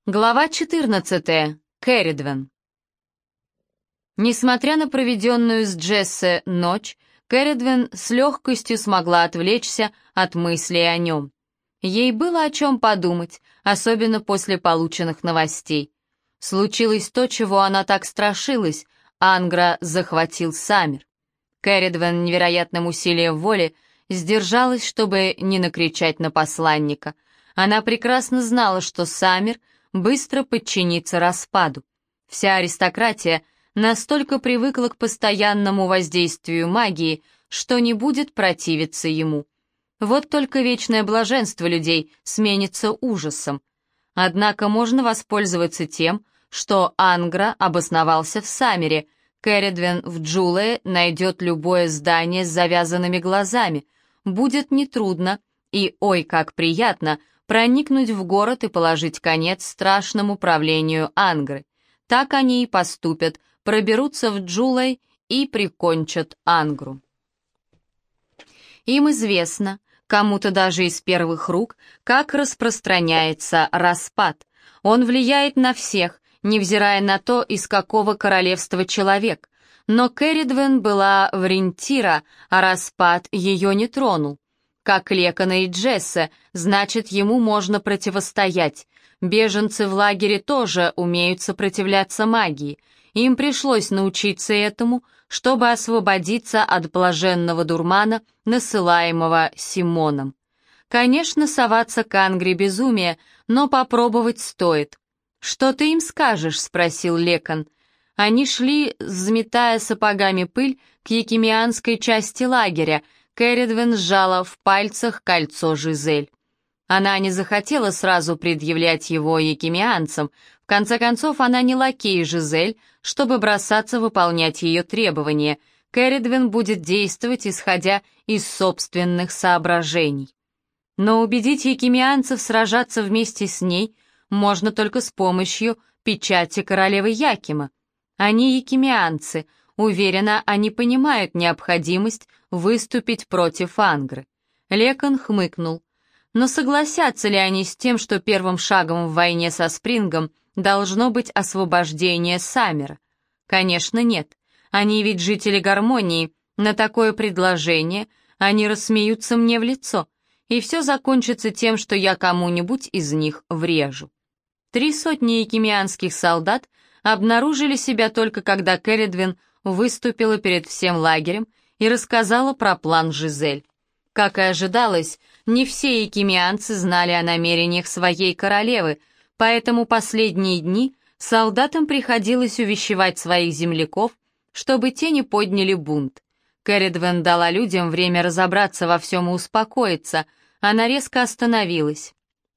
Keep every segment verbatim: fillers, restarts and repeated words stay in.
Глава четырнадцатая. Керридвен. Несмотря на проведенную с Джессе ночь, Керридвен с легкостью смогла отвлечься от мыслей о нем. Ей было о чем подумать, особенно после полученных новостей. Случилось то, чего она так страшилась. Ангра захватил Саммер. Керридвен невероятным усилием воли сдержалась, чтобы не накричать на посланника. Она прекрасно знала, что Саммер быстро подчиниться распаду. Вся аристократия настолько привыкла к постоянному воздействию магии, что не будет противиться ему. Вот только вечное блаженство людей сменится ужасом. Однако можно воспользоваться тем, что Ангра обосновался в Саммере. Керридвен в Джулее найдет любое здание с завязанными глазами. Будет нетрудно и, ой, как приятно, проникнуть в город и положить конец страшному правлению Ангры. Так они и поступят, проберутся в Джулей и прикончат Ангру. Им известно, кому-то даже из первых рук, как распространяется распад. Он влияет на всех, невзирая на то, из какого королевства человек. Но Керридвен была в Рентира, а распад ее не тронул. Как Лекона и Джесса, значит, ему можно противостоять. Беженцы в лагере тоже умеют сопротивляться магии. Им пришлось научиться этому, чтобы освободиться от блаженного дурмана, насылаемого Симоном. Конечно, соваться к Ангре безумие, но попробовать стоит. «Что ты им скажешь?» — спросил Лекон. Они шли, взметая сапогами пыль, к якимианской части лагеря. Керридвен сжала в пальцах кольцо Жизель. Она не захотела сразу предъявлять его якимианцам. В конце концов, она не лакей Жизель, чтобы бросаться выполнять ее требования. Керридвен будет действовать, исходя из собственных соображений. Но убедить якимианцев сражаться вместе с ней можно только с помощью печати королевы Якима. Они якимианцы. Уверена, они понимают необходимость выступить против Ангры. Лекон хмыкнул. Но согласятся ли они с тем, что первым шагом в войне со Спрингом должно быть освобождение Саммера? Конечно, нет. Они ведь жители Гармонии. На такое предложение они рассмеются мне в лицо, и все закончится тем, что я кому-нибудь из них врежу. Три сотни якимианских солдат обнаружили себя только когда Керридвен выступила перед всем лагерем и рассказала про план Жизель. Как и ожидалось, не все якимианцы знали о намерениях своей королевы, поэтому последние дни солдатам приходилось увещевать своих земляков, чтобы те не подняли бунт. Керридвен дала людям время разобраться во всем и успокоиться. Она резко остановилась.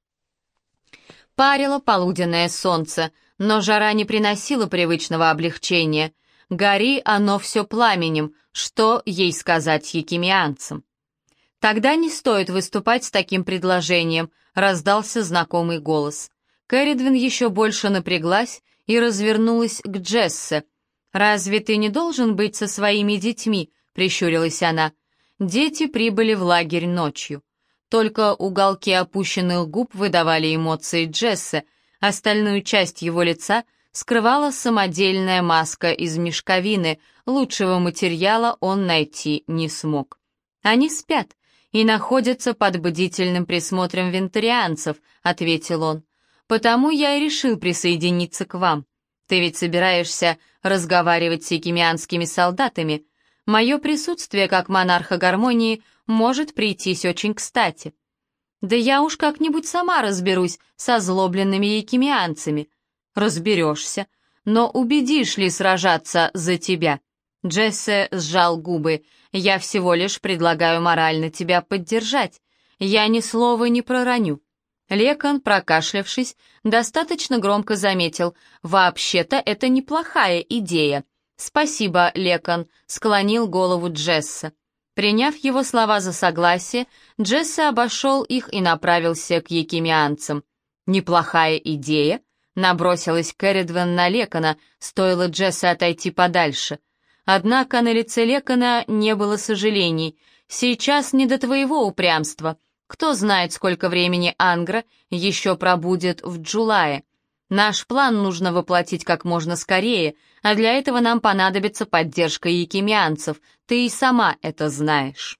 Парило полуденное солнце, но жара не приносила привычного облегчения. Гори оно все пламенем, что ей сказать якимианцам? «Тогда не стоит выступать с таким предложением», — раздался знакомый голос. Керридвен еще больше напряглась и развернулась к Джессе. «Разве ты не должен быть со своими детьми?» — прищурилась она. Дети прибыли в лагерь ночью. Только уголки опущенных губ выдавали эмоции Джессе, остальную часть его лица скрывала самодельная маска из мешковины, лучшего материала он найти не смог. «Они спят и находятся под бдительным присмотром вентарианцев», — ответил он. «Потому я и решил присоединиться к вам. Ты ведь собираешься разговаривать с якимианскими солдатами. Мое присутствие как монарха Гармонии может прийтись очень кстати. Да я уж как-нибудь сама разберусь со озлобленными якимианцами». «Разберешься, но убедишь ли сражаться за тебя?» Джессе сжал губы. «Я всего лишь предлагаю морально тебя поддержать. Я ни слова не пророню». Лекон, прокашлявшись, достаточно громко заметил: «Вообще-то это неплохая идея». «Спасибо, Лекон», — склонил голову Джессе. Приняв его слова за согласие, Джессе обошел их и направился к якимианцам. «Неплохая идея?» — набросилась Керридвен на Лекона, стоило Джессе отойти подальше. Однако на лице Лекона не было сожалений. «Сейчас не до твоего упрямства. Кто знает, сколько времени Ангра еще пробудет в Джулае. Наш план нужно воплотить как можно скорее, а для этого нам понадобится поддержка якимианцев, ты и сама это знаешь».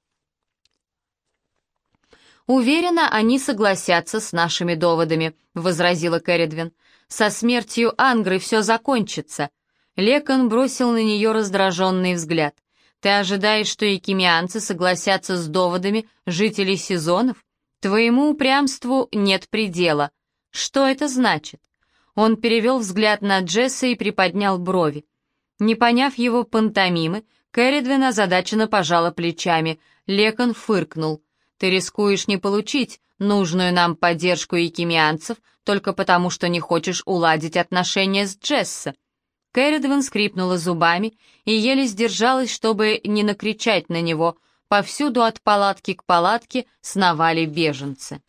«Уверена, они согласятся с нашими доводами», — возразила Кэрридвин. «Со смертью Ангры все закончится». Лекон бросил на нее раздраженный взгляд. «Ты ожидаешь, что якимианцы согласятся с доводами жителей сезонов? Твоему упрямству нет предела. Что это значит?» Он перевел взгляд на Джесса и приподнял брови. Не поняв его пантомимы, Кэрридвин озадаченно пожала плечами. Лекон фыркнул. «Ты рискуешь не получить нужную нам поддержку якимианцев только потому, что не хочешь уладить отношения с Джесса». Кэрридвин скрипнула зубами и еле сдержалась, чтобы не накричать на него. Повсюду от палатки к палатке сновали беженцы.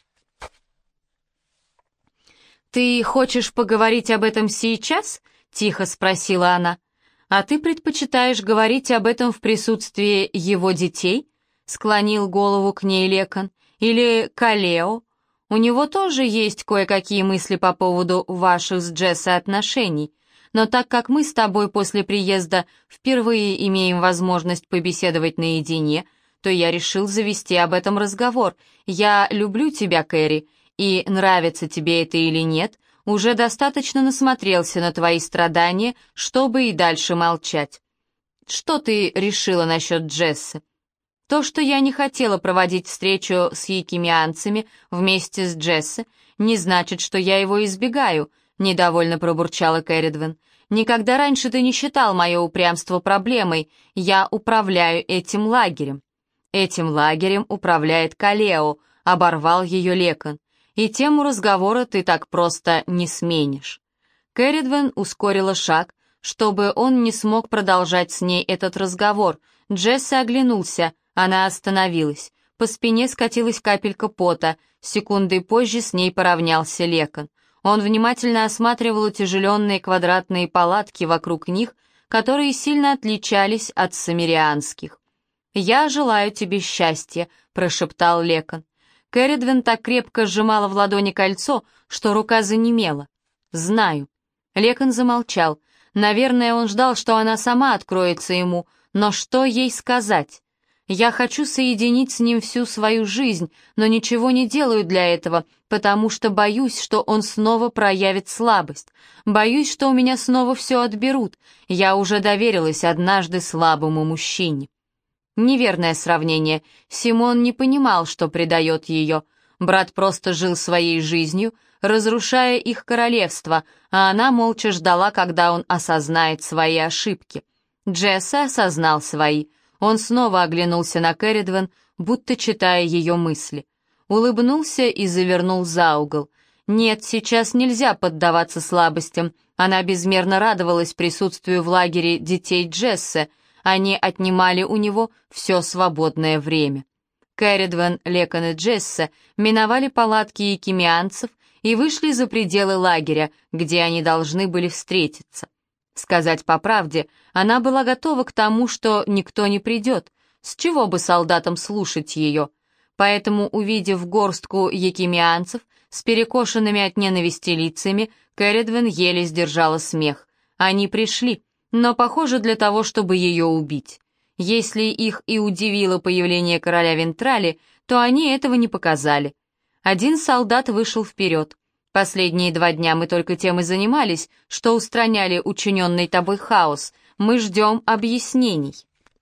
«Ты хочешь поговорить об этом сейчас?» — тихо спросила она. «А ты предпочитаешь говорить об этом в присутствии его детей?» — склонил голову к ней Лекон. «Или Калео? У него тоже есть кое-какие мысли по поводу ваших с Джессой отношений. Но так как мы с тобой после приезда впервые имеем возможность побеседовать наедине, то я решил завести об этом разговор. Я люблю тебя, Кэрри, и, нравится тебе это или нет, уже достаточно насмотрелся на твои страдания, чтобы и дальше молчать. Что ты решила насчет Джессы? То, что я не хотела проводить встречу с якимианцами вместе с Джесси, не значит, что я его избегаю», — недовольно пробурчала Кэрридвин. «Никогда раньше ты не считал мое упрямство проблемой. Я управляю этим лагерем». «Этим лагерем управляет Калео», — оборвал ее Лекон. «И тему разговора ты так просто не сменишь». Кэрридвин ускорила шаг, чтобы он не смог продолжать с ней этот разговор. Джесси оглянулся, она остановилась. По спине скатилась капелька пота. Секундой позже с ней поравнялся Лекон. Он внимательно осматривал утяжеленные квадратные палатки вокруг них, которые сильно отличались от самирианских. «Я желаю тебе счастья», — прошептал Лекон. Кэрридвин так крепко сжимала в ладони кольцо, что рука занемела. «Знаю». Лекон замолчал. Наверное, он ждал, что она сама откроется ему, но что ей сказать? «Я хочу соединить с ним всю свою жизнь, но ничего не делаю для этого, потому что боюсь, что он снова проявит слабость. Боюсь, что у меня снова все отберут. Я уже доверилась однажды слабому мужчине». Неверное сравнение. Симон не понимал, что предает ее. Брат просто жил своей жизнью, разрушая их королевство, а она молча ждала, когда он осознает свои ошибки. Джесса осознал свои. Он снова оглянулся на Кэрридвин, будто читая ее мысли. Улыбнулся и завернул за угол. Нет, сейчас нельзя поддаваться слабостям. Она безмерно радовалась присутствию в лагере детей Джессы. Они отнимали у него все свободное время. Кэрридвин, Лекон и Джесса миновали палатки якимианцев и вышли за пределы лагеря, где они должны были встретиться. Сказать по правде, она была готова к тому, что никто не придет. С чего бы солдатам слушать ее? Поэтому, увидев горстку якимианцев с перекошенными от ненависти лицами, Кэрридвин еле сдержала смех. Они пришли, но, похоже, для того, чтобы ее убить. Если их и удивило появление короля Вентрали, то они этого не показали. Один солдат вышел вперед. «Последние два дня мы только тем и занимались, что устраняли учиненный тобой хаос. Мы ждем объяснений».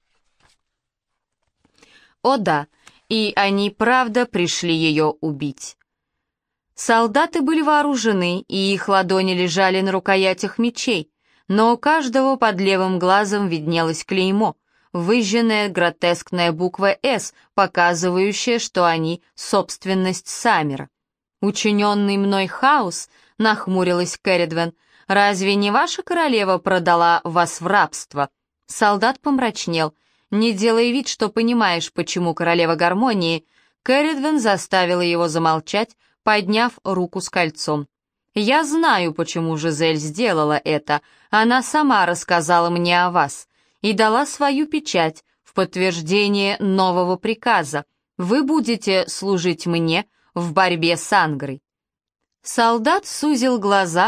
О да, и они правда пришли ее убить. Солдаты были вооружены, и их ладони лежали на рукоятях мечей, но у каждого под левым глазом виднелось клеймо, выжженная гротескная буква «С», показывающая, что они — собственность Саммера. «Учиненный мной хаос», — нахмурилась Кэрридвин, — «разве не ваша королева продала вас в рабство?» Солдат помрачнел. «Не делай вид, что понимаешь, почему королева гармонии». Кэрридвин заставила его замолчать, подняв руку с кольцом. «Я знаю, почему Жизель сделала это. Она сама рассказала мне о вас и дала свою печать в подтверждение нового приказа. Вы будете служить мне в борьбе с Ангрой». Солдат сузил глаза,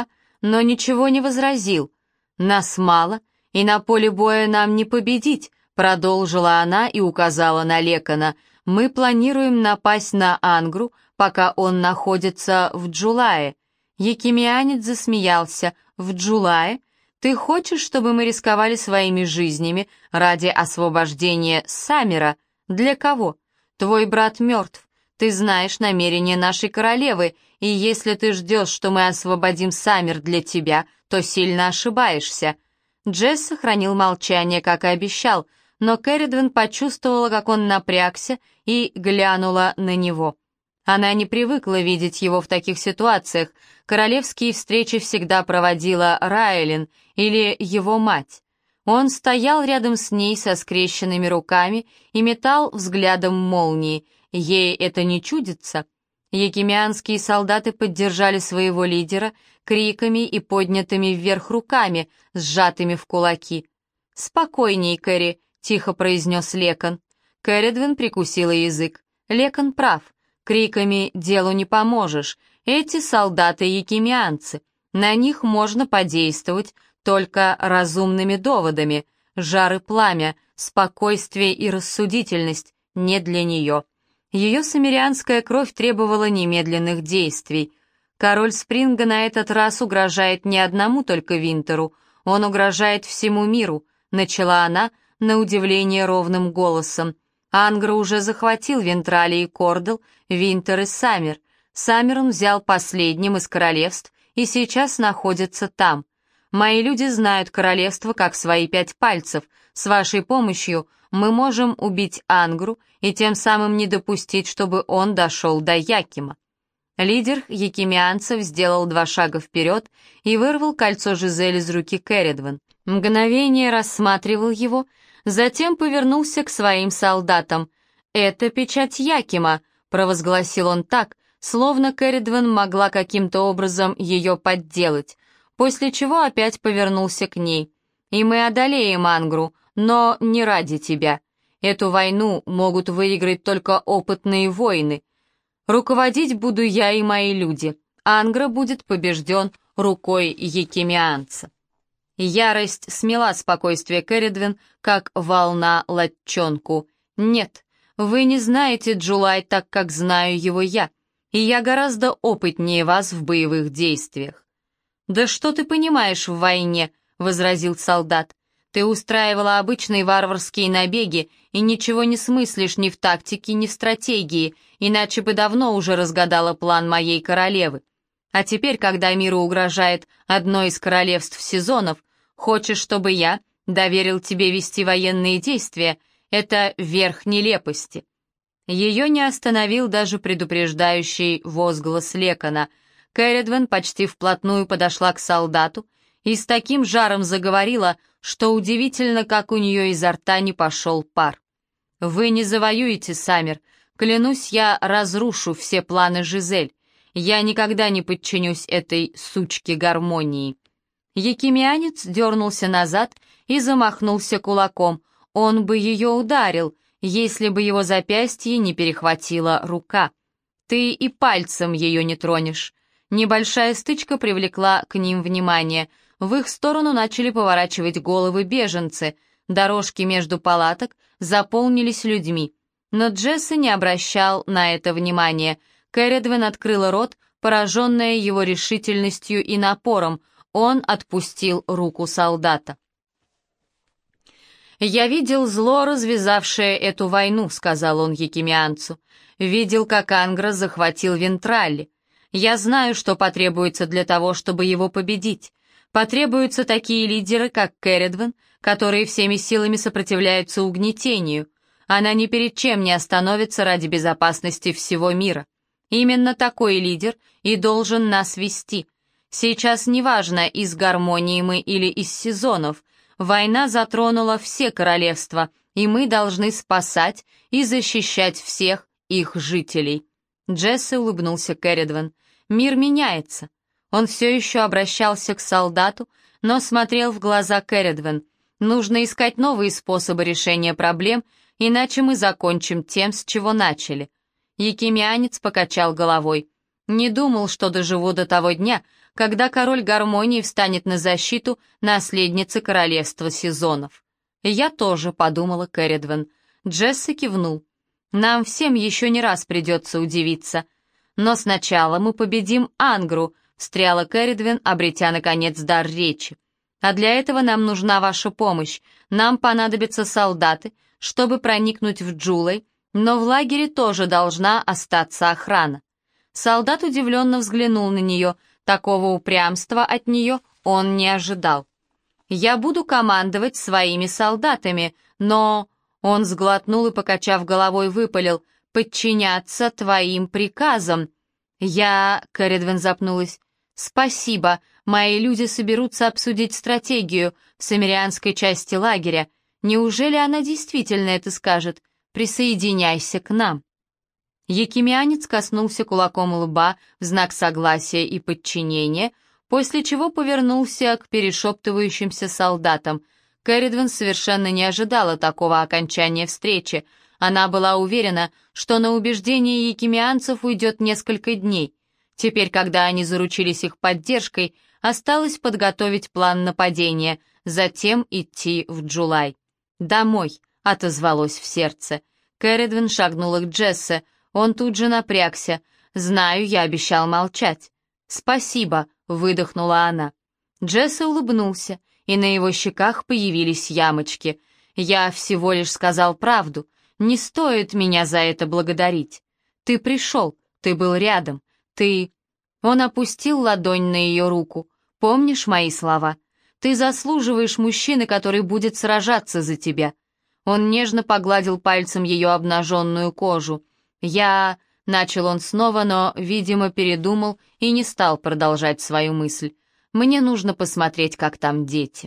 но ничего не возразил. «Нас мало, и на поле боя нам не победить», — продолжила она и указала на Лекона. «Мы планируем напасть на Ангру, пока он находится в Джулае». Якимианец засмеялся. «В Джулае? Ты хочешь, чтобы мы рисковали своими жизнями ради освобождения Саммера? Для кого? Твой брат мертв. Ты знаешь намерения нашей королевы, и если ты ждешь, что мы освободим Саммер для тебя, то сильно ошибаешься». Джесс сохранил молчание, как и обещал, но Кэрридвен почувствовала, как он напрягся, и глянула на него. Она не привыкла видеть его в таких ситуациях. Королевские встречи всегда проводила Райлин или его мать. Он стоял рядом с ней со скрещенными руками и метал взглядом молнии. Ей это не чудится. Якимианские солдаты поддержали своего лидера криками и поднятыми вверх руками, сжатыми в кулаки. «Спокойней, Кэрри», — тихо произнес Лекон. Кэрридвен прикусила язык. Лекон прав. Криками делу не поможешь. Эти солдаты якимианцы. На них можно подействовать только разумными доводами. Жар и пламя, спокойствие и рассудительность не для нее. Ее самирианская кровь требовала немедленных действий. Король Спринга на этот раз угрожает не одному только Винтеру, он угрожает всему миру, начала она на удивление ровным голосом. Ангра уже захватил Вентрали и Кордел, Винтер и Саммер. Саммер он взял последним из королевств и сейчас находится там. Мои люди знают королевство как свои пять пальцев. С вашей помощью мы можем убить Ангру и тем самым не допустить, чтобы он дошел до Якима». Лидер якимианцев сделал два шага вперед и вырвал кольцо Жизель из руки Кэрридвен. Мгновение рассматривал его, затем повернулся к своим солдатам. «Это печать Якима», — провозгласил он так, словно Кэрридвен могла каким-то образом ее подделать, после чего опять повернулся к ней. «И мы одолеем Ангру, но не ради тебя. Эту войну могут выиграть только опытные воины. Руководить буду я и мои люди. Ангра будет побежден рукой якимианца». Ярость смела спокойствие Кэрридвен, как волна латчонку. «Нет, вы не знаете Джулай так, как знаю его я, и я гораздо опытнее вас в боевых действиях». «Да что ты понимаешь в войне?» — возразил солдат. «Ты устраивала обычные варварские набеги и ничего не смыслишь ни в тактике, ни в стратегии, иначе бы давно уже разгадала план моей королевы. А теперь, когда миру угрожает одно из королевств сезонов, хочешь, чтобы я доверил тебе вести военные действия? Это верх нелепости». Ее не остановил даже предупреждающий возглас Лекона. Кэрридвен почти вплотную подошла к солдату и с таким жаром заговорила, что удивительно, как у нее изо рта не пошел пар. «Вы не завоюете, Саммер. Клянусь, я разрушу все планы Жизель. Я никогда не подчинюсь этой сучке гармонии». Якимианец дернулся назад и замахнулся кулаком. Он бы ее ударил, если бы его запястье не перехватила рука. «Ты и пальцем ее не тронешь». Небольшая стычка привлекла к ним внимание. В их сторону начали поворачивать головы беженцы. Дорожки между палаток заполнились людьми. Но Джесси не обращал на это внимания. Кэрридвен открыла рот, пораженная его решительностью и напором. Он отпустил руку солдата. «Я видел зло, развязавшее эту войну», — сказал он якимианцу. «Видел, как Ангра захватил Вентралли. Я знаю, что потребуется для того, чтобы его победить. Потребуются такие лидеры, как Кэрридвен, которые всеми силами сопротивляются угнетению. Она ни перед чем не остановится ради безопасности всего мира. Именно такой лидер и должен нас вести. Сейчас неважно, из гармонии мы или из сезонов. Война затронула все королевства, и мы должны спасать и защищать всех их жителей». Джесси улыбнулся Кэрридвен. «Мир меняется». Он все еще обращался к солдату, но смотрел в глаза Кэрридвен. «Нужно искать новые способы решения проблем, иначе мы закончим тем, с чего начали». Якимианец покачал головой. «Не думал, что доживу до того дня, когда король гармонии встанет на защиту наследницы королевства сезонов. Я тоже, подумала Кэрридвен. Джесса кивнул. Нам всем еще не раз придется удивиться. Но сначала мы победим Ангру, встряла Кэрридвен, обретя, наконец, дар речи. А для этого нам нужна ваша помощь. Нам понадобятся солдаты, чтобы проникнуть в Джулей, но в лагере тоже должна остаться охрана. Солдат удивленно взглянул на нее. Такого упрямства от нее он не ожидал. «Я буду командовать своими солдатами, но...» Он сглотнул и, покачав головой, выпалил: «Подчиняться твоим приказам». «Я...» — Кэрридвен запнулась. «Спасибо, мои люди соберутся обсудить стратегию в самирианской части лагеря. Неужели она действительно это скажет? Присоединяйся к нам». Якимианец коснулся кулаком лба в знак согласия и подчинения, после чего повернулся к перешептывающимся солдатам. Кэрридвен совершенно не ожидала такого окончания встречи. Она была уверена, что на убеждение якимианцев уйдет несколько дней. Теперь, когда они заручились их поддержкой, осталось подготовить план нападения, затем идти в Джулай. «Домой», — отозвалось в сердце. Кэрридвен шагнула к Джессе. Он тут же напрягся. «Знаю, я обещал молчать». «Спасибо», — выдохнула она. Джессе улыбнулся, и на его щеках появились ямочки. «Я всего лишь сказал правду. Не стоит меня за это благодарить. Ты пришел, ты был рядом, ты...» Он опустил ладонь на ее руку. «Помнишь мои слова? Ты заслуживаешь мужчины, который будет сражаться за тебя». Он нежно погладил пальцем ее обнаженную кожу. «Я...» — начал он снова, но, видимо, передумал и не стал продолжать свою мысль. «Мне нужно посмотреть, как там дети».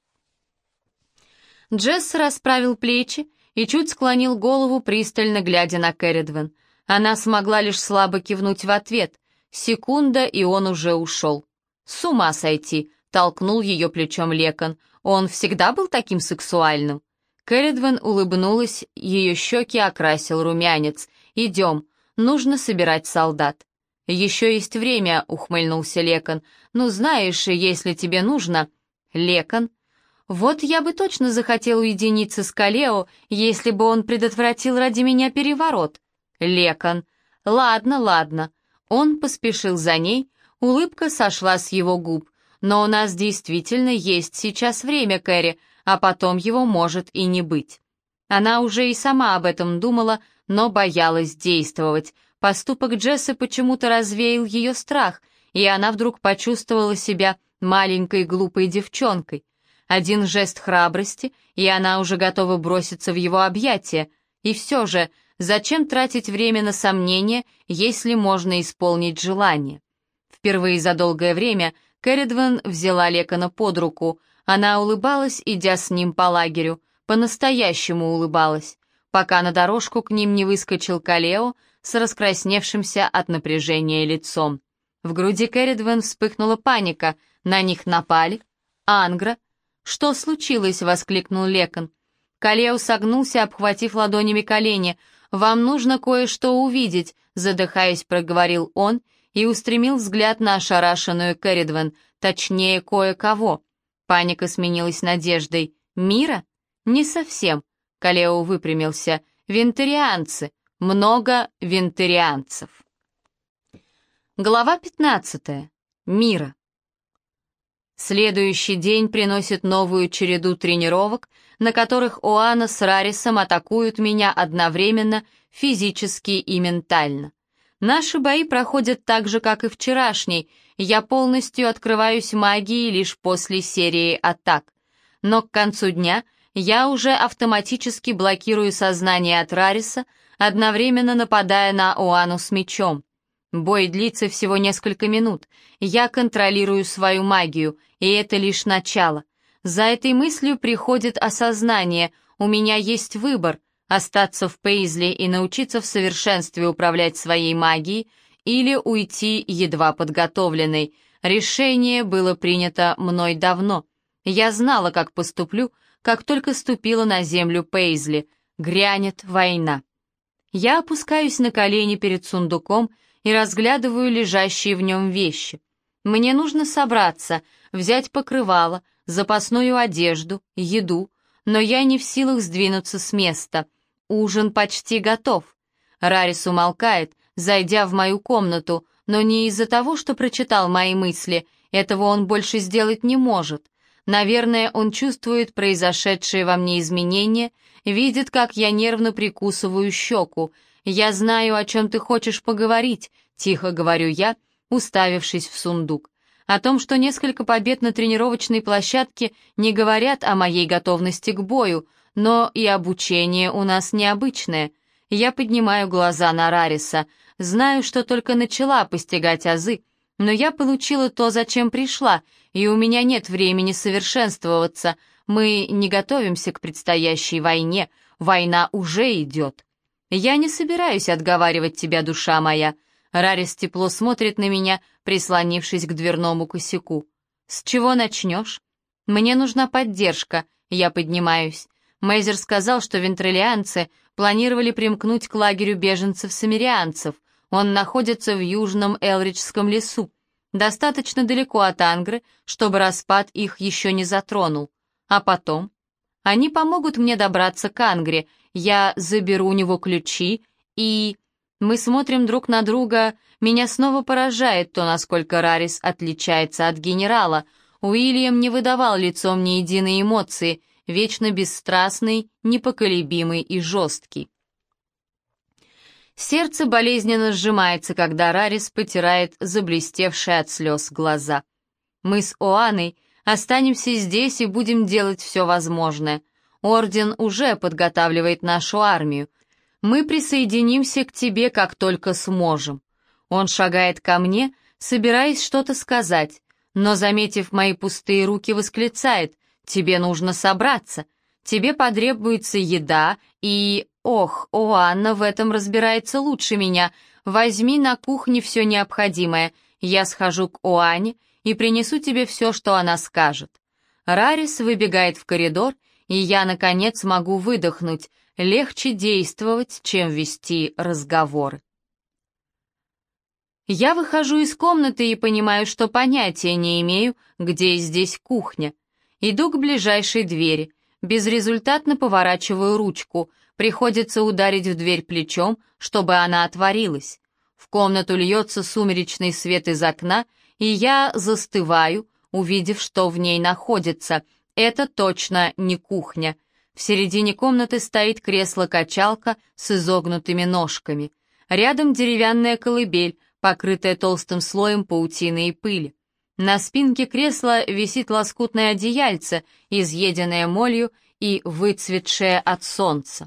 Джесс расправил плечи и чуть склонил голову, пристально глядя на Кэрридвен. Она смогла лишь слабо кивнуть в ответ. Секунда, и он уже ушел. «С ума сойти!» — толкнул ее плечом Лекон. «Он всегда был таким сексуальным?» Кэрридвен улыбнулась, ее щеки окрасил румянец. «Идем, нужно собирать солдат». «Еще есть время», — ухмыльнулся Лекон. «Ну, знаешь, если тебе нужно...» «Лекон?» «Вот я бы точно захотел уединиться с Калео, если бы он предотвратил ради меня переворот». «Лекон?» «Ладно, ладно». Он поспешил за ней, улыбка сошла с его губ. «Но у нас действительно есть сейчас время, Кэрри, а потом его может и не быть». Она уже и сама об этом думала, но боялась действовать. Поступок Джессы почему-то развеял ее страх, и она вдруг почувствовала себя маленькой глупой девчонкой. Один жест храбрости, и она уже готова броситься в его объятия. И все же, зачем тратить время на сомнения, если можно исполнить желание? Впервые за долгое время Кэрридвен взяла Лекона под руку. Она улыбалась, идя с ним по лагерю, по-настоящему улыбалась, пока на дорожку к ним не выскочил Калео с раскрасневшимся от напряжения лицом. В груди Кэрридвен вспыхнула паника. На них напали? Ангра? «Что случилось?» — воскликнул Лекон. Калео согнулся, обхватив ладонями колени. «Вам нужно кое-что увидеть», — задыхаясь, проговорил он и устремил взгляд на ошарашенную Кэрридвен, точнее, кое-кого. Паника сменилась надеждой. «Мира?» «Не совсем», — Калео выпрямился. «Вентарианцы. Много вентарианцев». Глава пятнадцатая. Мира. Следующий день приносит новую череду тренировок, на которых Оана с Рарисом атакуют меня одновременно, физически и ментально. Наши бои проходят так же, как и вчерашний, я полностью открываюсь магией лишь после серии атак. Но к концу дня я уже автоматически блокирую сознание от Рариса, одновременно нападая на Оану с мечом. Бой длится всего несколько минут. Я контролирую свою магию, и это лишь начало. За этой мыслью приходит осознание. У меня есть выбор: остаться в Пейзли и научиться в совершенстве управлять своей магией, или уйти едва подготовленной. Решение было принято мной давно. Я знала, как поступлю, как только ступила на землю Пейзли. Грянет война. Я опускаюсь на колени перед сундуком и разглядываю лежащие в нем вещи. Мне нужно собраться, взять покрывало, запасную одежду, еду, но я не в силах сдвинуться с места. Ужин почти готов. Рарис умолкает, зайдя в мою комнату, но не из-за того, что прочитал мои мысли, этого он больше сделать не может. Наверное, он чувствует произошедшие во мне изменения, видит, как я нервно прикусываю щеку. «Я знаю, о чем ты хочешь поговорить», — тихо говорю я, уставившись в сундук. О том, что несколько побед на тренировочной площадке не говорят о моей готовности к бою, но и обучение у нас необычное. Я поднимаю глаза на Рариса. Знаю, что только начала постигать азы, но я получила то, зачем пришла, и у меня нет времени совершенствоваться. Мы не готовимся к предстоящей войне, война уже идет. Я не собираюсь отговаривать тебя, душа моя. Рарис тепло смотрит на меня, прислонившись к дверному косяку. С чего начнешь? Мне нужна поддержка, я поднимаюсь. Мейзер сказал, что вентролианцы планировали примкнуть к лагерю беженцев-самирианцев. Он находится в южном Элриджском лесу, достаточно далеко от Ангры, чтобы распад их еще не затронул. А потом? Они помогут мне добраться к Ангре, я заберу у него ключи, и... Мы смотрим друг на друга, меня снова поражает то, насколько Рарис отличается от генерала. Уильям не выдавал лицом ни единой эмоции, вечно бесстрастный, непоколебимый и жесткий. Сердце болезненно сжимается, когда Рарис потирает заблестевшие от слез глаза. Мы с Оаной останемся здесь и будем делать все возможное. Орден уже подготавливает нашу армию. Мы присоединимся к тебе, как только сможем. Он шагает ко мне, собираясь что-то сказать, но, заметив мои пустые руки, восклицает: «Тебе нужно собраться. Тебе потребуется еда и... Ох, Оанна в этом разбирается лучше меня. Возьми на кухне все необходимое. Я схожу к Оанне и принесу тебе все, что она скажет». Рарис выбегает в коридор, и я, наконец, могу выдохнуть. Легче действовать, чем вести разговоры. Я выхожу из комнаты и понимаю, что понятия не имею, где здесь кухня. Иду к ближайшей двери, безрезультатно поворачиваю ручку, приходится ударить в дверь плечом, чтобы она отворилась. В комнату льется сумеречный свет из окна, и я застываю, увидев, что в ней находится. Это точно не кухня. В середине комнаты стоит кресло-качалка с изогнутыми ножками. Рядом деревянная колыбель, покрытая толстым слоем паутины и пыли. На спинке кресла висит лоскутное одеяльце, изъеденное молью и выцветшее от солнца.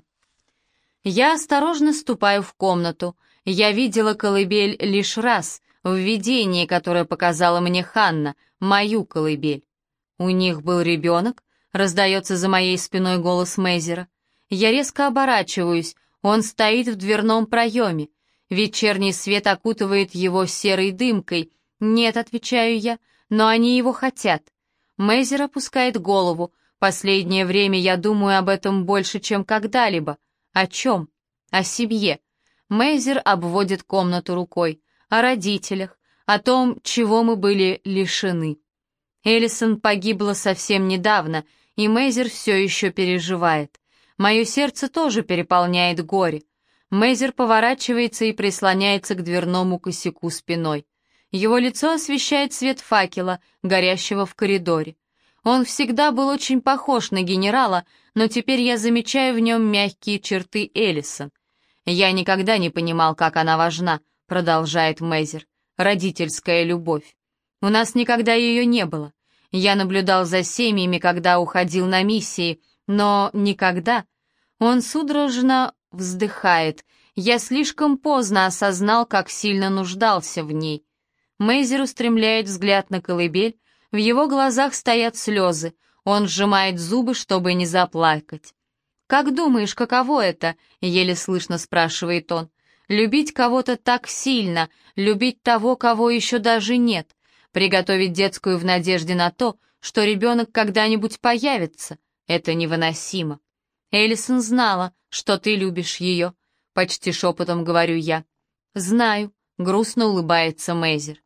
Я осторожно ступаю в комнату. Я видела колыбель лишь раз, в видении, которое показала мне Ханна, мою колыбель. У них был ребенок? Раздается за моей спиной голос Мейзера. Я резко оборачиваюсь, он стоит в дверном проеме. Вечерний свет окутывает его серой дымкой. «Нет», — отвечаю я, — «но они его хотят». Мейзер опускает голову. Последнее время я думаю об этом больше, чем когда-либо. О чем? О семье. Мейзер обводит комнату рукой. О родителях, о том, чего мы были лишены. Элисон погибла совсем недавно, и Мейзер все еще переживает. Мое сердце тоже переполняет горе. Мейзер поворачивается и прислоняется к дверному косяку спиной. Его лицо освещает свет факела, горящего в коридоре. Он всегда был очень похож на генерала, но теперь я замечаю в нем мягкие черты Элисон. «Я никогда не понимал, как она важна», — продолжает Мейзер. «Родительская любовь. У нас никогда ее не было. Я наблюдал за семьями, когда уходил на миссии, но никогда...» Он судорожно вздыхает. «Я слишком поздно осознал, как сильно нуждался в ней». Мейзер устремляет взгляд на колыбель, в его глазах стоят слезы, он сжимает зубы, чтобы не заплакать. «Как думаешь, каково это?» — еле слышно спрашивает он. «Любить кого-то так сильно, любить того, кого еще даже нет, приготовить детскую в надежде на то, что ребенок когда-нибудь появится. Это невыносимо. Элисон знала, что ты любишь ее», — почти шепотом говорю я. «Знаю», — грустно улыбается Мейзер.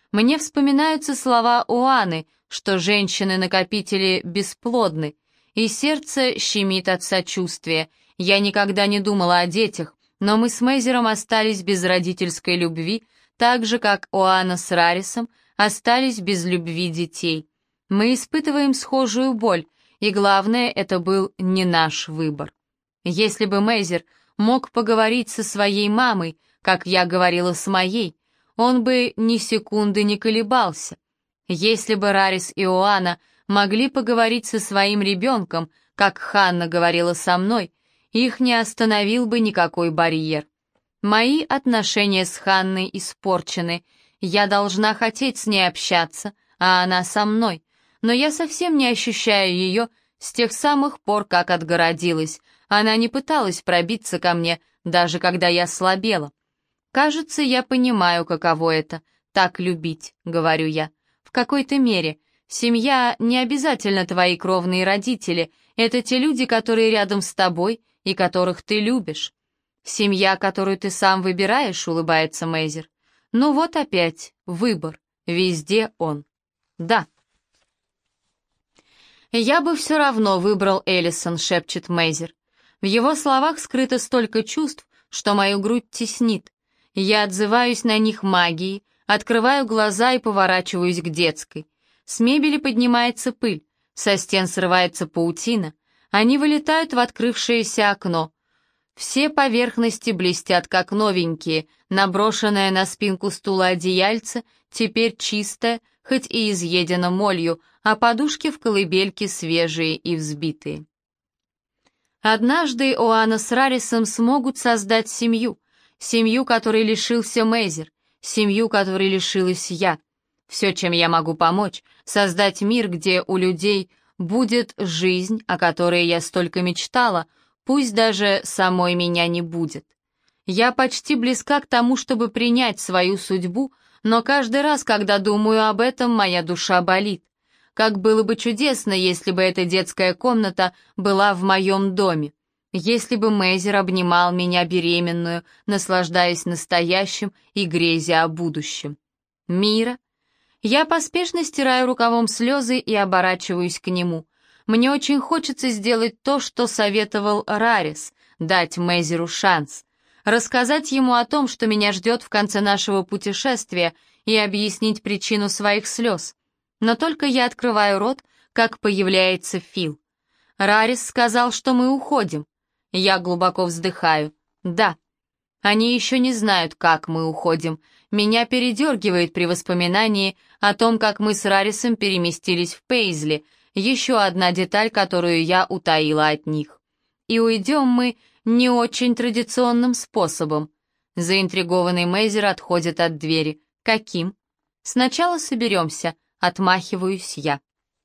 Мне вспоминаются слова Уаны, что женщины-накопители бесплодны, и сердце щемит от сочувствия. Я никогда не думала о детях, но мы с Мейзером остались без родительской любви, так же, как Уана с Рарисом остались без любви детей. Мы испытываем схожую боль, и главное, это был не наш выбор. Если бы Мейзер мог поговорить со своей мамой, как я говорила с моей, он бы ни секунды не колебался. Если бы Рарис и Уана могли поговорить со своим ребенком, как Ханна говорила со мной, их не остановил бы никакой барьер. Мои отношения с Ханной испорчены, я должна хотеть с ней общаться, а она со мной, но я совсем не ощущаю ее с тех самых пор, как отгородилась. Она не пыталась пробиться ко мне, даже когда я слабела. «Кажется, я понимаю, каково это — так любить», — говорю я. «В какой-то мере. Семья не обязательно твои кровные родители, это те люди, которые рядом с тобой и которых ты любишь». «Семья, которую ты сам выбираешь», — улыбается Мейзер. «Ну вот опять, выбор. Везде он». «Да». «Я бы все равно выбрал Эллисон», — шепчет Мейзер. В его словах скрыто столько чувств, что мою грудь теснит. Я отзываюсь на них магией, открываю глаза и поворачиваюсь к детской. С мебели поднимается пыль, со стен срывается паутина. Они вылетают в открывшееся окно. Все поверхности блестят, как новенькие, наброшенное на спинку стула одеяльце теперь чистое, хоть и изъедено молью, а подушки в колыбельке свежие и взбитые. Однажды Уана с Рарисом смогут создать семью, семью, которой лишился Мейзер, семью, которой лишилась я. Все, чем я могу помочь, создать мир, где у людей будет жизнь, о которой я столько мечтала, пусть даже самой меня не будет. Я почти близка к тому, чтобы принять свою судьбу, но каждый раз, когда думаю об этом, моя душа болит. Как было бы чудесно, если бы эта детская комната была в моем доме. Если бы Мейзер обнимал меня беременную, наслаждаясь настоящим и грезя о будущем. Мира? Я поспешно стираю рукавом слезы и оборачиваюсь к нему. Мне очень хочется сделать то, что советовал Рарис, дать Мейзеру шанс. Рассказать ему о том, что меня ждет в конце нашего путешествия, и объяснить причину своих слез. Но только я открываю рот, как появляется Фил. Рарис сказал, что мы уходим. Я глубоко вздыхаю. Да. Они еще не знают, как мы уходим. Меня передергивает при воспоминании о том, как мы с Рарисом переместились в Пейзли, еще одна деталь, которую я утаила от них. И уйдем мы не очень традиционным способом. Заинтригованный Мейзер отходит от двери. Каким? Сначала соберемся, отмахиваюсь я.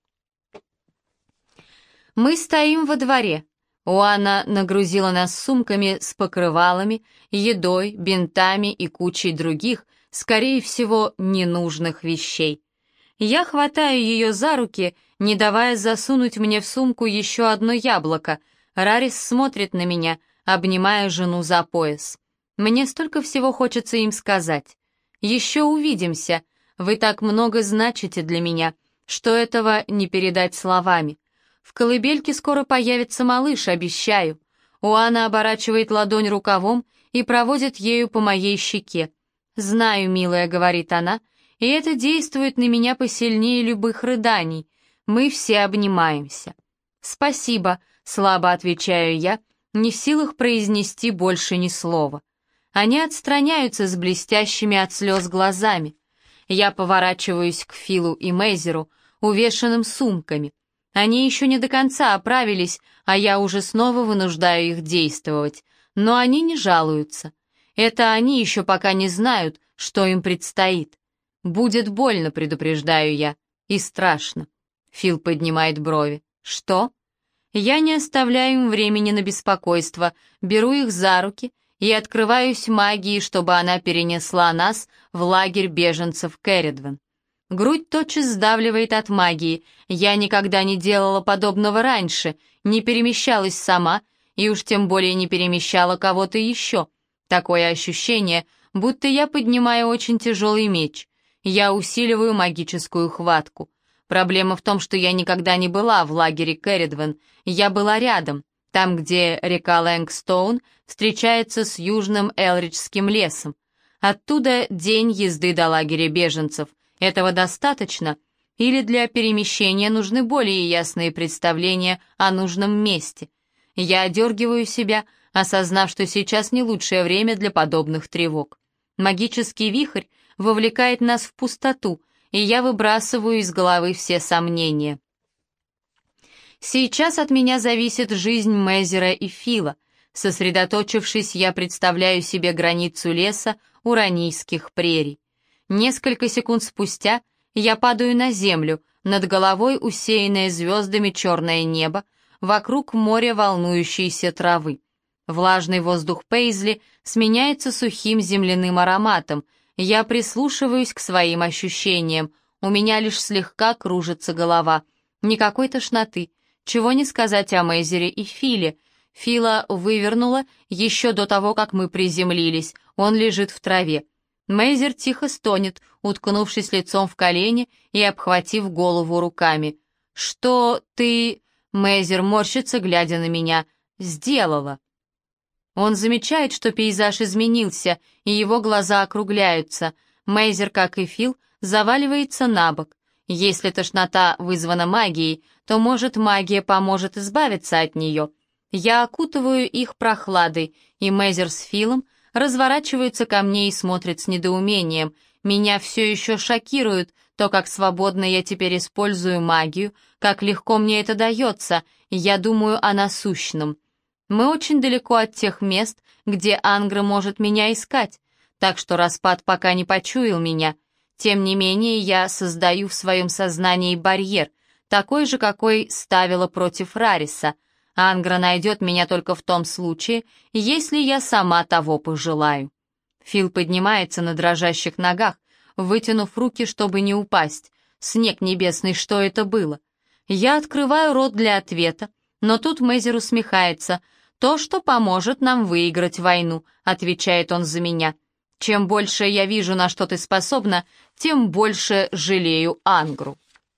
Мы стоим во дворе. Уана нагрузила нас сумками с покрывалами, едой, бинтами и кучей других, скорее всего, ненужных вещей. Я хватаю ее за руки, не давая засунуть мне в сумку еще одно яблоко. Рарис смотрит на меня, обнимая жену за пояс. Мне столько всего хочется им сказать. «Еще увидимся. Вы так много значите для меня, что этого не передать словами. В колыбельке скоро появится малыш, обещаю». Уана оборачивает ладонь рукавом и проводит ею по моей щеке. «Знаю, милая», — говорит она, — «и это действует на меня посильнее любых рыданий. Мы все обнимаемся». «Спасибо», — слабо отвечаю я, не в силах произнести больше ни слова. Они отстраняются с блестящими от слез глазами. Я поворачиваюсь к Филу и Мейзеру, увешанным сумками. Они еще не до конца оправились, а я уже снова вынуждаю их действовать. Но они не жалуются. Это они еще пока не знают, что им предстоит. «Будет больно», — предупреждаю я, — «и страшно». Фил поднимает брови. «Что?» Я не оставляю им времени на беспокойство, беру их за руки и открываюсь магией, чтобы она перенесла нас в лагерь беженцев Кэрридвен. Грудь тотчас сдавливает от магии. Я никогда не делала подобного раньше, не перемещалась сама и уж тем более не перемещала кого-то еще. Такое ощущение, будто я поднимаю очень тяжелый меч. Я усиливаю магическую хватку. Проблема в том, что я никогда не была в лагере Кэрридвен. Я была рядом, там, где река Лэнгстоун встречается с южным Элриджским лесом. Оттуда день езды до лагеря беженцев. Этого достаточно? Или для перемещения нужны более ясные представления о нужном месте? Я одергиваю себя, осознав, что сейчас не лучшее время для подобных тревог. Магический вихрь вовлекает нас в пустоту, и я выбрасываю из головы все сомнения. Сейчас от меня зависит жизнь Мейзера и Фила. Сосредоточившись, я представляю себе границу леса уранийских прерий. Несколько секунд спустя я падаю на землю, над головой усеянное звездами черное небо, вокруг моря волнующейся травы. Влажный воздух Пейзли сменяется сухим земляным ароматом. Я прислушиваюсь к своим ощущениям. У меня лишь слегка кружится голова. Никакой тошноты. Чего не сказать о Мейзере и Филе. Фила вывернула еще до того, как мы приземлились. Он лежит в траве. Мейзер тихо стонет, уткнувшись лицом в колени и обхватив голову руками. «Что ты...» Мейзер морщится, глядя на меня. «Сделала». Он замечает, что пейзаж изменился, и его глаза округляются. Мейзер, как и Фил, заваливается на бок. Если тошнота вызвана магией, то, может, магия поможет избавиться от нее. Я окутываю их прохладой, и Мейзер с Филом разворачиваются ко мне и смотрят с недоумением. Меня все еще шокирует то, как свободно я теперь использую магию, как легко мне это дается, я думаю о насущном. Мы очень далеко от тех мест, где Ангра может меня искать, так что распад пока не почуял меня. Тем не менее, я создаю в своем сознании барьер, такой же, какой ставила против Рариса. Ангра найдет меня только в том случае, если я сама того пожелаю. Фил поднимается на дрожащих ногах, вытянув руки, чтобы не упасть. Снег небесный, что это было? Я открываю рот для ответа, но тут Мейзер усмехается. «То, что поможет нам выиграть войну», — отвечает он за меня. «Чем больше я вижу, на что ты способна, тем больше жалею Ангру».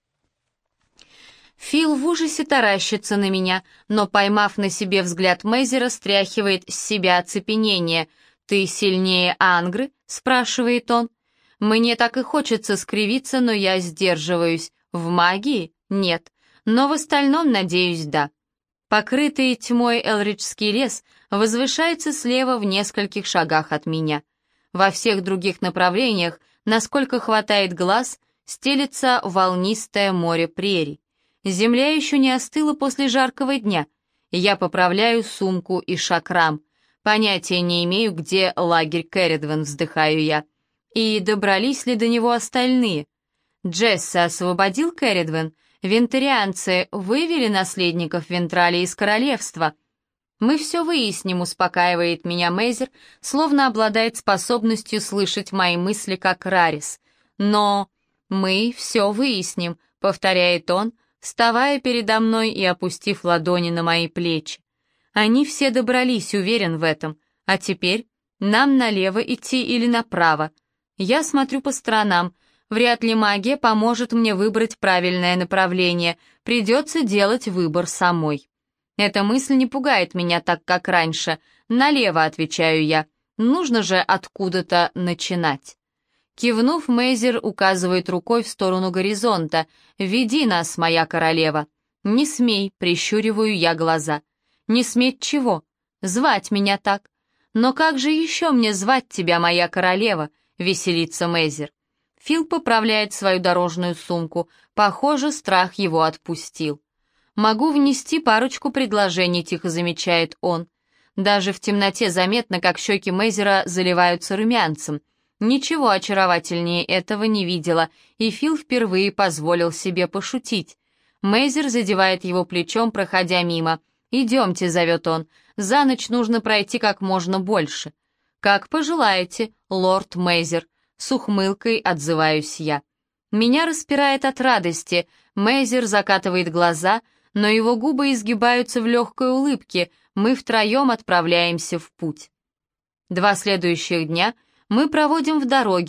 Фил в ужасе таращится на меня, но, поймав на себе взгляд Мейзера, стряхивает с себя оцепенение. «Ты сильнее Ангры?» — спрашивает он. Мне так и хочется скривиться, но я сдерживаюсь. В магии? Нет. Но в остальном, надеюсь, да. Покрытый тьмой Элриджский лес возвышается слева в нескольких шагах от меня. Во всех других направлениях, насколько хватает глаз, стелется волнистое море прерий. Земля еще не остыла после жаркого дня. Я поправляю сумку и шакрам. Понятия не имею, где лагерь Кэрридвен, вздыхаю я. И добрались ли до него остальные? Джесса освободил Кэрридвен? Вентарианцы вывели наследников Вентрали из королевства. Мы все выясним, успокаивает меня Мейзер, словно обладает способностью слышать мои мысли, как Рарис. Но мы все выясним, повторяет он, вставая передо мной и опустив ладони на мои плечи. Они все добрались, уверен в этом. А теперь нам налево идти или направо. Я смотрю по сторонам. Вряд ли магия поможет мне выбрать правильное направление. Придется делать выбор самой. Эта мысль не пугает меня так, как раньше. Налево, отвечаю я. Нужно же откуда-то начинать. Кивнув, Мейзер указывает рукой в сторону горизонта. «Веди нас, моя королева». «Не смей», — прищуриваю я глаза. «Не сметь чего? Звать меня так». «Но как же еще мне звать тебя, моя королева?» — веселится Мейзер. Фил поправляет свою дорожную сумку. Похоже, страх его отпустил. «Могу внести парочку предложений», — тихо замечает он. Даже в темноте заметно, как щеки Мейзера заливаются румянцем. Ничего очаровательнее этого не видела, и Фил впервые позволил себе пошутить. Мейзер задевает его плечом, проходя мимо. «Идемте», — зовет он, — «за ночь нужно пройти как можно больше». «Как пожелаете, лорд Мейзер», — с ухмылкой отзываюсь я. Меня распирает от радости. Мейзер закатывает глаза, но его губы изгибаются в легкой улыбке. Мы втроем отправляемся в путь. Два следующих дня мы проводим в дороге,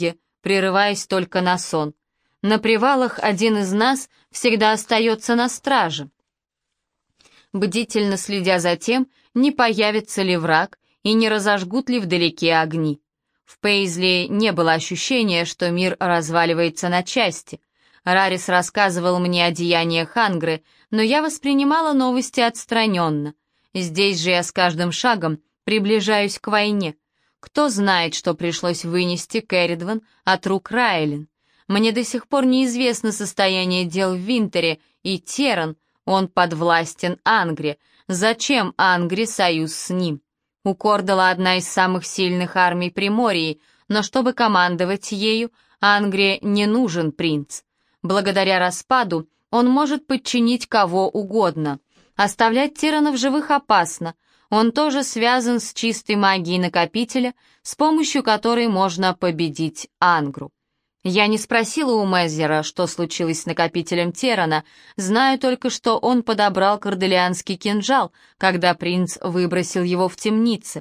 прерываясь только на сон. На привалах один из нас всегда остается на страже, бдительно следя за тем, не появится ли враг и не разожгут ли вдалеке огни. В Пейзли не было ощущения, что мир разваливается на части. Рарис рассказывал мне о деяниях Ангры, но я воспринимала новости отстраненно. Здесь же я с каждым шагом приближаюсь к войне. Кто знает, что пришлось вынести Кэрридван от рук Райлин. Мне до сих пор неизвестно состояние дел в Винтере, и Терран, он подвластен Ангре. Зачем Ангре союз с ним? У Кордала одна из самых сильных армий Приморья, но чтобы командовать ею, Ангре не нужен принц. Благодаря распаду он может подчинить кого угодно. Оставлять Террана в живых опасно. Он тоже связан с чистой магией Накопителя, с помощью которой можно победить Ангру. Я не спросила у Мезера, что случилось с Накопителем Террана, знаю только, что он подобрал корделианский кинжал, когда принц выбросил его в темнице.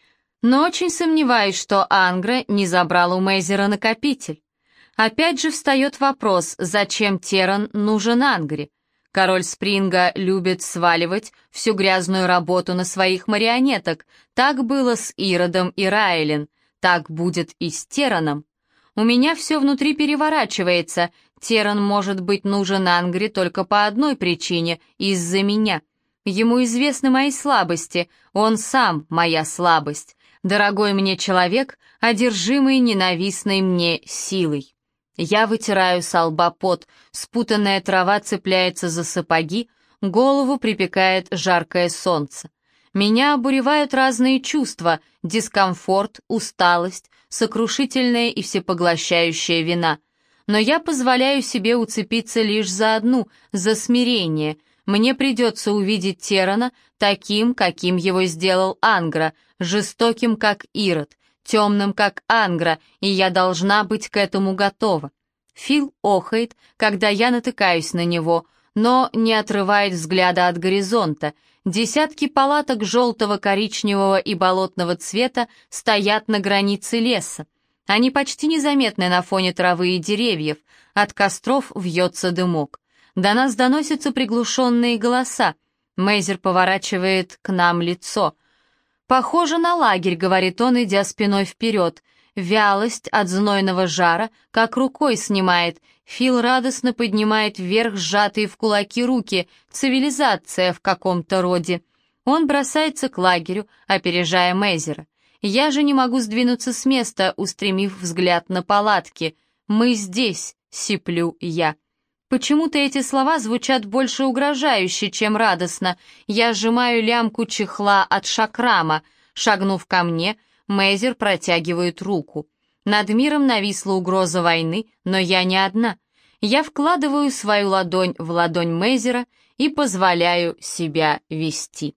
Но очень сомневаюсь, что Ангра не забрала у Мезера Накопитель. Опять же встает вопрос, зачем Терран нужен Ангре? Король Спринга любит сваливать всю грязную работу на своих марионеток. Так было с Иродом и Райлин, так будет и с Терраном. У меня все внутри переворачивается. Терран может быть нужен Ангре только по одной причине — из-за меня. Ему известны мои слабости, он сам моя слабость. Дорогой мне человек, одержимый ненавистной мне силой. Я вытираю со лба пот, спутанная трава цепляется за сапоги, голову припекает жаркое солнце. Меня обуревают разные чувства — дискомфорт, усталость, сокрушительная и всепоглощающая вина. Но я позволяю себе уцепиться лишь за одну — за смирение. Мне придется увидеть Террана таким, каким его сделал Ангра, жестоким, как Ирод, темным, как Ангра, и я должна быть к этому готова. Фил охает, когда я натыкаюсь на него, но не отрывает взгляда от горизонта. Десятки палаток желтого, коричневого и болотного цвета стоят на границе леса. Они почти незаметны на фоне травы и деревьев, от костров вьется дымок. До нас доносятся приглушенные голоса. Мейзер поворачивает к нам лицо. «Похоже на лагерь», — говорит он, идя спиной вперед. Вялость от знойного жара как рукой снимает. Фил радостно поднимает вверх сжатые в кулаки руки. Цивилизация в каком-то роде. Он бросается к лагерю, опережая Мейзера. Я же не могу сдвинуться с места, устремив взгляд на палатки. «Мы здесь», — сиплю я. Почему-то эти слова звучат больше угрожающе, чем радостно. Я сжимаю лямку чехла от шакрама. Шагнув ко мне, Мейзер протягивает руку. Над миром нависла угроза войны, но я не одна. Я вкладываю свою ладонь в ладонь Мейзера и позволяю себя вести.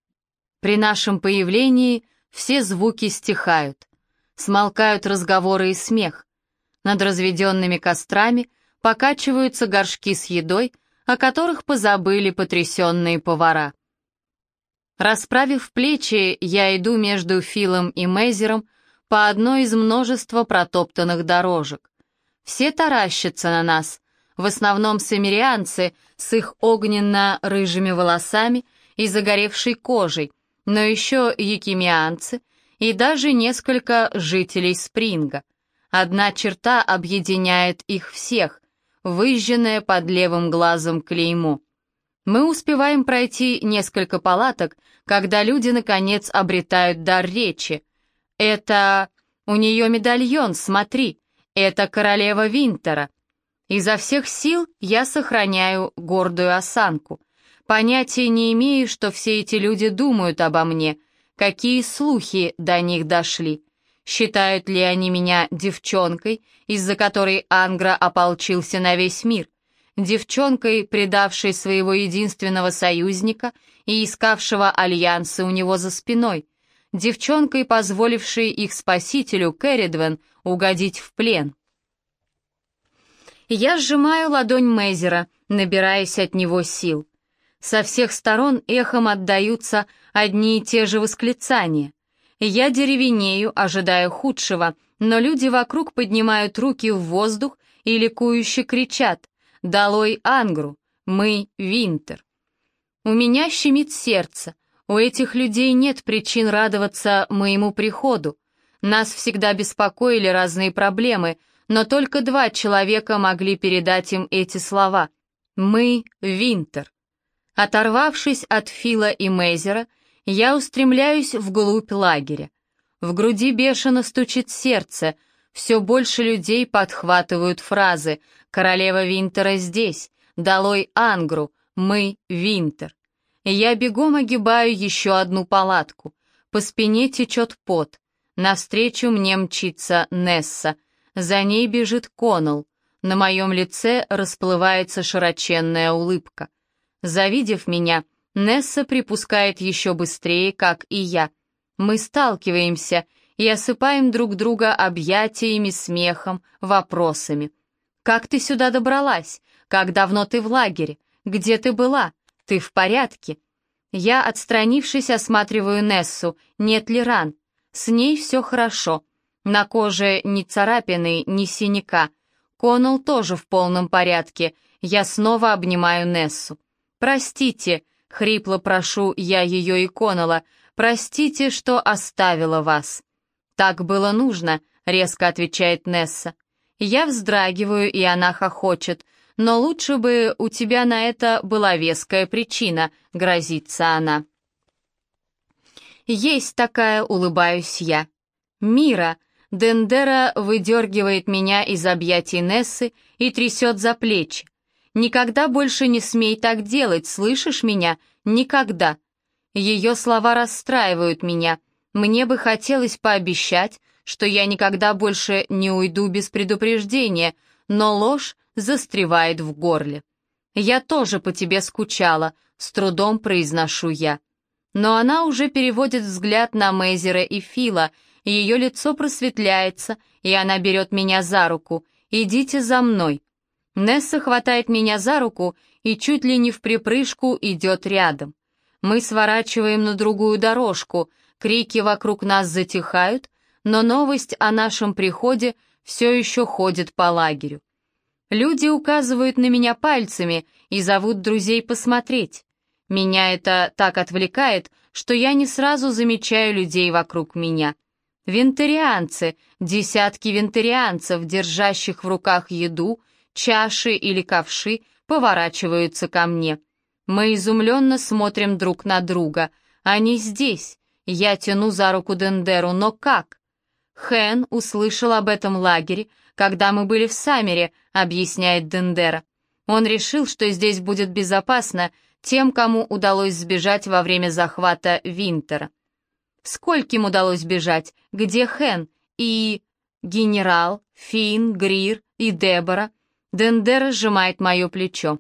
При нашем появлении все звуки стихают. Смолкают разговоры и смех. Над разведенными кострами покачиваются горшки с едой, о которых позабыли потрясенные повара. Расправив плечи, я иду между Филом и Мейзером по одной из множества протоптанных дорожек. Все таращатся на нас, в основном самирианцы с их огненно-рыжими волосами и загоревшей кожей, но еще якимианцы и даже несколько жителей Спринга. Одна черта объединяет их всех — выжженное под левым глазом клеймо. Мы успеваем пройти несколько палаток, когда люди, наконец, обретают дар речи. «Это... у нее медальон, смотри, это королева Винтера». Изо всех сил я сохраняю гордую осанку. Понятия не имею, что все эти люди думают обо мне, какие слухи до них дошли. Считают ли они меня девчонкой, из-за которой Ангра ополчился на весь мир? Девчонкой, предавшей своего единственного союзника и искавшего альянсы у него за спиной, девчонкой, позволившей их спасителю Кэрридван угодить в плен. Я сжимаю ладонь Мейзера, набираясь от него сил. Со всех сторон эхом отдаются одни и те же восклицания. Я деревенею, ожидая худшего, но люди вокруг поднимают руки в воздух и ликующе кричат: «Долой Ангру! Мы Винтер!» У меня щемит сердце. У этих людей нет причин радоваться моему приходу. Нас всегда беспокоили разные проблемы, но только два человека могли передать им эти слова. «Мы Винтер». Оторвавшись от Фила и Мейзера, я устремляюсь вглубь лагеря. В груди бешено стучит сердце, все больше людей подхватывают фразы: «Королева Винтера здесь», «Долой Ангру», «Мы Винтер». Я бегом огибаю еще одну палатку. По спине течет пот. Навстречу мне мчится Несса. За ней бежит Коннелл. На моем лице расплывается широченная улыбка. Завидев меня, Несса припускает еще быстрее, как и я. Мы сталкиваемся и осыпаем друг друга объятиями, смехом, вопросами. «Как ты сюда добралась? Как давно ты в лагере? Где ты была? Ты в порядке?» Я, отстранившись, осматриваю Нессу, нет ли ран. С ней все хорошо. На коже ни царапины, ни синяка. Коннелл тоже в полном порядке. Я снова обнимаю Нессу. «Простите», — хрипло прошу я ее и Коннелла, «простите, что оставила вас». «Так было нужно», — резко отвечает Несса. Я вздрагиваю, и она хохочет. «Но лучше бы у тебя на это была веская причина», — грозится она. «Есть такая», — улыбаюсь я. «Мира», — Дендера выдергивает меня из объятий Нессы и трясет за плечи. «Никогда больше не смей так делать, слышишь меня? Никогда!» Ее слова расстраивают меня. Мне бы хотелось пообещать, что я никогда больше не уйду без предупреждения, но ложь застревает в горле. «Я тоже по тебе скучала», — с трудом произношу я. Но она уже переводит взгляд на Мейзера и Фила, ее лицо просветляется, и она берет меня за руку. «Идите за мной». Несса хватает меня за руку и чуть ли не вприпрыжку идет рядом. Мы сворачиваем на другую дорожку, крики вокруг нас затихают, но новость о нашем приходе все еще ходит по лагерю. Люди указывают на меня пальцами и зовут друзей посмотреть. Меня это так отвлекает, что я не сразу замечаю людей вокруг меня. Винтерианцы, десятки винтерианцев, держащих в руках еду, чаши или ковши, поворачиваются ко мне. Мы изумленно смотрим друг на друга. Они здесь. Я тяну за руку Дендеру, но как? Хэн услышал об этом лагере, когда мы были в Саммере, объясняет Дендера. Он решил, что здесь будет безопасно тем, кому удалось сбежать во время захвата Винтера. Скольким удалось бежать? Где Хэн? И... генерал, Финн, Грир и Дебора? Дендера сжимает мое плечо.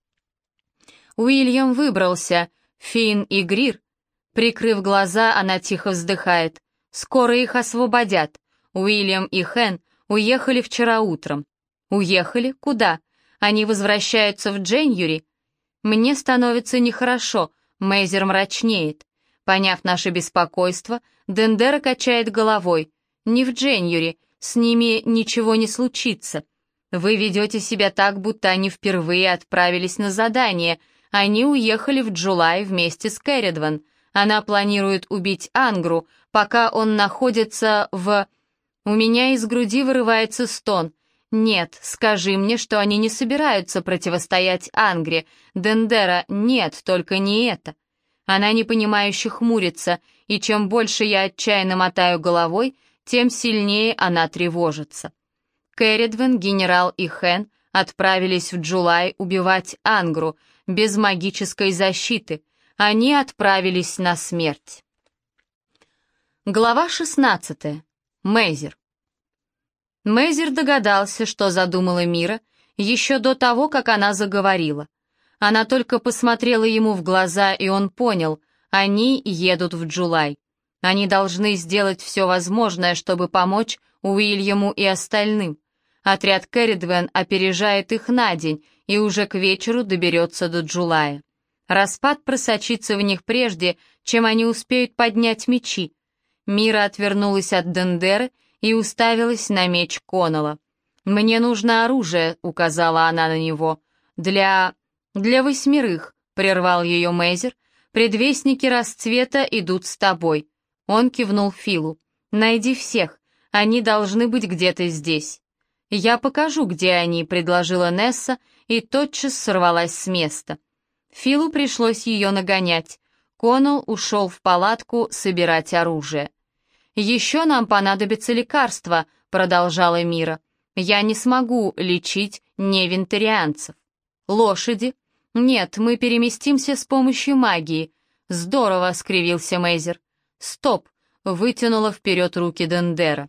Уильям выбрался. Финн и Грир. Прикрыв глаза, она тихо вздыхает. Скоро их освободят. Уильям и Хэн уехали вчера утром. Уехали? Куда? Они возвращаются в Дженюри? Мне становится нехорошо, Мейзер мрачнеет. Поняв наше беспокойство, Дендера качает головой. Не в Дженюри, с ними ничего не случится. Вы ведете себя так, будто они впервые отправились на задание. Они уехали в Джулай вместе с Кэрридван. Она планирует убить Ангру, пока он находится в... У меня из груди вырывается стон. «Нет, скажи мне, что они не собираются противостоять Ангре. Дендера, нет, только не это». Она непонимающе хмурится, и чем больше я отчаянно мотаю головой, тем сильнее она тревожится. Кэрридван, генерал и Хэн отправились в Джулай убивать Ангру без магической защиты. Они отправились на смерть. Глава шестнадцатая. Мейзер. Мейзер догадался, что задумала Мира, еще до того, как она заговорила. Она только посмотрела ему в глаза, и он понял, они едут в Джулай. Они должны сделать все возможное, чтобы помочь Уильяму и остальным. Отряд Кэрридвен опережает их на день и уже к вечеру доберется до Джулая. Распад просочится в них прежде, чем они успеют поднять мечи. Мира отвернулась от Дендеры и уставилась на меч Коннелла. «Мне нужно оружие», — указала она на него. «Для... для восьмерых», — прервал ее Мейзер. «Предвестники расцвета идут с тобой». Он кивнул Филу. «Найди всех, они должны быть где-то здесь». «Я покажу, где они», — предложила Несса, и тотчас сорвалась с места. Филу пришлось ее нагонять. Коннелл ушел в палатку собирать оружие. «Еще нам понадобится лекарство», — продолжала Мира. «Я не смогу лечить невентарианцев». «Лошади?» «Нет, мы переместимся с помощью магии». «Здорово», — скривился Мейзер. «Стоп», — вытянула вперед руки Дендера.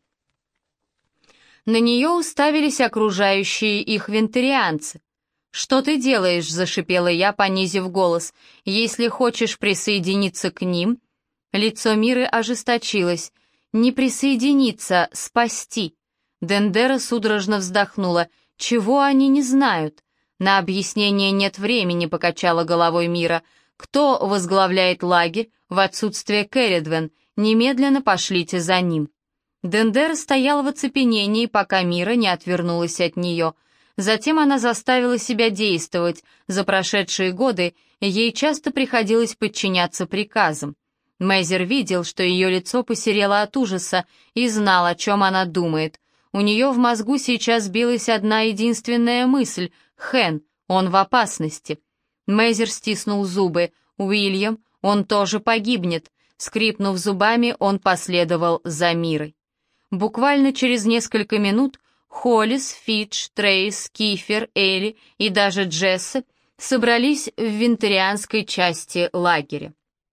На нее уставились окружающие их вентарианцы. «Что ты делаешь?» — зашипела я, понизив голос. «Если хочешь присоединиться к ним...» Лицо Миры ожесточилось. «Не присоединиться, спасти!» Дендера судорожно вздохнула. «Чего они не знают?» «На объяснение нет времени», — покачала головой Мира. «Кто возглавляет лагерь в отсутствие Керридвен? Немедленно пошлите за ним». Дендера стояла в оцепенении, пока Мира не отвернулась от нее. Затем она заставила себя действовать. За прошедшие годы ей часто приходилось подчиняться приказам. Мейзер видел, что ее лицо посерело от ужаса, и знал, о чем она думает. У нее в мозгу сейчас билась одна единственная мысль — Хэн, он в опасности. Мейзер стиснул зубы. «Уильям, он тоже погибнет». Скрипнув зубами, он последовал за Мирой. Буквально через несколько минут Холлис, Фидж, Трейс, Кифер, Элли и даже Джесси собрались в вентарианской части лагеря.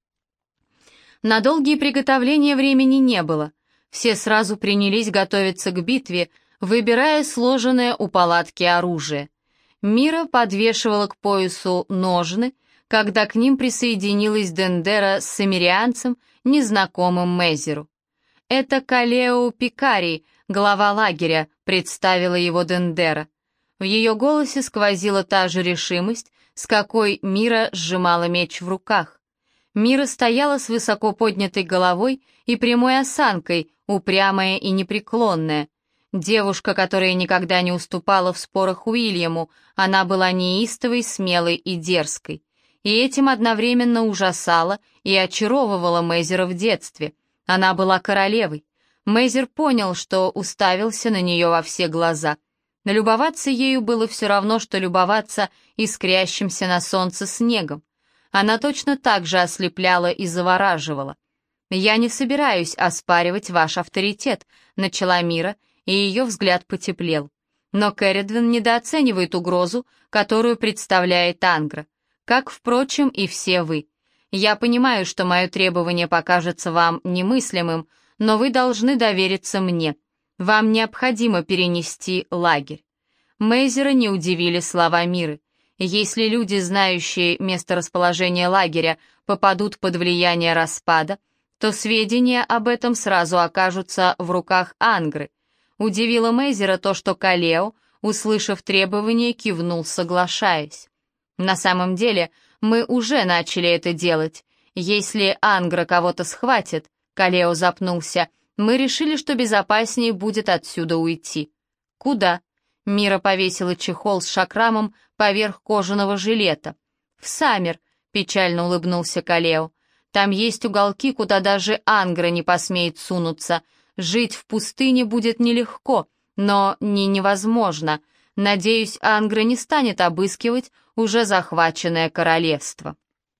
На долгие приготовления времени не было. Все сразу принялись готовиться к битве, выбирая сложенное у палатки оружие. Мира подвешивала к поясу ножны, когда к ним присоединилась Дендера с самирианцем, незнакомым Мейзеру. «Это Калео Пикари, глава лагеря», — представила его Дендера. В ее голосе сквозила та же решимость, с какой Мира сжимала меч в руках. Мира стояла с высоко поднятой головой и прямой осанкой, упрямая и непреклонная. Девушка, которая никогда не уступала в спорах Уильяму, она была неистовой, смелой и дерзкой. И этим одновременно ужасала и очаровывала Мейзера в детстве. Она была королевой. Мейзер понял, что уставился на нее во все глаза. Любоваться ею было все равно, что любоваться искрящимся на солнце снегом. Она точно так же ослепляла и завораживала. «Я не собираюсь оспаривать ваш авторитет», — начала Мира, и ее взгляд потеплел. «Но Керридвен недооценивает угрозу, которую представляет Ангра, как, впрочем, и все вы. Я понимаю, что мое требование покажется вам немыслимым, но вы должны довериться мне. Вам необходимо перенести лагерь». Мейзера не удивили слова Миры. Если люди, знающие месторасположение лагеря, попадут под влияние распада, то сведения об этом сразу окажутся в руках Ангры. Удивило Мейзера то, что Калео, услышав требование, кивнул, соглашаясь. «На самом деле, мы уже начали это делать. Если Ангра кого-то схватит», — Калео запнулся, — «мы решили, что безопаснее будет отсюда уйти». «Куда?» — Мира повесила чехол с шакрамом поверх кожаного жилета. «В Саммер», — печально улыбнулся Калео. «Там есть уголки, куда даже Ангра не посмеет сунуться. Жить в пустыне будет нелегко, но не невозможно. Надеюсь, Ангра не станет обыскивать уже захваченное королевство».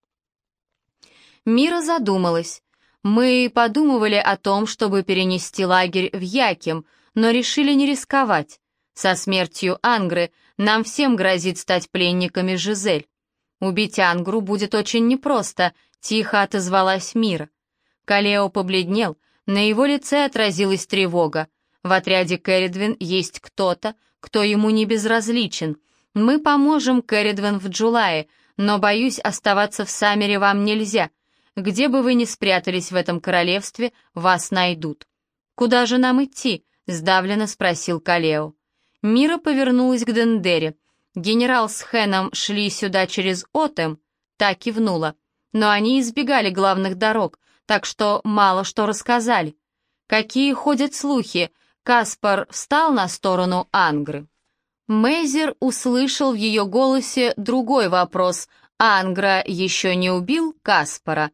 Мира задумалась. «Мы подумывали о том, чтобы перенести лагерь в Яким, но решили не рисковать. Со смертью Ангры нам всем грозит стать пленниками Жизель. Убить Ангру будет очень непросто», — тихо отозвалась Мира. Калео побледнел, на его лице отразилась тревога. «В отряде Керридвен есть кто-то, кто ему не безразличен. Мы поможем Керридвен в Джулае, но, боюсь, оставаться в Саммере вам нельзя. Где бы вы ни спрятались в этом королевстве, вас найдут». «Куда же нам идти?» — сдавленно спросил Калео. Мира повернулась к Дендере. «Генерал с Хэном шли сюда через Отем?» Та кивнула. «Но они избегали главных дорог, так что мало что рассказали. Какие ходят слухи? Каспар встал на сторону Ангры. Мейзер услышал в ее голосе другой вопрос. Ангра еще не убил Каспара?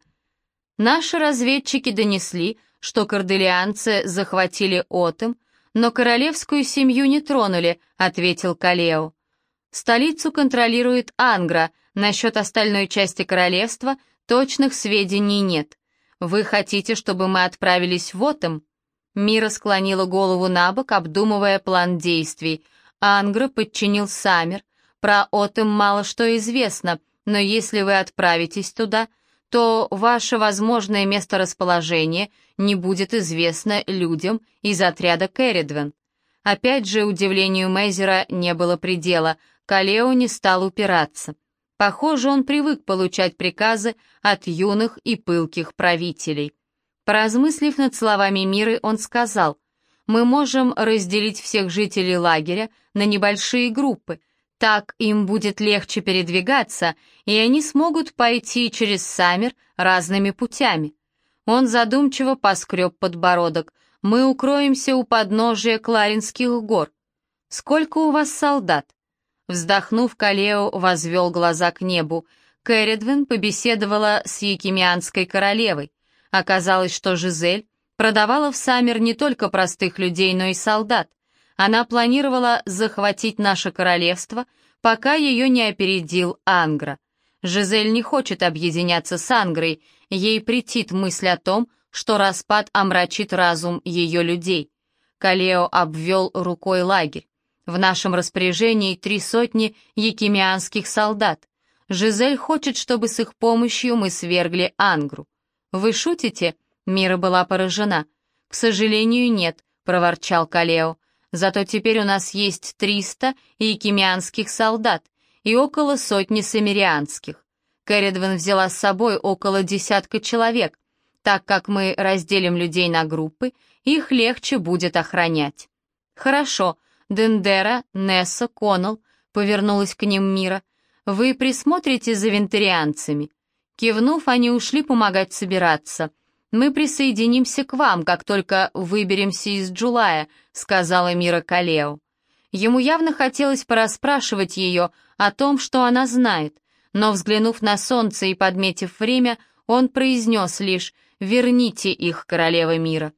Наши разведчики донесли, что корделианцы захватили Отем, но королевскую семью не тронули, ответил Калео. Столицу контролирует Ангра, насчет остальной части королевства точных сведений нет. Вы хотите, чтобы мы отправились в Отем? Мира склонила голову на бок, обдумывая план действий. Ангра подчинил Саммер. Про Отем мало что известно, но если вы отправитесь туда, то ваше возможное месторасположение не будет известно людям из отряда Керридвен. Опять же, удивлению Мейзера не было предела. Калео не стал упираться. Похоже, он привык получать приказы от юных и пылких правителей. Поразмыслив над словами Миры, он сказал: «Мы можем разделить всех жителей лагеря на небольшие группы. Так им будет легче передвигаться, и они смогут пойти через Саммер разными путями». Он задумчиво поскреб подбородок. «Мы укроемся у подножия Кларинских гор. Сколько у вас солдат?» Вздохнув, Калео возвел глаза к небу. Керридвен побеседовала с Якимианской королевой. Оказалось, что Жизель продавала в Саммер не только простых людей, но и солдат. Она планировала захватить наше королевство, пока ее не опередил Ангра. Жизель не хочет объединяться с Ангрой, ей претит мысль о том, что распад омрачит разум ее людей. Калео обвел рукой лагерь. В нашем распоряжении три сотни якимианских солдат. Жизель хочет, чтобы с их помощью мы свергли Ангру. Вы шутите? Мира была поражена. К сожалению, нет, проворчал Калео. Зато теперь у нас есть триста якимианских солдат и около сотни самирианских. Керридвен взяла с собой около десятка человек. Так как мы разделим людей на группы, их легче будет охранять. Хорошо. Дендера, Несса, Коннелл, повернулась к ним Мира. Вы присмотрите за вентарианцами. Кивнув, они ушли помогать собираться. Мы присоединимся к вам, как только выберемся из Джулая, сказала Мира Калео. Ему явно хотелось порасспрашивать ее о том, что она знает, но, взглянув на солнце и подметив время, он произнес лишь «Верните их, королева Мира».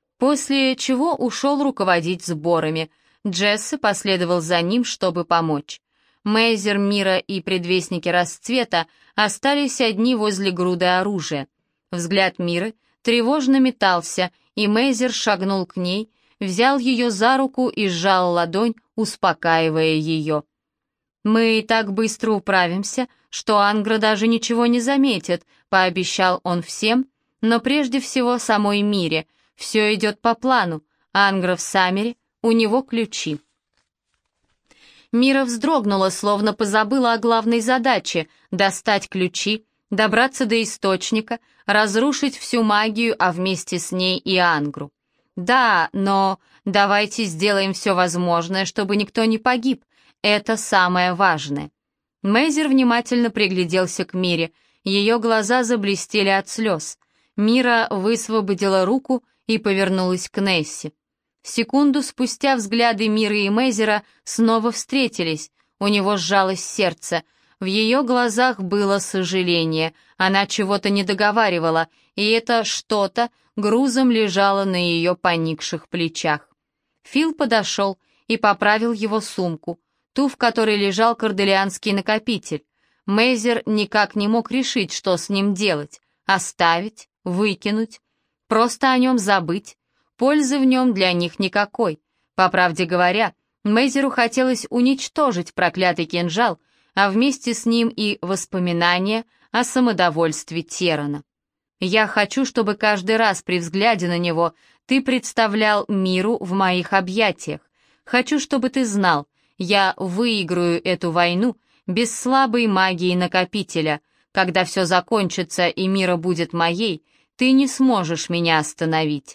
После чего ушел руководить сборами. Джесси последовал за ним, чтобы помочь. Мейзер, Мира и предвестники расцвета остались одни возле груды оружия. Взгляд Миры тревожно метался, и Мейзер шагнул к ней, взял ее за руку и сжал ладонь, успокаивая ее. «Мы и так быстро управимся, что Ангра даже ничего не заметит», — пообещал он всем, но прежде всего самой Мире. «Все идет по плану. Ангра в Саммере, у него ключи». Мира вздрогнула, словно позабыла о главной задаче — достать ключи, добраться до источника, разрушить всю магию, а вместе с ней и Ангру. «Да, но давайте сделаем все возможное, чтобы никто не погиб. Это самое важное». Мейзер внимательно пригляделся к Мире. Ее глаза заблестели от слез. Мира высвободила руку и повернулась к Несси. Секунду спустя взгляды Миры и Мейзера снова встретились. У него сжалось сердце. В ее глазах было сожаление. Она чего-то не договаривала, и это что-то грузом лежало на ее поникших плечах. Фил подошел и поправил его сумку, ту, в которой лежал корделианский накопитель. Мейзер никак не мог решить, что с ним делать. Оставить? Выкинуть? Просто о нем забыть? Пользы в нем для них никакой. По правде говоря, Мейзеру хотелось уничтожить проклятый кинжал, а вместе с ним и воспоминания о самодовольстве Террана. «Я хочу, чтобы каждый раз при взгляде на него ты представлял Миру в моих объятиях. Хочу, чтобы ты знал, я выиграю эту войну без слабой магии накопителя. Когда все закончится и Мира будет моей, ты не сможешь меня остановить».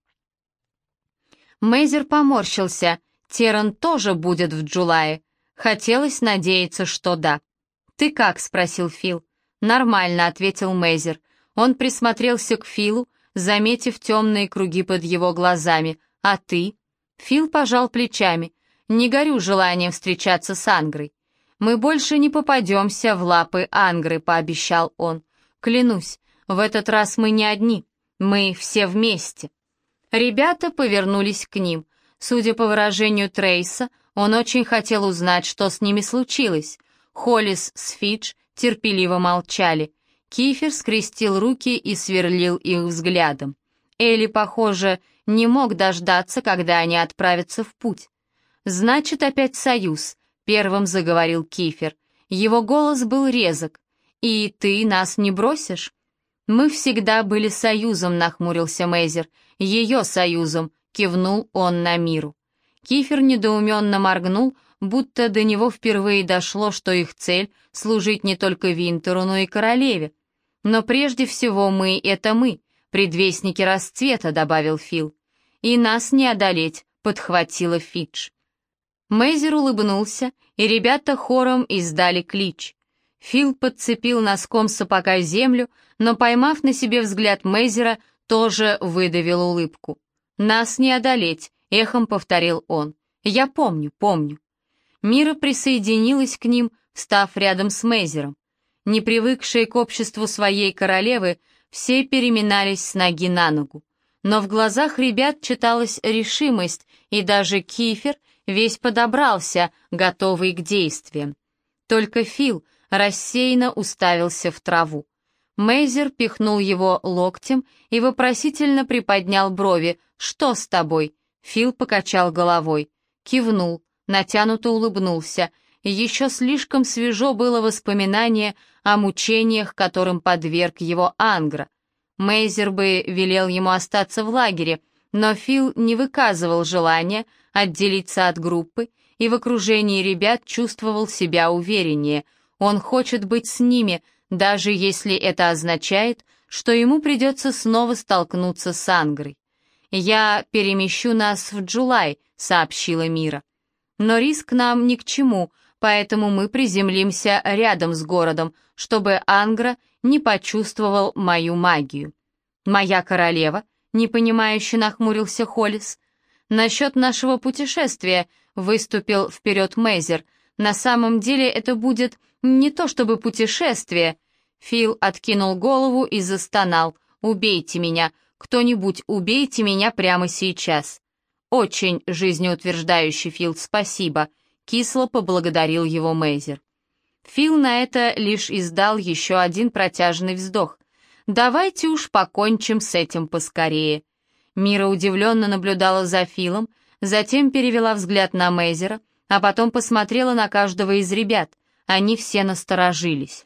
Мейзер поморщился. Терран тоже будет в Джулае. Хотелось надеяться, что да. «Ты как?» — спросил Фил. «Нормально», — ответил Мейзер. Он присмотрелся к Филу, заметив темные круги под его глазами. «А ты?» Фил пожал плечами. «Не горю желанием встречаться с Ангрой». «Мы больше не попадемся в лапы Ангры», — пообещал он. «Клянусь, в этот раз мы не одни, мы все вместе». Ребята повернулись к ним. Судя по выражению Трейса, он очень хотел узнать, что с ними случилось. Холлис с Фидж терпеливо молчали. Кифер скрестил руки и сверлил их взглядом. Элли, похоже, не мог дождаться, когда они отправятся в путь. «Значит, опять союз», — первым заговорил Кифер. Его голос был резок. «И ты нас не бросишь?» «Мы всегда были союзом», — нахмурился Мейзер. «Ее союзом», — кивнул он на Миру. Кифер недоуменно моргнул, будто до него впервые дошло, что их цель — служить не только Винтеру, но и королеве. «Но прежде всего мы — это мы, предвестники расцвета», — добавил Фил. «И нас не одолеть», — подхватила Фидж. Мейзер улыбнулся, и ребята хором издали клич. Фил подцепил носком сапога землю, но, поймав на себе взгляд Мейзера, тоже выдавил улыбку. «Нас не одолеть», — эхом повторил он. «Я помню, помню». Мира присоединилась к ним, встав рядом с Мейзером. Не привыкшие к обществу своей королевы, все переминались с ноги на ногу. Но в глазах ребят читалась решимость, и даже Кифер весь подобрался, готовый к действиям. Только Фил рассеянно уставился в траву. Мейзер пихнул его локтем и вопросительно приподнял брови. «Что с тобой?» Фил покачал головой, кивнул, натянуто улыбнулся. Еще слишком свежо было воспоминание о мучениях, которым подверг его Ангра. Мейзер бы велел ему остаться в лагере, но Фил не выказывал желания отделиться от группы и в окружении ребят чувствовал себя увереннее. Он хочет быть с ними, даже если это означает, что ему придется снова столкнуться с Ангрой. «Я перемещу нас в Джулай», — сообщила Мира. «Но риск нам ни к чему, поэтому мы приземлимся рядом с городом, чтобы Ангра не почувствовал мою магию». «Моя королева?» — непонимающе нахмурился Холлис. «Насчет нашего путешествия», — выступил вперед Мейзер. «На самом деле это будет не то чтобы путешествие». Фил откинул голову и застонал. «Убейте меня! Кто-нибудь убейте меня прямо сейчас!» «Очень жизнеутверждающий, Фил, спасибо!» Кисло поблагодарил его Мейзер. Фил на это лишь издал еще один протяжный вздох. «Давайте уж покончим с этим поскорее». Мира удивленно наблюдала за Филом, затем перевела взгляд на Мейзера, а потом посмотрела на каждого из ребят. Они все насторожились.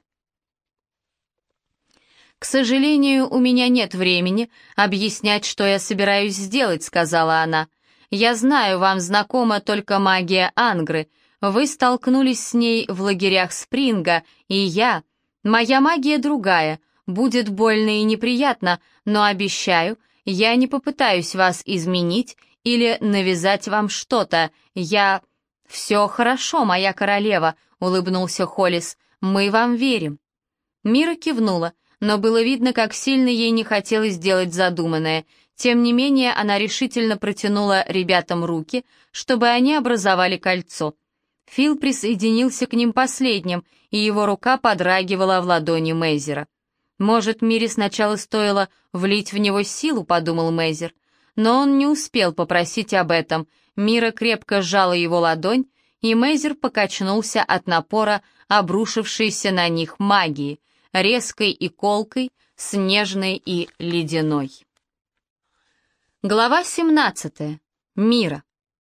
«К сожалению, у меня нет времени объяснять, что я собираюсь сделать», — сказала она. «Я знаю, вам знакома только магия Ангры. Вы столкнулись с ней в лагерях Спринга, и я... Моя магия другая, будет больно и неприятно, но обещаю, я не попытаюсь вас изменить или навязать вам что-то. Я...» «Все хорошо, моя королева», — улыбнулся Холлис. «Мы вам верим». Мира кивнула, но было видно, как сильно ей не хотелось сделать задуманное. Тем не менее, она решительно протянула ребятам руки, чтобы они образовали кольцо. Фил присоединился к ним последним, и его рука подрагивала в ладони Мейзера. «Может, Мире сначала стоило влить в него силу», — подумал Мейзер. Но он не успел попросить об этом. Мира крепко сжала его ладонь, и Мейзер покачнулся от напора, обрушившейся на них магии, резкой и колкой, снежной и ледяной. Глава семнадцатая. Мира.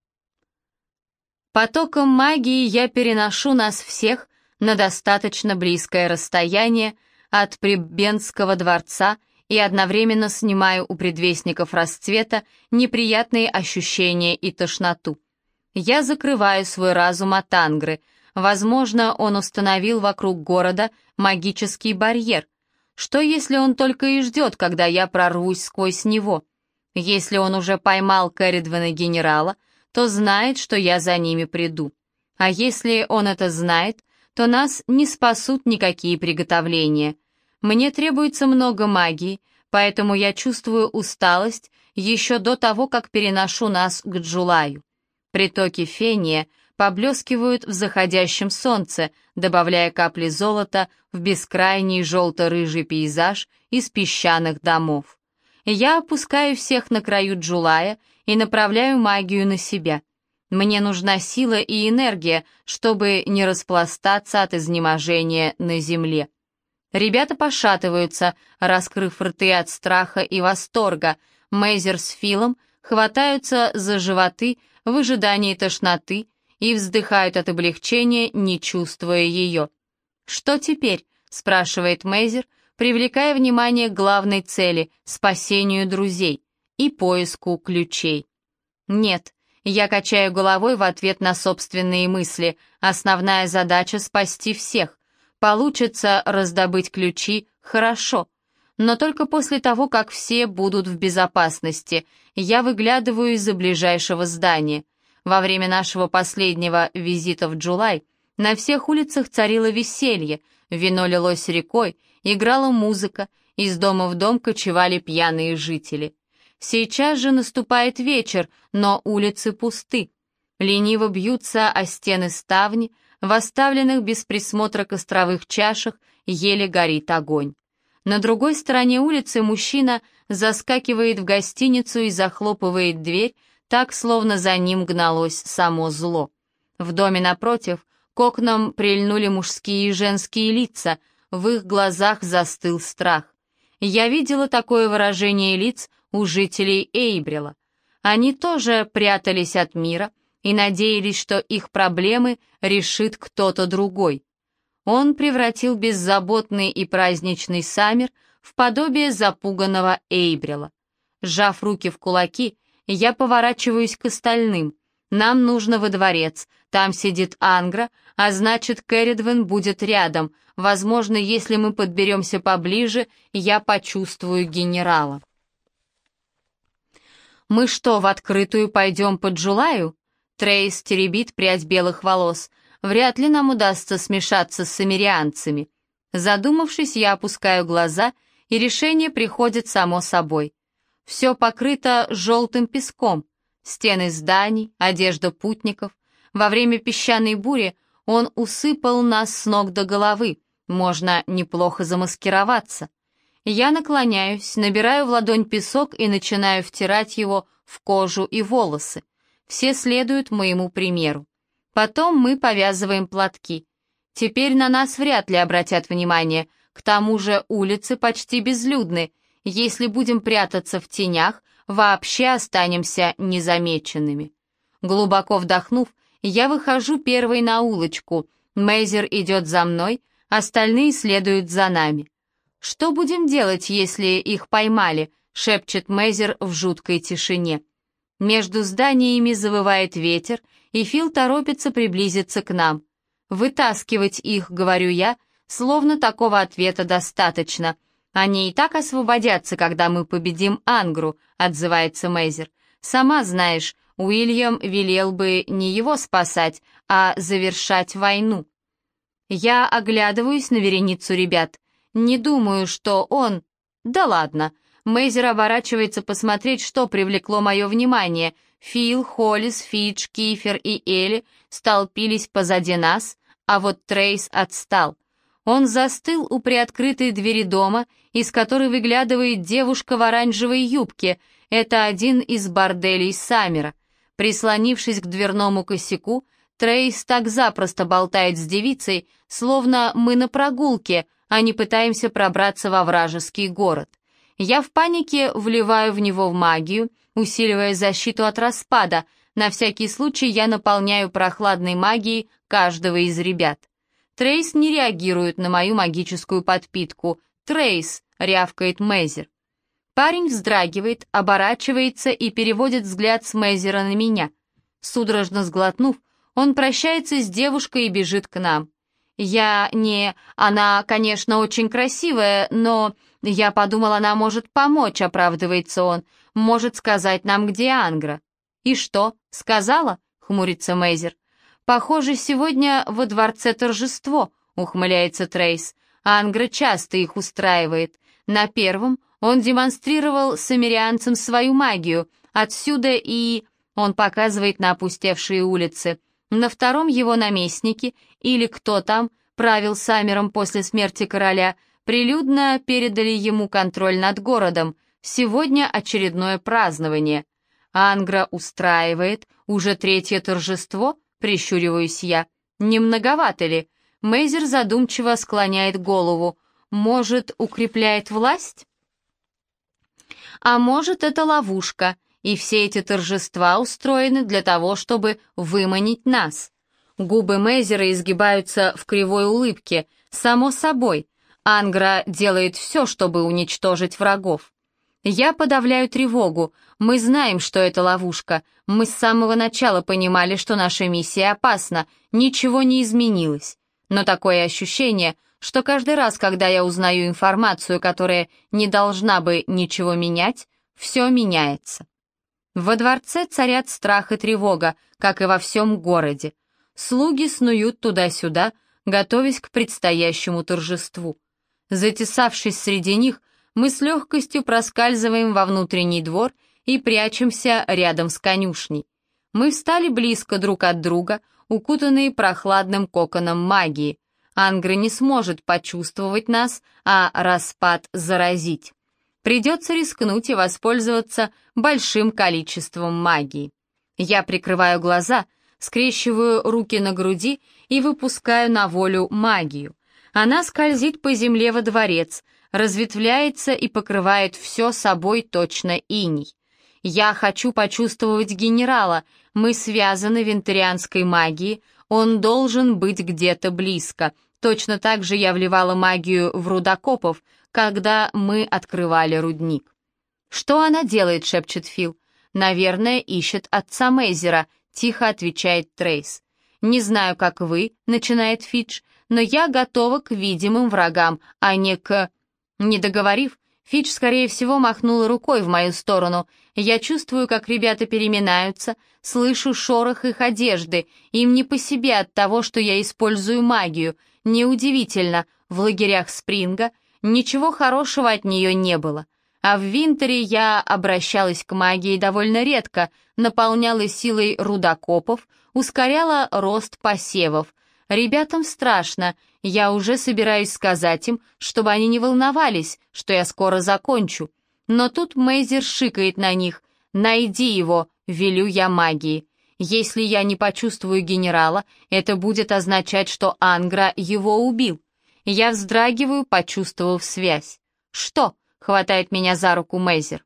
Потоком магии я переношу нас всех на достаточно близкое расстояние от Приббенского дворца и одновременно снимаю у предвестников расцвета неприятные ощущения и тошноту. Я закрываю свой разум от Ангры. Возможно, он установил вокруг города магический барьер. Что, если он только и ждет, когда я прорвусь сквозь него? Если он уже поймал Кэрридвена генерала, то знает, что я за ними приду. А если он это знает, то нас не спасут никакие приготовления. Мне требуется много магии, поэтому я чувствую усталость еще до того, как переношу нас к Джулаю. Притоки Фения поблескивают в заходящем солнце, добавляя капли золота в бескрайний желто-рыжий пейзаж из песчаных домов. Я опускаю всех на краю Джулая и направляю магию на себя. Мне нужна сила и энергия, чтобы не распластаться от изнеможения на земле. Ребята пошатываются, раскрыв рты от страха и восторга. Мейзер с Филом хватаются за животы в ожидании тошноты и вздыхают от облегчения, не чувствуя ее. «Что теперь?» — спрашивает Мейзер, привлекая внимание к главной цели — спасению друзей и поиску ключей. «Нет». Я качаю головой в ответ на собственные мысли. Основная задача — спасти всех. Получится раздобыть ключи — хорошо. Но только после того, как все будут в безопасности. Я выглядываю из-за ближайшего здания. Во время нашего последнего визита в Джулай на всех улицах царило веселье, вино лилось рекой, играла музыка, из дома в дом кочевали пьяные жители. Сейчас же наступает вечер, но улицы пусты. Лениво бьются о стены ставни, в оставленных без присмотра костровых чашах еле горит огонь. На другой стороне улицы мужчина заскакивает в гостиницу и захлопывает дверь, так, словно за ним гналось само зло. В доме напротив к окнам прильнули мужские и женские лица, в их глазах застыл страх. Я видела такое выражение лиц у жителей Эйбрила. Они тоже прятались от мира и надеялись, что их проблемы решит кто-то другой. Он превратил беззаботный и праздничный Саммер в подобие запуганного Эйбрила. Сжав руки в кулаки, я поворачиваюсь к остальным. Нам нужно во дворец, там сидит Ангра, а значит, Кэрридвен будет рядом. Возможно, если мы подберемся поближе, я почувствую генерала. «Мы что, в открытую пойдем по Джулаю?» Трейс теребит прядь белых волос. «Вряд ли нам удастся смешаться с самирианцами». Задумавшись, я опускаю глаза, и решение приходит само собой. Все покрыто желтым песком. Стены зданий, одежда путников. Во время песчаной бури он усыпал нас с ног до головы. Можно неплохо замаскироваться. Я наклоняюсь, набираю в ладонь песок и начинаю втирать его в кожу и волосы. Все следуют моему примеру. Потом мы повязываем платки. Теперь на нас вряд ли обратят внимание. К тому же улицы почти безлюдны. Если будем прятаться в тенях, вообще останемся незамеченными. Глубоко вдохнув, я выхожу первой на улочку. Мейзер идет за мной, остальные следуют за нами. «Что будем делать, если их поймали?» — шепчет Мейзер в жуткой тишине. Между зданиями завывает ветер, и Фил торопится приблизиться к нам. «Вытаскивать их», — говорю я, словно такого ответа достаточно. «Они и так освободятся, когда мы победим Ангру», — отзывается Мейзер. «Сама знаешь, Уильям велел бы не его спасать, а завершать войну». Я оглядываюсь на вереницу ребят. Не думаю, что он... Да ладно. Мейзер оборачивается посмотреть, что привлекло мое внимание. Фил, Холлис, Фидж, Кифер и Элли столпились позади нас, а вот Трейс отстал. Он застыл у приоткрытой двери дома, из которой выглядывает девушка в оранжевой юбке. Это один из борделей Саммера. Прислонившись к дверному косяку, Трейс так запросто болтает с девицей, словно мы на прогулке, а не пытаемся пробраться во вражеский город. Я в панике вливаю в него магию, усиливая защиту от распада. На всякий случай я наполняю прохладной магией каждого из ребят. Трейс не реагирует на мою магическую подпитку. «Трейс!» — рявкает Мейзер. Парень вздрагивает, оборачивается и переводит взгляд с Мейзера на меня. Судорожно сглотнув, он прощается с девушкой и бежит к нам. Я не... Она, конечно, очень красивая, но... Я подумал, она может помочь, оправдывается он. Может сказать нам, где Ангра. И что, сказала? Хмурится Мейзер. Похоже, сегодня во дворце торжество, ухмыляется Трейс. Ангра часто их устраивает. На первом он демонстрировал самирианцам свою магию, отсюда и... Он показывает на опустевшие улицы. На втором его наместники, или кто там, правил Саммером после смерти короля, прилюдно передали ему контроль над городом. Сегодня очередное празднование. Ангра устраивает уже третье торжество, прищуриваюсь я. Не многовато ли? Мейзер задумчиво склоняет голову. Может, укрепляет власть? А может, это ловушка, и все эти торжества устроены для того, чтобы выманить нас. Губы Мейзера изгибаются в кривой улыбке. Само собой, Ангра делает все, чтобы уничтожить врагов. Я подавляю тревогу. Мы знаем, что это ловушка. Мы с самого начала понимали, что наша миссия опасна. Ничего не изменилось. Но такое ощущение, что каждый раз, когда я узнаю информацию, которая не должна бы ничего менять, все меняется. Во дворце царят страх и тревога, как и во всем городе. Слуги снуют туда-сюда, готовясь к предстоящему торжеству. Затесавшись среди них, мы с легкостью проскальзываем во внутренний двор и прячемся рядом с конюшней. Мы встали близко друг от друга, укутанные прохладным коконом магии. Ангра не сможет почувствовать нас, а распад заразить. Придется рискнуть и воспользоваться большим количеством магии. Я прикрываю глаза, скрещиваю руки на груди и выпускаю на волю магию. Она скользит по земле во дворец, разветвляется и покрывает все собой точно иней. Я хочу почувствовать генерала, мы связаны вентарианской магией, он должен быть где-то близко. Точно так же я вливала магию в рудокопов, когда мы открывали рудник. «Что она делает?» — шепчет Фил. «Наверное, ищет отца Мейзера», — тихо отвечает Трейс. «Не знаю, как вы», — начинает Фидж, «но я готова к видимым врагам, а не к...» Не договорив, Фидж, скорее всего, махнула рукой в мою сторону. Я чувствую, как ребята переминаются, слышу шорох их одежды. Им не по себе от того, что я использую магию. Неудивительно, в лагерях Спринга ничего хорошего от нее не было. А в Винтере я обращалась к магии довольно редко, наполняла силой рудокопов, ускоряла рост посевов. Ребятам страшно, я уже собираюсь сказать им, чтобы они не волновались, что я скоро закончу. Но тут Мейзер шикает на них. «Найди его», — велю я магии. Если я не почувствую генерала, это будет означать, что Ангра его убил. Я вздрагиваю, почувствовав связь. «Что?» — хватает меня за руку Мейзер.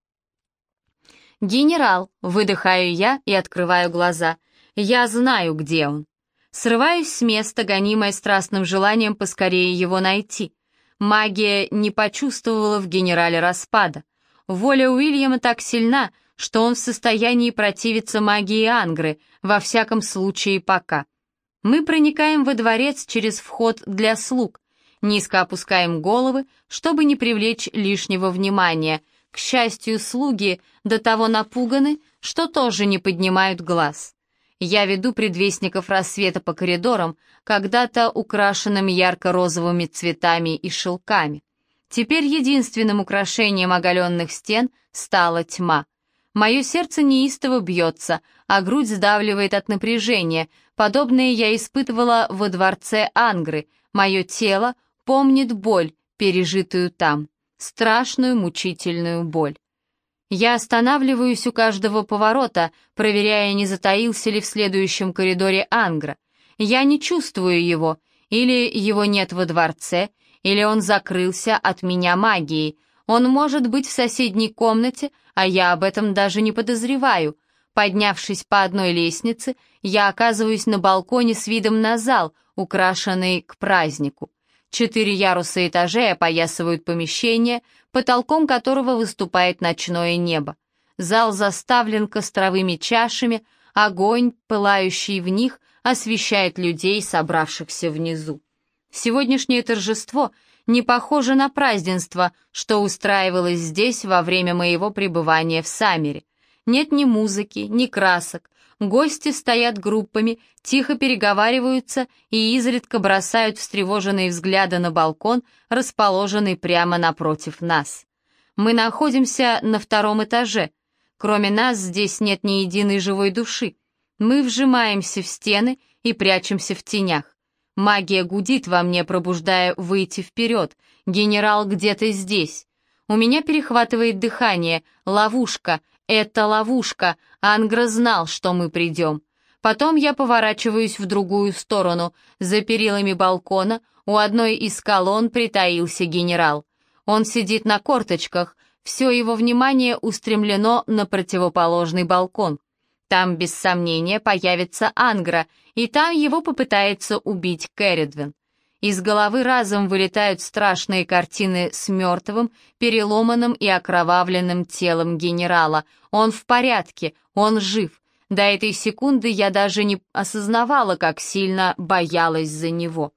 «Генерал», — выдыхаю я и открываю глаза. «Я знаю, где он». Срываюсь с места, гонимая страстным желанием поскорее его найти. Магия не почувствовала в генерале распада. Воля Уильяма так сильна, что он в состоянии противиться магии Ангры, во всяком случае пока. Мы проникаем во дворец через вход для слуг, низко опускаем головы, чтобы не привлечь лишнего внимания. К счастью, слуги до того напуганы, что тоже не поднимают глаз. Я веду предвестников рассвета по коридорам, когда-то украшенным ярко-розовыми цветами и шелками. Теперь единственным украшением оголенных стен стала тьма. Мое сердце неистово бьется, а грудь сдавливает от напряжения. Подобное я испытывала во дворце Ангры. Мое тело помнит боль, пережитую там. Страшную, мучительную боль. Я останавливаюсь у каждого поворота, проверяя, не затаился ли в следующем коридоре Ангра. Я не чувствую его, или его нет во дворце, или он закрылся от меня магией. Он может быть в соседней комнате, а я об этом даже не подозреваю. Поднявшись по одной лестнице, я оказываюсь на балконе с видом на зал, украшенный к празднику. Четыре яруса этажей опоясывают помещение, потолком которого выступает ночное небо. Зал заставлен костровыми чашами, огонь, пылающий в них, освещает людей, собравшихся внизу. Сегодняшнее торжество не похоже на празднество, что устраивалось здесь во время моего пребывания в Саммере. Нет ни музыки, ни красок, Гости стоят группами, тихо переговариваются и изредка бросают встревоженные взгляды на балкон, расположенный прямо напротив нас. Мы находимся на втором этаже. Кроме нас здесь нет ни единой живой души. Мы вжимаемся в стены и прячемся в тенях. Магия гудит во мне, пробуждая выйти вперед. Генерал где-то здесь. У меня перехватывает дыхание. Ловушка. Это ловушка. Ангра знал, что мы придем. Потом я поворачиваюсь в другую сторону. За перилами балкона у одной из колонн притаился генерал. Он сидит на корточках. Все его внимание устремлено на противоположный балкон. Там, без сомнения, появится Ангра, и там его попытается убить Керридвен. Из головы разом вылетают страшные картины с мертвым, переломанным и окровавленным телом генерала. Он в порядке, он жив. До этой секунды я даже не осознавала, как сильно боялась за него.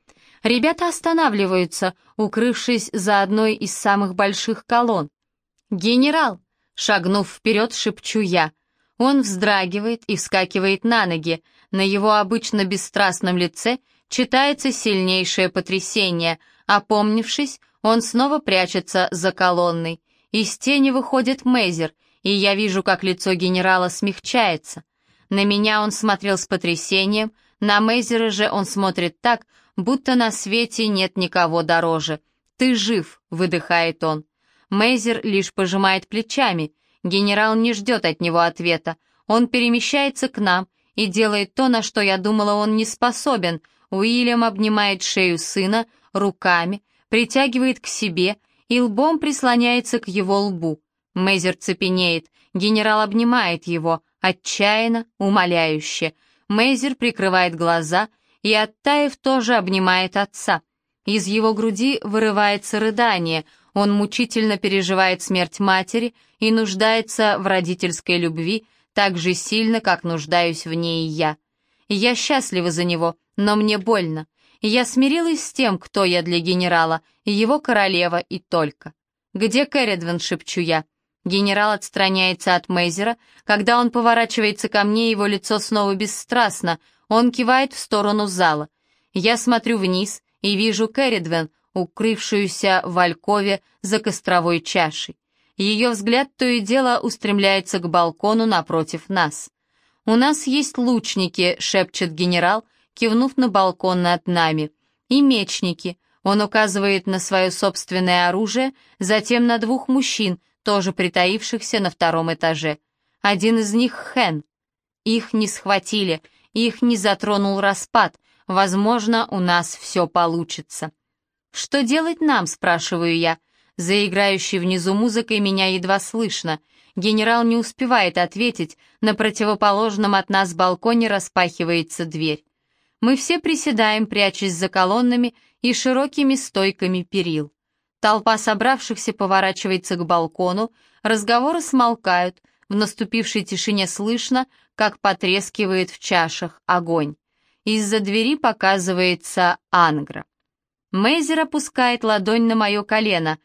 Ребята останавливаются, укрывшись за одной из самых больших колонн. «Генерал!» — шагнув вперед, шепчу я. Он вздрагивает и вскакивает на ноги. На его обычно бесстрастном лице читается сильнейшее потрясение. Опомнившись, он снова прячется за колонной. Из тени выходит Мейзер, и я вижу, как лицо генерала смягчается. На меня он смотрел с потрясением, на Мейзера же он смотрит так, будто на свете нет никого дороже. «Ты жив», — выдыхает он. Мейзер лишь пожимает плечами. Генерал не ждет от него ответа. Он перемещается к нам и делает то, на что я думала, он не способен. Уильям обнимает шею сына руками, притягивает к себе и лбом прислоняется к его лбу. Мейзер цепенеет. Генерал обнимает его, отчаянно, умоляюще. Мейзер прикрывает глаза и, оттаив, тоже обнимает отца. Из его груди вырывается рыдание. Он мучительно переживает смерть матери и нуждается в родительской любви так же сильно, как нуждаюсь в ней я. Я счастлива за него, но мне больно. Я смирилась с тем, кто я для генерала, его королева и только. «Где Керридвен?» — шепчу я. Генерал отстраняется от Мейзера. Когда он поворачивается ко мне, его лицо снова бесстрастно. Он кивает в сторону зала. Я смотрю вниз и вижу Керридвен, укрывшуюся в алькове за костровой чашей. Ее взгляд то и дело устремляется к балкону напротив нас. «У нас есть лучники», — шепчет генерал, кивнув на балкон над нами. «И мечники». Он указывает на свое собственное оружие, затем на двух мужчин, тоже притаившихся на втором этаже. Один из них — Хэн. Их не схватили, их не затронул распад. Возможно, у нас все получится. «Что делать нам?» — спрашиваю я. За играющей внизу музыкой меня едва слышно. Генерал не успевает ответить, на противоположном от нас балконе распахивается дверь. Мы все приседаем, прячась за колоннами и широкими стойками перил. Толпа собравшихся поворачивается к балкону, разговоры смолкают, в наступившей тишине слышно, как потрескивает в чашах огонь. Из-за двери показывается Ангра. Мейзер опускает ладонь на мое колено.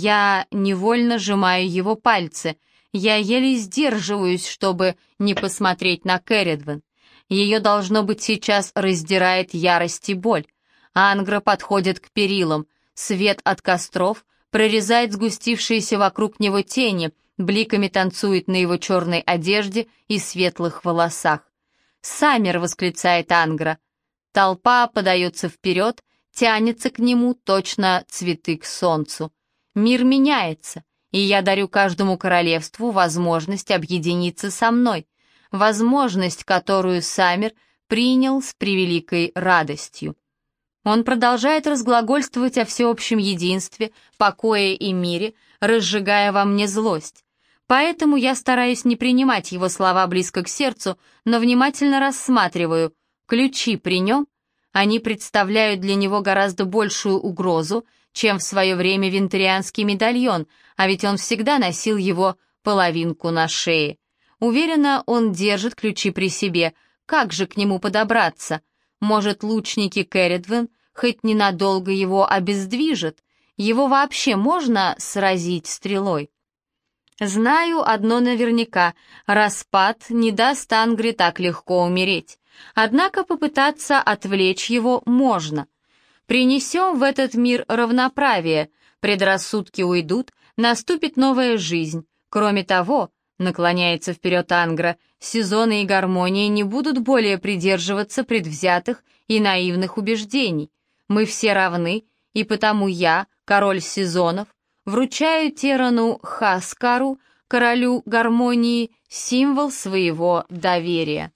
Я невольно сжимаю его пальцы. Я еле сдерживаюсь, чтобы не посмотреть на Керридвен. Ее, должно быть, сейчас раздирает ярость и боль. Ангра подходит к перилам. Свет от костров прорезает сгустившиеся вокруг него тени, бликами танцует на его черной одежде и светлых волосах. «Саммер!» — восклицает Ангра. Толпа подается вперед, тянется к нему точно цветы к солнцу. Мир меняется, и я дарю каждому королевству возможность объединиться со мной, возможность, которую Саммер принял с превеликой радостью. Он продолжает разглагольствовать о всеобщем единстве, покое и мире, разжигая во мне злость. Поэтому я стараюсь не принимать его слова близко к сердцу, но внимательно рассматриваю. Ключи при нем? Они представляют для него гораздо большую угрозу, чем в свое время винтерианский медальон, а ведь он всегда носил его половинку на шее. Уверена, он держит ключи при себе. Как же к нему подобраться? Может, лучники Керридвен хоть ненадолго его обездвижат? Его вообще можно сразить стрелой? Знаю одно наверняка, распад не даст Ангре так легко умереть. Однако попытаться отвлечь его можно. Принесем в этот мир равноправие, предрассудки уйдут, наступит новая жизнь. Кроме того, наклоняется вперед Ангра, сезоны и гармония не будут более придерживаться предвзятых и наивных убеждений. Мы все равны, и потому я, король сезонов, вручаю Терану Хаскару, королю гармонии, символ своего доверия.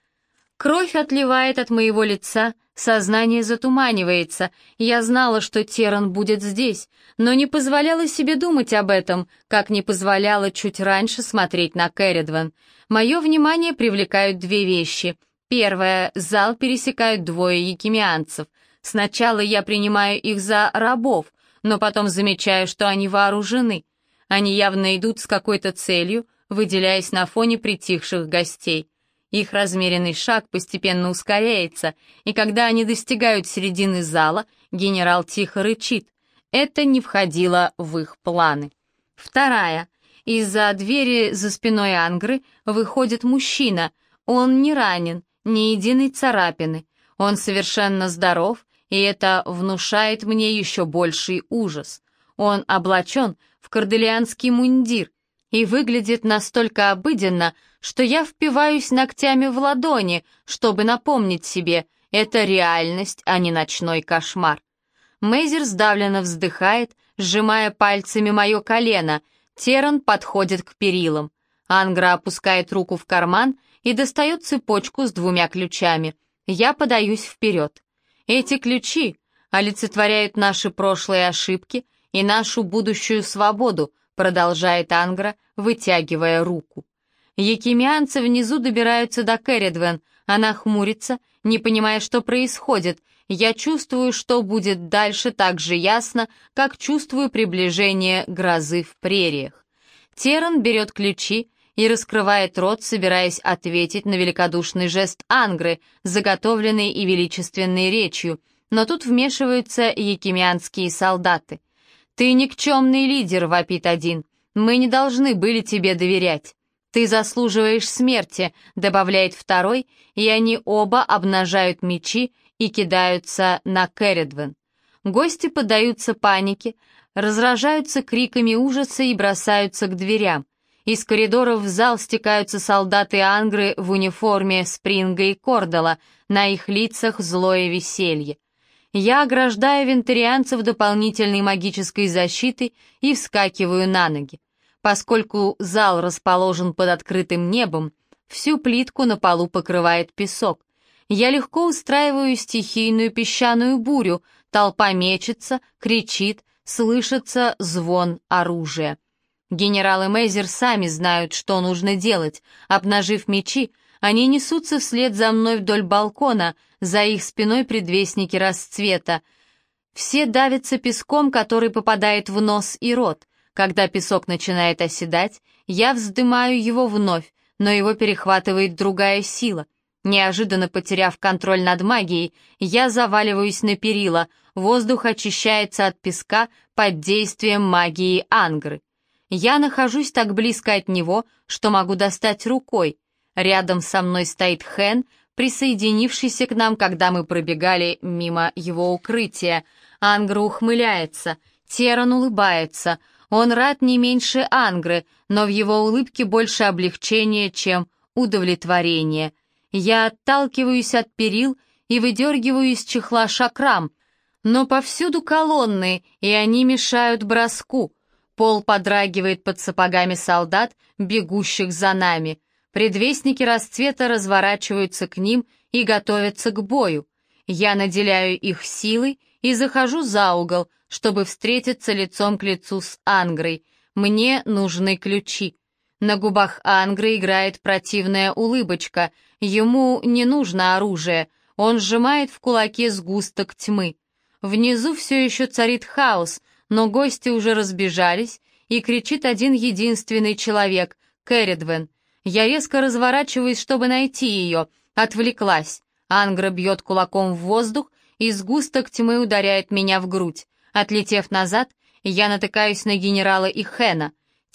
Кровь отливает от моего лица, сознание затуманивается. Я знала, что Теран будет здесь, но не позволяла себе думать об этом, как не позволяла чуть раньше смотреть на Керридвен. Мое внимание привлекают две вещи. Первое — зал пересекают двое якимианцев. Сначала я принимаю их за рабов, но потом замечаю, что они вооружены. Они явно идут с какой-то целью, выделяясь на фоне притихших гостей. Их размеренный шаг постепенно ускоряется, и когда они достигают середины зала, генерал тихо рычит. Это не входило в их планы. Вторая. Из-за двери за спиной Ангры выходит мужчина. Он не ранен, ни единой царапины. Он совершенно здоров, и это внушает мне еще больший ужас. Он облачен в корделианский мундир и выглядит настолько обыденно, что я впиваюсь ногтями в ладони, чтобы напомнить себе, это реальность, а не ночной кошмар. Мейзер сдавленно вздыхает, сжимая пальцами мое колено. Теран подходит к перилам. Ангра опускает руку в карман и достает цепочку с двумя ключами. Я подаюсь вперед. Эти ключи олицетворяют наши прошлые ошибки и нашу будущую свободу, продолжает Ангра, вытягивая руку. Якимианцы внизу добираются до Керридвен. Она хмурится, не понимая, что происходит. Я чувствую, что будет дальше так же ясно, как чувствую приближение грозы в прериях. Теран берет ключи и раскрывает рот, собираясь ответить на великодушный жест Ангры, заготовленный и величественной речью, но тут вмешиваются якимианские солдаты. «Ты никчемный лидер», — вопит один, — «мы не должны были тебе доверять». «Ты заслуживаешь смерти», — добавляет второй, и они оба обнажают мечи и кидаются на Керридвен. Гости поддаются панике, разражаются криками ужаса и бросаются к дверям. Из коридоров в зал стекаются солдаты Ангры в униформе Спринга и Кордала, на их лицах злое веселье. Я ограждаю вентарианцев дополнительной магической защитой и вскакиваю на ноги. Поскольку зал расположен под открытым небом, всю плитку на полу покрывает песок. Я легко устраиваю стихийную песчаную бурю, толпа мечется, кричит, слышится звон оружия. Генерал и Мейзер сами знают, что нужно делать. Обнажив мечи, они несутся вслед за мной вдоль балкона, за их спиной предвестники расцвета. Все давятся песком, который попадает в нос и рот. Когда песок начинает оседать, я вздымаю его вновь, но его перехватывает другая сила. Неожиданно потеряв контроль над магией, я заваливаюсь на перила, воздух очищается от песка под действием магии Ангры. Я нахожусь так близко от него, что могу достать рукой. Рядом со мной стоит Хэн, присоединившийся к нам, когда мы пробегали мимо его укрытия. Ангра ухмыляется, Теран улыбается. Он рад не меньше Ангры, но в его улыбке больше облегчения, чем удовлетворения. Я отталкиваюсь от перил и выдергиваю из чехла шакрам, но повсюду колонны, и они мешают броску. Пол подрагивает под сапогами солдат, бегущих за нами. Предвестники расцвета разворачиваются к ним и готовятся к бою. Я наделяю их силой и захожу за угол, чтобы встретиться лицом к лицу с Ангрой. Мне нужны ключи. На губах Ангры играет противная улыбочка. Ему не нужно оружие. Он сжимает в кулаке сгусток тьмы. Внизу все еще царит хаос, но гости уже разбежались, и кричит один единственный человек — Керридвен. Я резко разворачиваюсь, чтобы найти ее. Отвлеклась. Ангра бьет кулаком в воздух, и сгусток тьмы ударяет меня в грудь. Отлетев назад, я натыкаюсь на генерала и Хэна.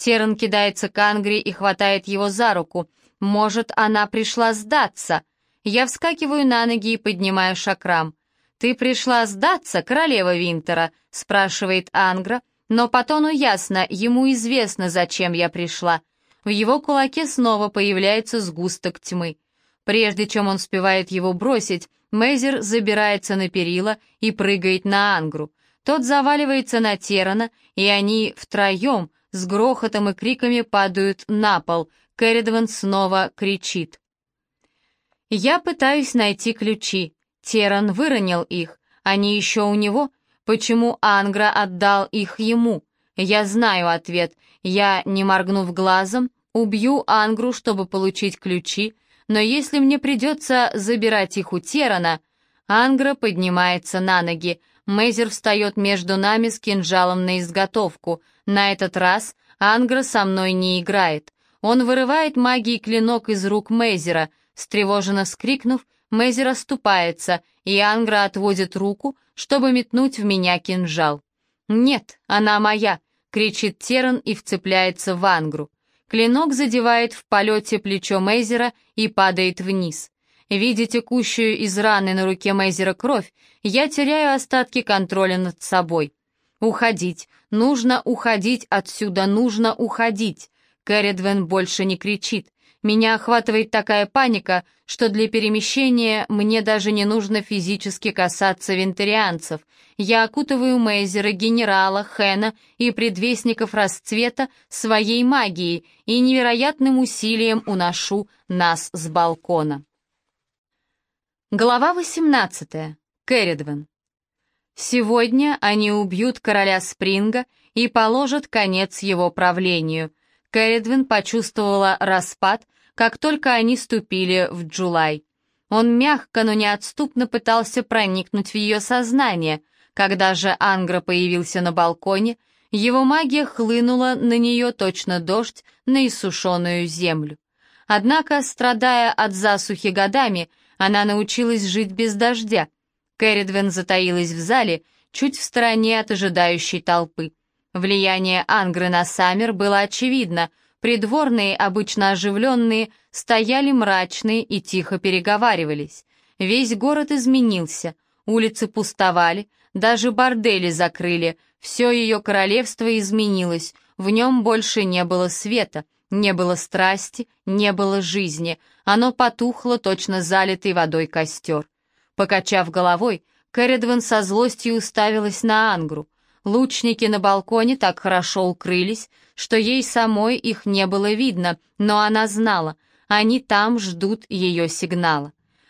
Террен кидается к Ангре и хватает его за руку. Может, она пришла сдаться? Я вскакиваю на ноги и поднимаю шакрам. «Ты пришла сдаться, королева Винтера?» — спрашивает Ангра, но по тону ясно, ему известно, зачем я пришла. В его кулаке снова появляется сгусток тьмы. Прежде чем он успевает его бросить, Мейзер забирается на перила и прыгает на Ангру. Тот заваливается на Террена, и они втроем с грохотом и криками падают на пол. Кэрридван снова кричит. Я пытаюсь найти ключи. Террен выронил их. Они еще у него? Почему Ангра отдал их ему? Я знаю ответ. Я, не моргнув глазом, убью Ангру, чтобы получить ключи, но если мне придется забирать их у Террена... Ангра поднимается на ноги. Мейзер встает между нами с кинжалом на изготовку. На этот раз Ангра со мной не играет. Он вырывает магией клинок из рук Мейзера. Встревоженно вскрикнув, Мейзер оступается, и Ангра отводит руку, чтобы метнуть в меня кинжал. «Нет, она моя!» — кричит Террен и вцепляется в Ангру. Клинок задевает в полете плечо Мейзера и падает вниз. Видя текущую из раны на руке Мейзера кровь, я теряю остатки контроля над собой. «Уходить! Нужно уходить отсюда! Нужно уходить!» Кэрридвен больше не кричит. Меня охватывает такая паника, что для перемещения мне даже не нужно физически касаться винтерианцев. Я окутываю Мейзера, генерала, Хэна и предвестников расцвета своей магией и невероятным усилием уношу нас с балкона. Глава восемнадцатая. Кэрридвен. Сегодня они убьют короля Спринга и положат конец его правлению. Кэрридвен почувствовала распад, как только они ступили в Джулай. Он мягко, но неотступно пытался проникнуть в ее сознание. Когда же Ангра появился на балконе, его магия хлынула на нее точно дождь на иссушенную землю. Однако, страдая от засухи годами, она научилась жить без дождя. Кэрридвен затаилась в зале, чуть в стороне от ожидающей толпы. Влияние Ангры на Саммер было очевидно. Придворные, обычно оживленные, стояли мрачные и тихо переговаривались. Весь город изменился, улицы пустовали, даже бордели закрыли, все ее королевство изменилось, в нем больше не было света, не было страсти, не было жизни, оно потухло, точно залитый водой костер. Покачав головой, Кэрридвен со злостью уставилась на Ангру. Лучники на балконе так хорошо укрылись, что ей самой их не было видно, но она знала, они там ждут ее сигнала.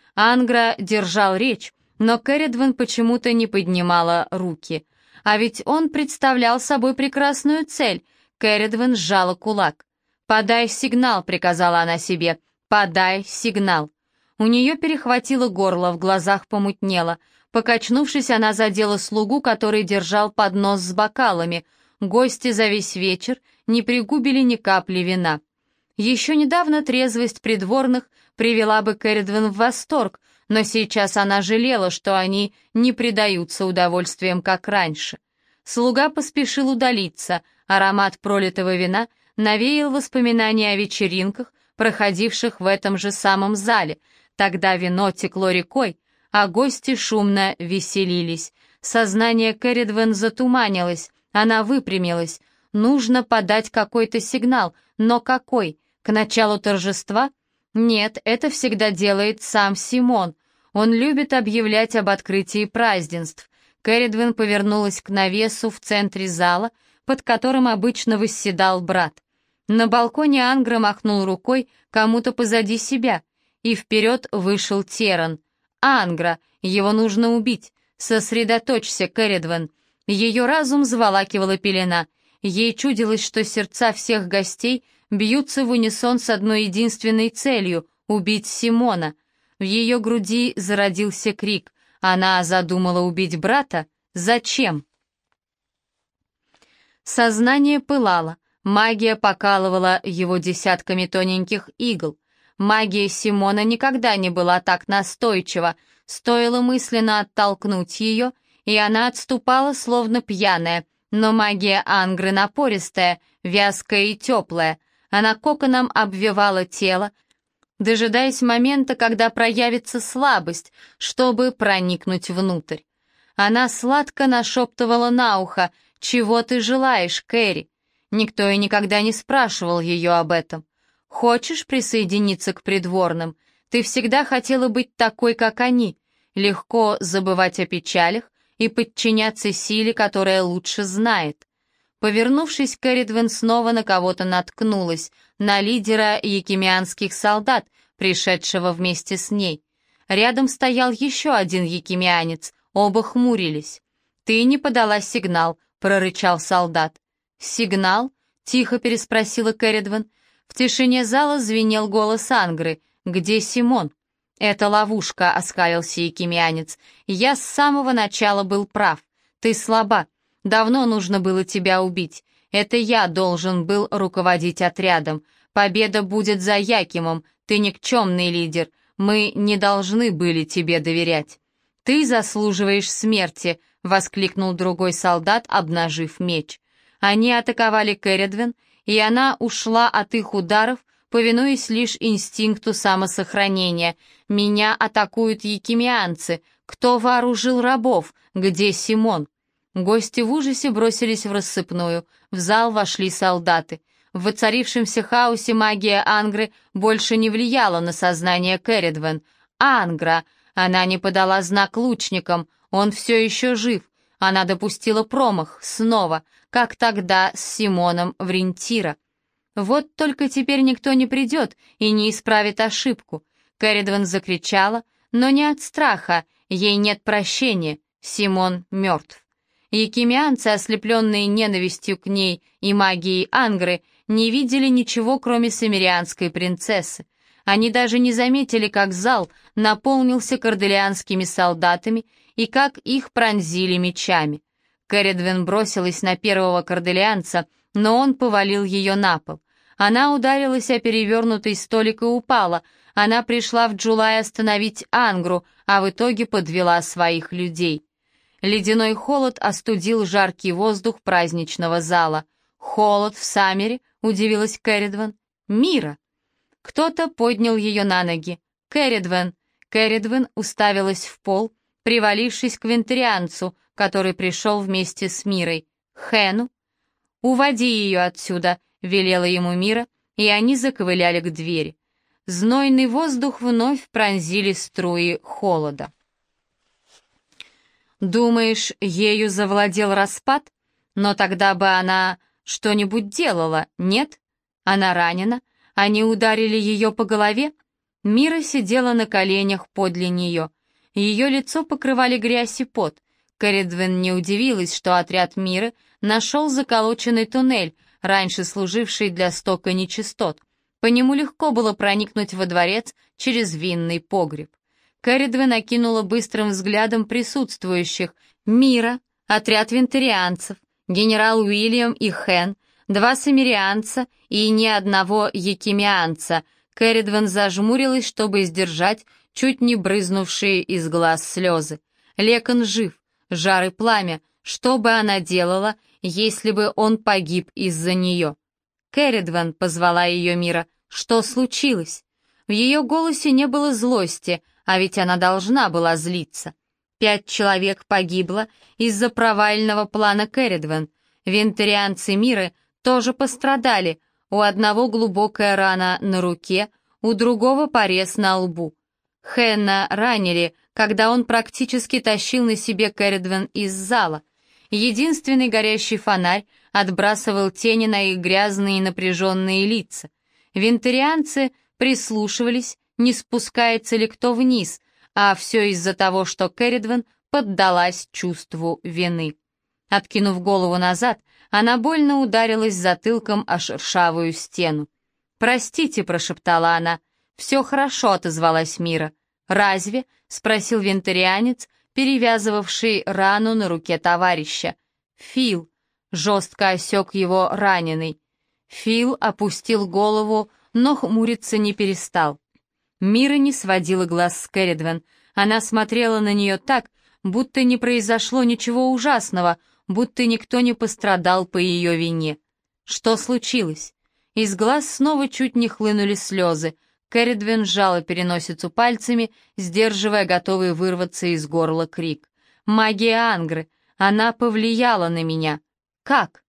Ангра держал речь, но Кэрридвен почему-то не поднимала руки. А ведь он представлял собой прекрасную цель. Кэрридвен сжала кулак. «Подай сигнал», — приказала она себе, — «подай сигнал». У нее перехватило горло, в глазах помутнело. Покачнувшись, она задела слугу, который держал поднос с бокалами. Гости за весь вечер не пригубили ни капли вина. Еще недавно трезвость придворных привела бы Кэрридвен в восторг, но сейчас она жалела, что они не предаются удовольствиям, как раньше. Слуга поспешил удалиться, аромат пролитого вина навеял воспоминания о вечеринках, проходивших в этом же самом зале. Тогда вино текло рекой, а гости шумно веселились. Сознание Кэрридвен затуманилось, она выпрямилась. Нужно подать какой-то сигнал, но какой? К началу торжества? Нет, это всегда делает сам Симон. Он любит объявлять об открытии празднеств. Кэрридвен повернулась к навесу в центре зала, под которым обычно восседал брат. На балконе Ангра махнул рукой кому-то позади себя, и вперед вышел Террен. «Ангра, его нужно убить. Сосредоточься, Кэрридвен». Ее разум заволакивала пелена. Ей чудилось, что сердца всех гостей бьются в унисон с одной единственной целью — убить Симона. В ее груди зародился крик. Она задумала убить брата? Зачем? Сознание пылало. Магия покалывала его десятками тоненьких игл. Магия Симона никогда не была так настойчива. Стоило мысленно оттолкнуть ее, и она отступала, словно пьяная. Но магия Ангры напористая, вязкая и теплая. Она коконом обвивала тело, дожидаясь момента, когда проявится слабость, чтобы проникнуть внутрь. Она сладко нашептывала на ухо: «Чего ты желаешь, Кэрри?» Никто и никогда не спрашивал ее об этом. «Хочешь присоединиться к придворным? Ты всегда хотела быть такой, как они. Легко забывать о печалях и подчиняться силе, которая лучше знает». Повернувшись, Кэрридвен снова на кого-то наткнулась, на лидера якимианских солдат, пришедшего вместе с ней. Рядом стоял еще один якимианец, оба хмурились. «Ты не подала сигнал», — прорычал солдат. «Сигнал?» — тихо переспросила Кэрридвен. В тишине зала звенел голос Ангры. «Где Симон?» «Это ловушка», — оскалился якимианец. «Я с самого начала был прав. Ты слаба. Давно нужно было тебя убить. Это я должен был руководить отрядом. Победа будет за Якимом. Ты никчемный лидер. Мы не должны были тебе доверять». «Ты заслуживаешь смерти», — воскликнул другой солдат, обнажив меч. Они атаковали Кэрридвен, и она ушла от их ударов, повинуясь лишь инстинкту самосохранения. «Меня атакуют якимианцы. Кто вооружил рабов? Где Симон?» Гости в ужасе бросились в рассыпную. В зал вошли солдаты. В воцарившемся хаосе магия Ангры больше не влияла на сознание Кэрридвен. «Ангра!» Она не подала знак лучникам. Он все еще жив. Она допустила промах. Снова. Как тогда с Симоном в Рентира. Вот только теперь никто не придет и не исправит ошибку. Кэрридвен закричала, но не от страха. Ей нет прощения. Симон мертв. Якимианцы, ослепленные ненавистью к ней и магией Ангры, не видели ничего, кроме симирианской принцессы. Они даже не заметили, как зал наполнился корделианскими солдатами и как их пронзили мечами. Кэрридвен бросилась на первого корделианца, но он повалил ее на пол. Она ударилась о перевернутый столик и упала. Она пришла в Джулай остановить Ангру, а в итоге подвела своих людей. Ледяной холод остудил жаркий воздух праздничного зала. «Холод в Саммере?» — удивилась Кэрридвен. «Мира!» Кто-то поднял ее на ноги. «Кэрридвен!» Кэрридвен уставилась в пол, привалившись к вентарианцу, который пришел вместе с Мирой. «Хэну?» «Уводи ее отсюда!» — велела ему Мира, и они заковыляли к двери. Знойный воздух вновь пронзили струи холода. «Думаешь, ею завладел распад? Но тогда бы она что-нибудь делала, нет? Она ранена? Они ударили ее по голове?» Мира сидела на коленях подле нее. Ее лицо покрывали грязь и пот. Кэрридвен не удивилась, что отряд Миры нашел заколоченный туннель, раньше служивший для стока нечистот. По нему легко было проникнуть во дворец через винный погреб. Кэрридвен окинула быстрым взглядом присутствующих. Мира, отряд вентарианцев, генерал Уильям и Хэн, два самирианца и ни одного якимианца. Кэрридвен зажмурилась, чтобы сдержать чуть не брызнувшие из глаз слезы. Лекон жив, жар и пламя. Что бы она делала, если бы он погиб из-за нее? «Кэрридвен», — позвала ее Мира, — «что случилось?» В ее голосе не было злости, а ведь она должна была злиться. Пять человек погибло из-за провального плана Кэрридвен. Вентарианцы Миры тоже пострадали. У одного глубокая рана на руке, у другого порез на лбу. Хэна ранили, когда он практически тащил на себе Кэрридвен из зала. Единственный горящий фонарь отбрасывал тени на их грязные и напряженные лица. Вентарианцы прислушивались, не спускается ли кто вниз, а все из-за того, что Кэрридвен поддалась чувству вины. Откинув голову назад, она больно ударилась затылком о шершавую стену. «Простите», — прошептала она. «Все хорошо», — отозвалась Мира. «Разве?» — спросил вентарианец, перевязывавший рану на руке товарища. «Фил», — жестко осек его раненый. Фил опустил голову, но хмуриться не перестал. Мира не сводила глаз с Кэрридвен. Она смотрела на нее так, будто не произошло ничего ужасного, будто никто не пострадал по ее вине. Что случилось? Из глаз снова чуть не хлынули слезы. Кэрридвен сжала переносицу пальцами, сдерживая готовый вырваться из горла крик. «Магия Ангры! Она повлияла на меня! Как?»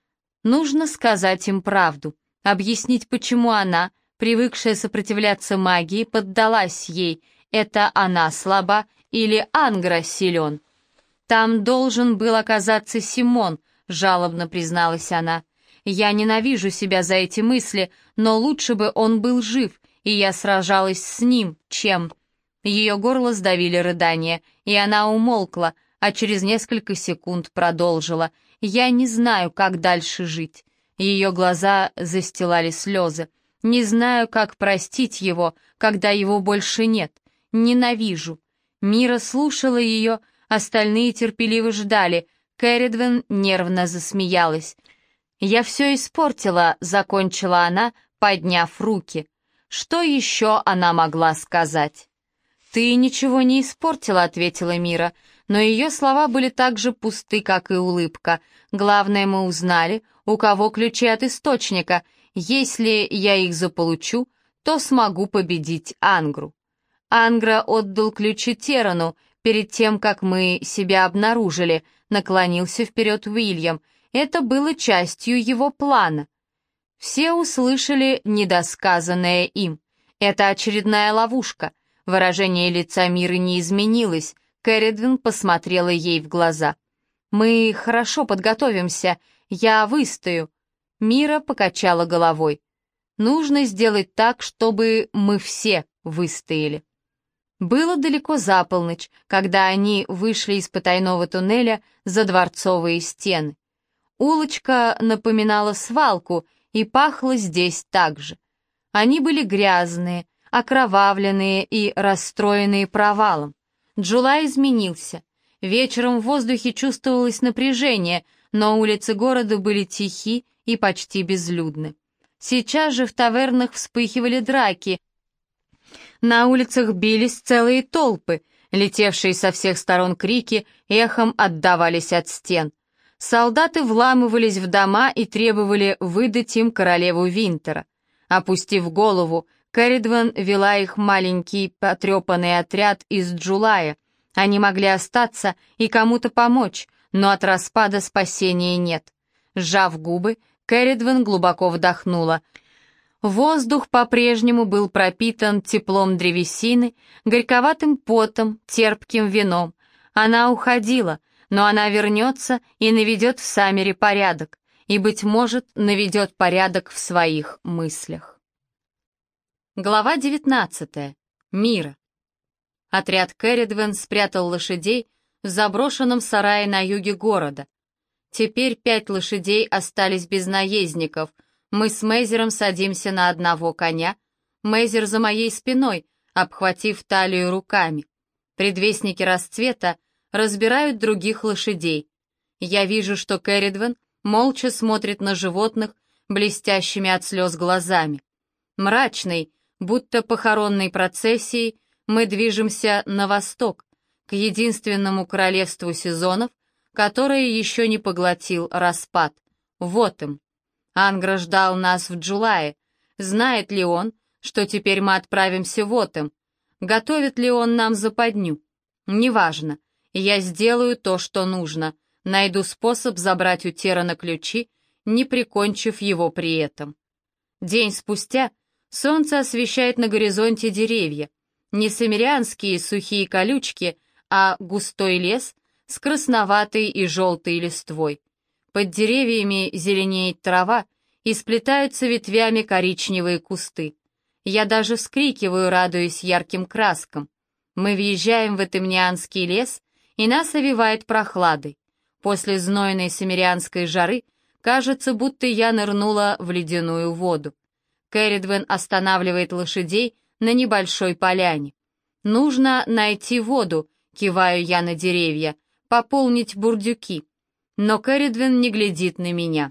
Нужно сказать им правду, объяснить, почему она, привыкшая сопротивляться магии, поддалась ей. Это она слаба или Ангра силен? «Там должен был оказаться Симон», — жалобно призналась она. «Я ненавижу себя за эти мысли, но лучше бы он был жив, и я сражалась с ним, чем...» Ее горло сдавили рыдания, и она умолкла, а через несколько секунд продолжила. «Я не знаю, как дальше жить». Ее глаза застилали слезы. «Не знаю, как простить его, когда его больше нет. Ненавижу». Мира слушала ее, остальные терпеливо ждали. Кэрридвен нервно засмеялась. «Я все испортила», — закончила она, подняв руки. Что еще она могла сказать? «Ты ничего не испортила», — ответила Мира, но ее слова были так же пусты, как и улыбка. «Главное, мы узнали, у кого ключи от источника. Если я их заполучу, то смогу победить Ангру». «Ангра отдал ключи Терану перед тем, как мы себя обнаружили», — наклонился вперед Уильям. «Это было частью его плана». Все услышали недосказанное им. «Это очередная ловушка». Выражение лица Миры не изменилось. Кэрридвен посмотрела ей в глаза. «Мы хорошо подготовимся. Я выстою». Мира покачала головой. «Нужно сделать так, чтобы мы все выстояли». Было далеко за полночь, когда они вышли из потайного туннеля за дворцовые стены. Улочка напоминала свалку и пахла здесь так же. Они были грязные, окровавленные и расстроенные провалом. Джулай изменился. Вечером в воздухе чувствовалось напряжение, но улицы города были тихи и почти безлюдны. Сейчас же в тавернах вспыхивали драки. На улицах бились целые толпы, летевшие со всех сторон крики эхом отдавались от стен. Солдаты вламывались в дома и требовали выдать им королеву Винтера. Опустив голову, Кэрридвен вела их маленький потрепанный отряд из Джулая. Они могли остаться и кому-то помочь, но от распада спасения нет. Сжав губы, Кэрридвен глубоко вдохнула. Воздух по-прежнему был пропитан теплом древесины, горьковатым потом, терпким вином. Она уходила, но она вернется и наведет в Саммере порядок, и, быть может, наведет порядок в своих мыслях. Глава девятнадцатая. Мира. Отряд Кэрридвен спрятал лошадей в заброшенном сарае на юге города. Теперь пять лошадей остались без наездников. Мы с Мейзером садимся на одного коня. Мейзер за моей спиной, обхватив талию руками. Предвестники расцвета разбирают других лошадей. Я вижу, что Кэрридвен молча смотрит на животных блестящими от слез глазами. Мрачный, будто похоронной процессией, мы движемся на восток, к единственному королевству сезонов, которое еще не поглотил распад. Вот им. Ангра ждал нас в Джулае. Знает ли он, что теперь мы отправимся в Отем? Готовит ли он нам западню? Неважно. Я сделаю то, что нужно. Найду способ забрать у Терана ключи, не прикончив его при этом. День спустя солнце освещает на горизонте деревья. Не саммерианские сухие колючки, а густой лес с красноватой и желтой листвой. Под деревьями зеленеет трава и сплетаются ветвями коричневые кусты. Я даже вскрикиваю, радуясь ярким краскам. Мы въезжаем в Этемнианский лес, и нас овевает прохладой. После знойной саммерианской жары кажется, будто я нырнула в ледяную воду. Кэрридвен останавливает лошадей на небольшой поляне. «Нужно найти воду», — киваю я на деревья, — «пополнить бурдюки». Но Кэрридвен не глядит на меня.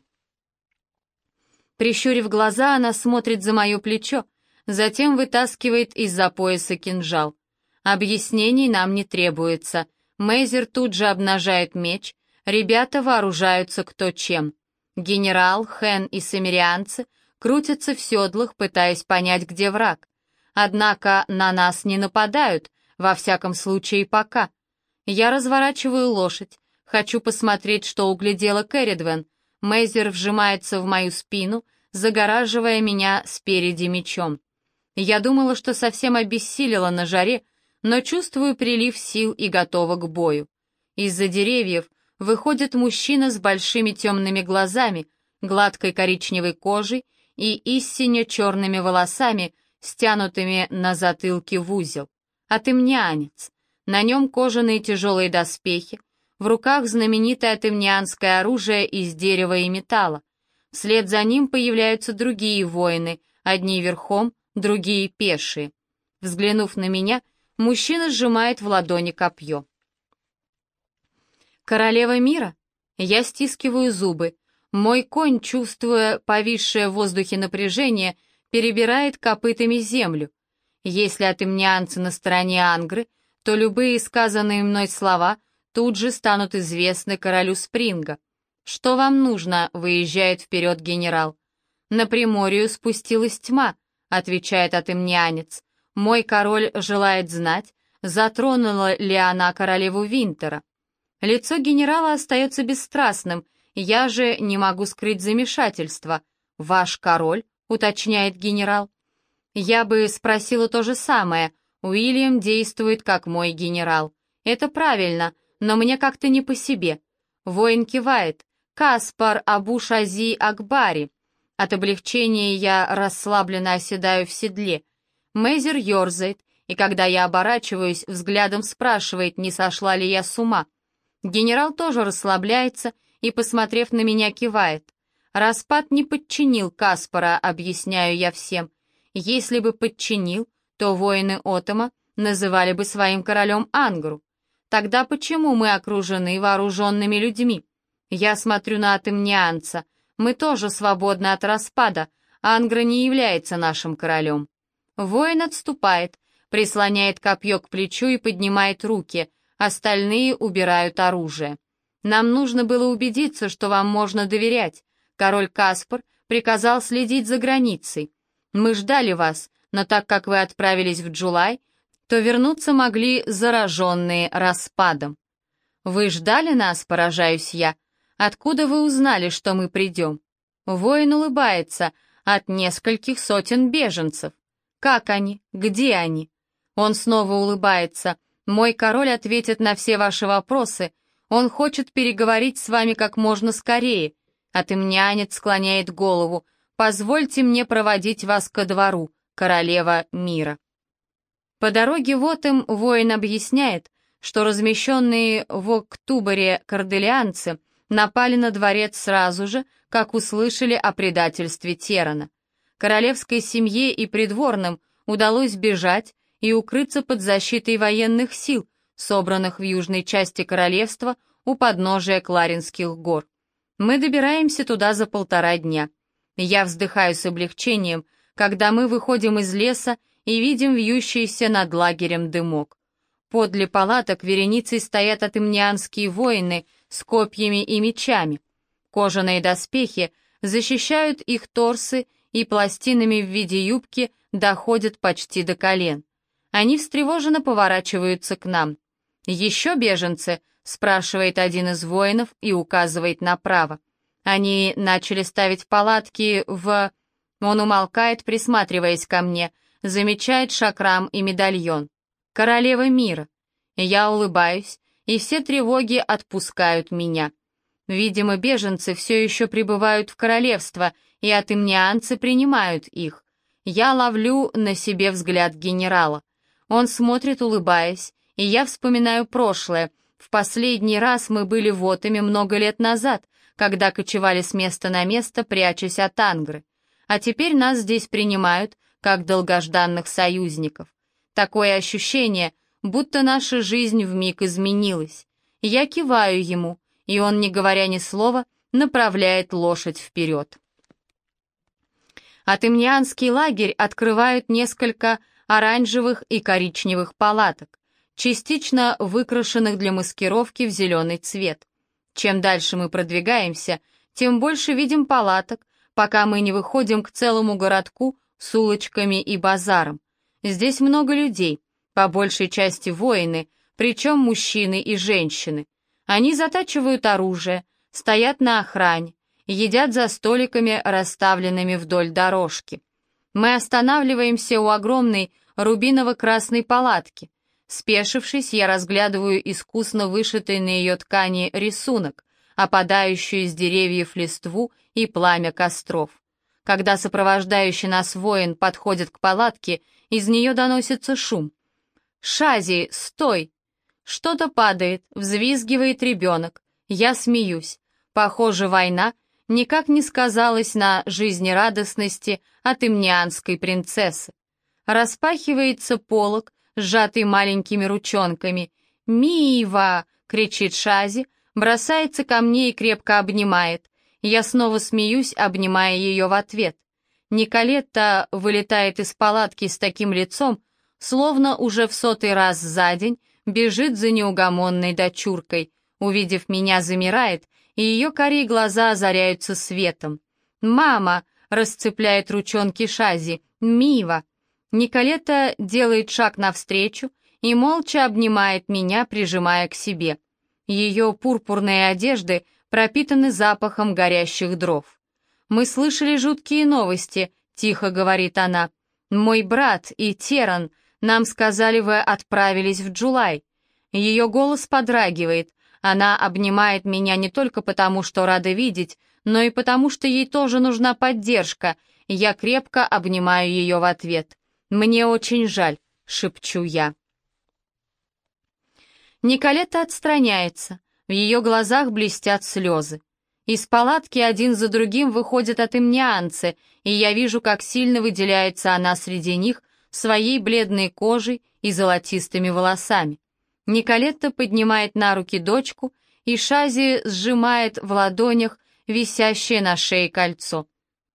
Прищурив глаза, она смотрит за мое плечо, затем вытаскивает из-за пояса кинжал. Объяснений нам не требуется. Мейзер тут же обнажает меч, Ребята вооружаются кто чем. Генерал, Хэн и самирианцы крутятся в седлах, пытаясь понять, где враг. Однако на нас не нападают, во всяком случае пока. Я разворачиваю лошадь, хочу посмотреть, что углядела Кэрридвен. Мейзер вжимается в мою спину, загораживая меня спереди мечом. Я думала, что совсем обессилила на жаре, но чувствую прилив сил и готова к бою. Из-за деревьев выходит мужчина с большими темными глазами, гладкой коричневой кожей и истинно черными волосами, стянутыми на затылке в узел. Атымнянец. На нем кожаные тяжелые доспехи, в руках знаменитое атымнянское оружие из дерева и металла. Вслед за ним появляются другие воины, одни верхом, другие пешие. Взглянув на меня, мужчина сжимает в ладони копье. «Королева мира?» Я стискиваю зубы. Мой конь, чувствуя повисшее в воздухе напряжение, перебирает копытами землю. Если атымнянцы на стороне Ангры, то любые сказанные мной слова тут же станут известны королю Спринга. «Что вам нужно?» — выезжает вперед генерал. «На Приморью спустилась тьма», — отвечает атымнянец. «Мой король желает знать, затронула ли она королеву Винтера». Лицо генерала остается бесстрастным, я же не могу скрыть замешательство. «Ваш король?» — уточняет генерал. Я бы спросила то же самое. Уильям действует как мой генерал. Это правильно, но мне как-то не по себе. Воин кивает. «Каспар Абу-Шази Акбари». От облегчения я расслабленно оседаю в седле. Мейзер ерзает, и когда я оборачиваюсь, взглядом спрашивает, не сошла ли я с ума. Генерал тоже расслабляется и, посмотрев на меня, кивает. Распад не подчинил Каспара, объясняю я всем. Если бы подчинил, то воины Отома называли бы своим королем Ангру. Тогда почему мы окружены вооруженными людьми? Я смотрю на атымнянца. Мы тоже свободны от распада, Ангра не является нашим королем. Воин отступает, прислоняет копье к плечу и поднимает руки, остальные убирают оружие. Нам нужно было убедиться, что вам можно доверять. Король Каспар приказал следить за границей. Мы ждали вас, но так как вы отправились в Джулай, то вернуться могли зараженные распадом. Вы ждали нас, поражаюсь я. Откуда вы узнали, что мы придем? Воин улыбается. От нескольких сотен беженцев. Как они? Где они? Он снова улыбается. Мой король ответит на все ваши вопросы. Он хочет переговорить с вами как можно скорее. Атымнянец склоняет голову. Позвольте мне проводить вас ко двору, королева мира. По дороге в Отем воин объясняет, что размещенные в Октубере корделианцы напали на дворец сразу же, как услышали о предательстве Терана. Королевской семье и придворным удалось бежать и укрыться под защитой военных сил, собранных в южной части королевства у подножия Кларинских гор. Мы добираемся туда за полтора дня. Я вздыхаю с облегчением, когда мы выходим из леса и видим вьющийся над лагерем дымок. Подле палаток вереницей стоят атымнянские воины с копьями и мечами. Кожаные доспехи защищают их торсы и пластинами в виде юбки доходят почти до колен. Они встревоженно поворачиваются к нам. «Еще беженцы?» — спрашивает один из воинов и указывает направо. Они начали ставить палатки в... Он умолкает, присматриваясь ко мне, замечает шакрам и медальон. «Королева мира». Я улыбаюсь, и все тревоги отпускают меня. Видимо, беженцы все еще прибывают в королевство, и атымнянцы принимают их. Я ловлю на себе взгляд генерала. Он смотрит, улыбаясь, и я вспоминаю прошлое. В последний раз мы были в Отеме много лет назад, когда кочевали с места на место, прячась от Ангры. А теперь нас здесь принимают, как долгожданных союзников. Такое ощущение, будто наша жизнь вмиг изменилась. Я киваю ему, и он, не говоря ни слова, направляет лошадь вперед. Атымнянский лагерь открывают несколько оранжевых и коричневых палаток, частично выкрашенных для маскировки в зеленый цвет. Чем дальше мы продвигаемся, тем больше видим палаток, пока мы не выходим к целому городку с улочками и базаром. Здесь много людей, по большей части воины, причем мужчины и женщины. Они затачивают оружие, стоят на охране, едят за столиками, расставленными вдоль дорожки. Мы останавливаемся у огромной рубиново-красной палатки. Спешившись, я разглядываю искусно вышитый на ее ткани рисунок, опадающую с деревьев листву и пламя костров. Когда сопровождающий нас воин подходит к палатке, из нее доносится шум. «Шази, стой!» Что-то падает, взвизгивает ребенок. Я смеюсь. Похоже, война никак не сказалась на жизнерадостности от имнианской принцессы. Распахивается полог, сжатый маленькими ручонками. «Мива!» — кричит Шази, бросается ко мне и крепко обнимает. Я снова смеюсь, обнимая ее в ответ. Николетта вылетает из палатки с таким лицом, словно уже в сотый раз за день бежит за неугомонной дочуркой. Увидев меня, замирает, и ее карие глаза озаряются светом. «Мама!» — расцепляет ручонки Шази. «Мива!» Николетта делает шаг навстречу и молча обнимает меня, прижимая к себе. Ее пурпурные одежды пропитаны запахом горящих дров. «Мы слышали жуткие новости», — тихо говорит она. «Мой брат и Теран, нам сказали, вы отправились в Джулай». Ее голос подрагивает. Она обнимает меня не только потому, что рада видеть, но и потому, что ей тоже нужна поддержка. Я крепко обнимаю ее в ответ. «Мне очень жаль», — шепчу я. Николетта отстраняется. В ее глазах блестят слезы. Из палатки один за другим выходят атымнианцы, и я вижу, как сильно выделяется она среди них своей бледной кожей и золотистыми волосами. Николетта поднимает на руки дочку, и Шази сжимает в ладонях висящее на шее кольцо.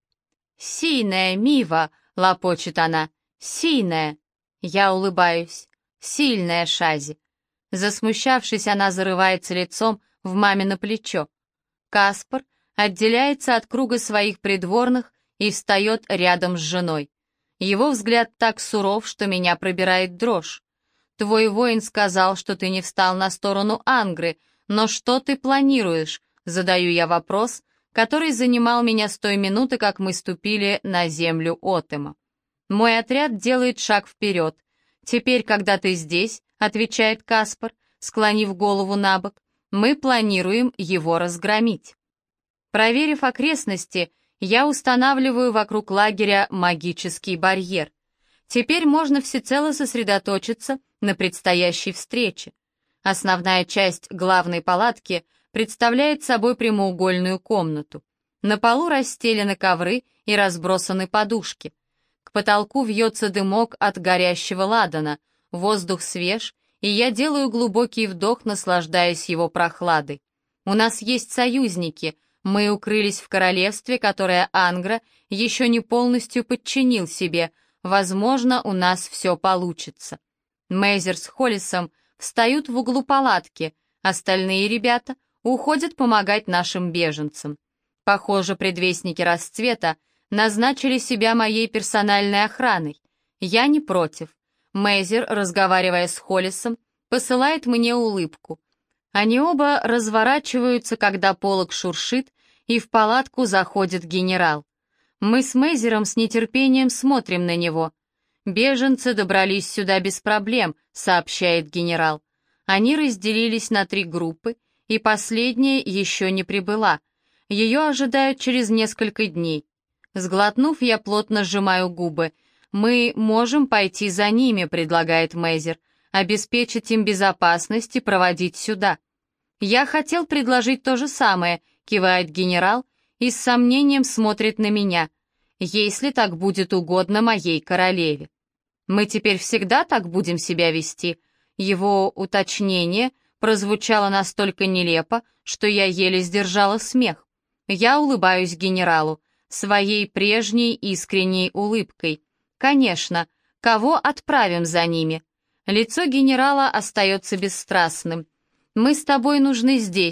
«Синая, Мива!» — лопочет она. «Синая!» Я улыбаюсь. «Сильная, Шази!» Засмущавшись, она зарывается лицом в мамино плечо. Каспар отделяется от круга своих придворных и встает рядом с женой. Его взгляд так суров, что меня пробирает дрожь. «Твой воин сказал, что ты не встал на сторону Ангры, но что ты планируешь?» Задаю я вопрос, который занимал меня с той минуты, как мы ступили на землю Отема. Мой отряд делает шаг вперед. «Теперь, когда ты здесь», — отвечает Каспар, склонив голову на бок, «мы планируем его разгромить». Проверив окрестности, я устанавливаю вокруг лагеря магический барьер. Теперь можно всецело сосредоточиться на предстоящей встрече. Основная часть главной палатки представляет собой прямоугольную комнату. На полу расстелены ковры и разбросаны подушки. К потолку вьется дымок от горящего ладана, воздух свеж, и я делаю глубокий вдох, наслаждаясь его прохладой. У нас есть союзники, мы укрылись в королевстве, которое Ангра еще не полностью подчинил себе, возможно, у нас все получится. Мейзер с Холлисом встают в углу палатки, остальные ребята уходят помогать нашим беженцам. Похоже, предвестники расцвета назначили себя моей персональной охраной. Я не против. Мейзер, разговаривая с Холлисом, посылает мне улыбку. Они оба разворачиваются, когда полог шуршит, и в палатку заходит генерал. Мы с Мейзером с нетерпением смотрим на него. «Беженцы добрались сюда без проблем», — сообщает генерал. Они разделились на три группы, и последняя еще не прибыла. Ее ожидают через несколько дней. Сглотнув, я плотно сжимаю губы. «Мы можем пойти за ними», — предлагает Мейзер, «обеспечить им безопасность и проводить сюда». «Я хотел предложить то же самое», — кивает генерал и с сомнением смотрит на меня. «Если так будет угодно моей королеве». «Мы теперь всегда так будем себя вести?» Его уточнение прозвучало настолько нелепо, что я еле сдержала смех. Я улыбаюсь генералу своей прежней искренней улыбкой. «Конечно, кого отправим за ними?» Лицо генерала остается бесстрастным. «Мы с тобой нужны здесь.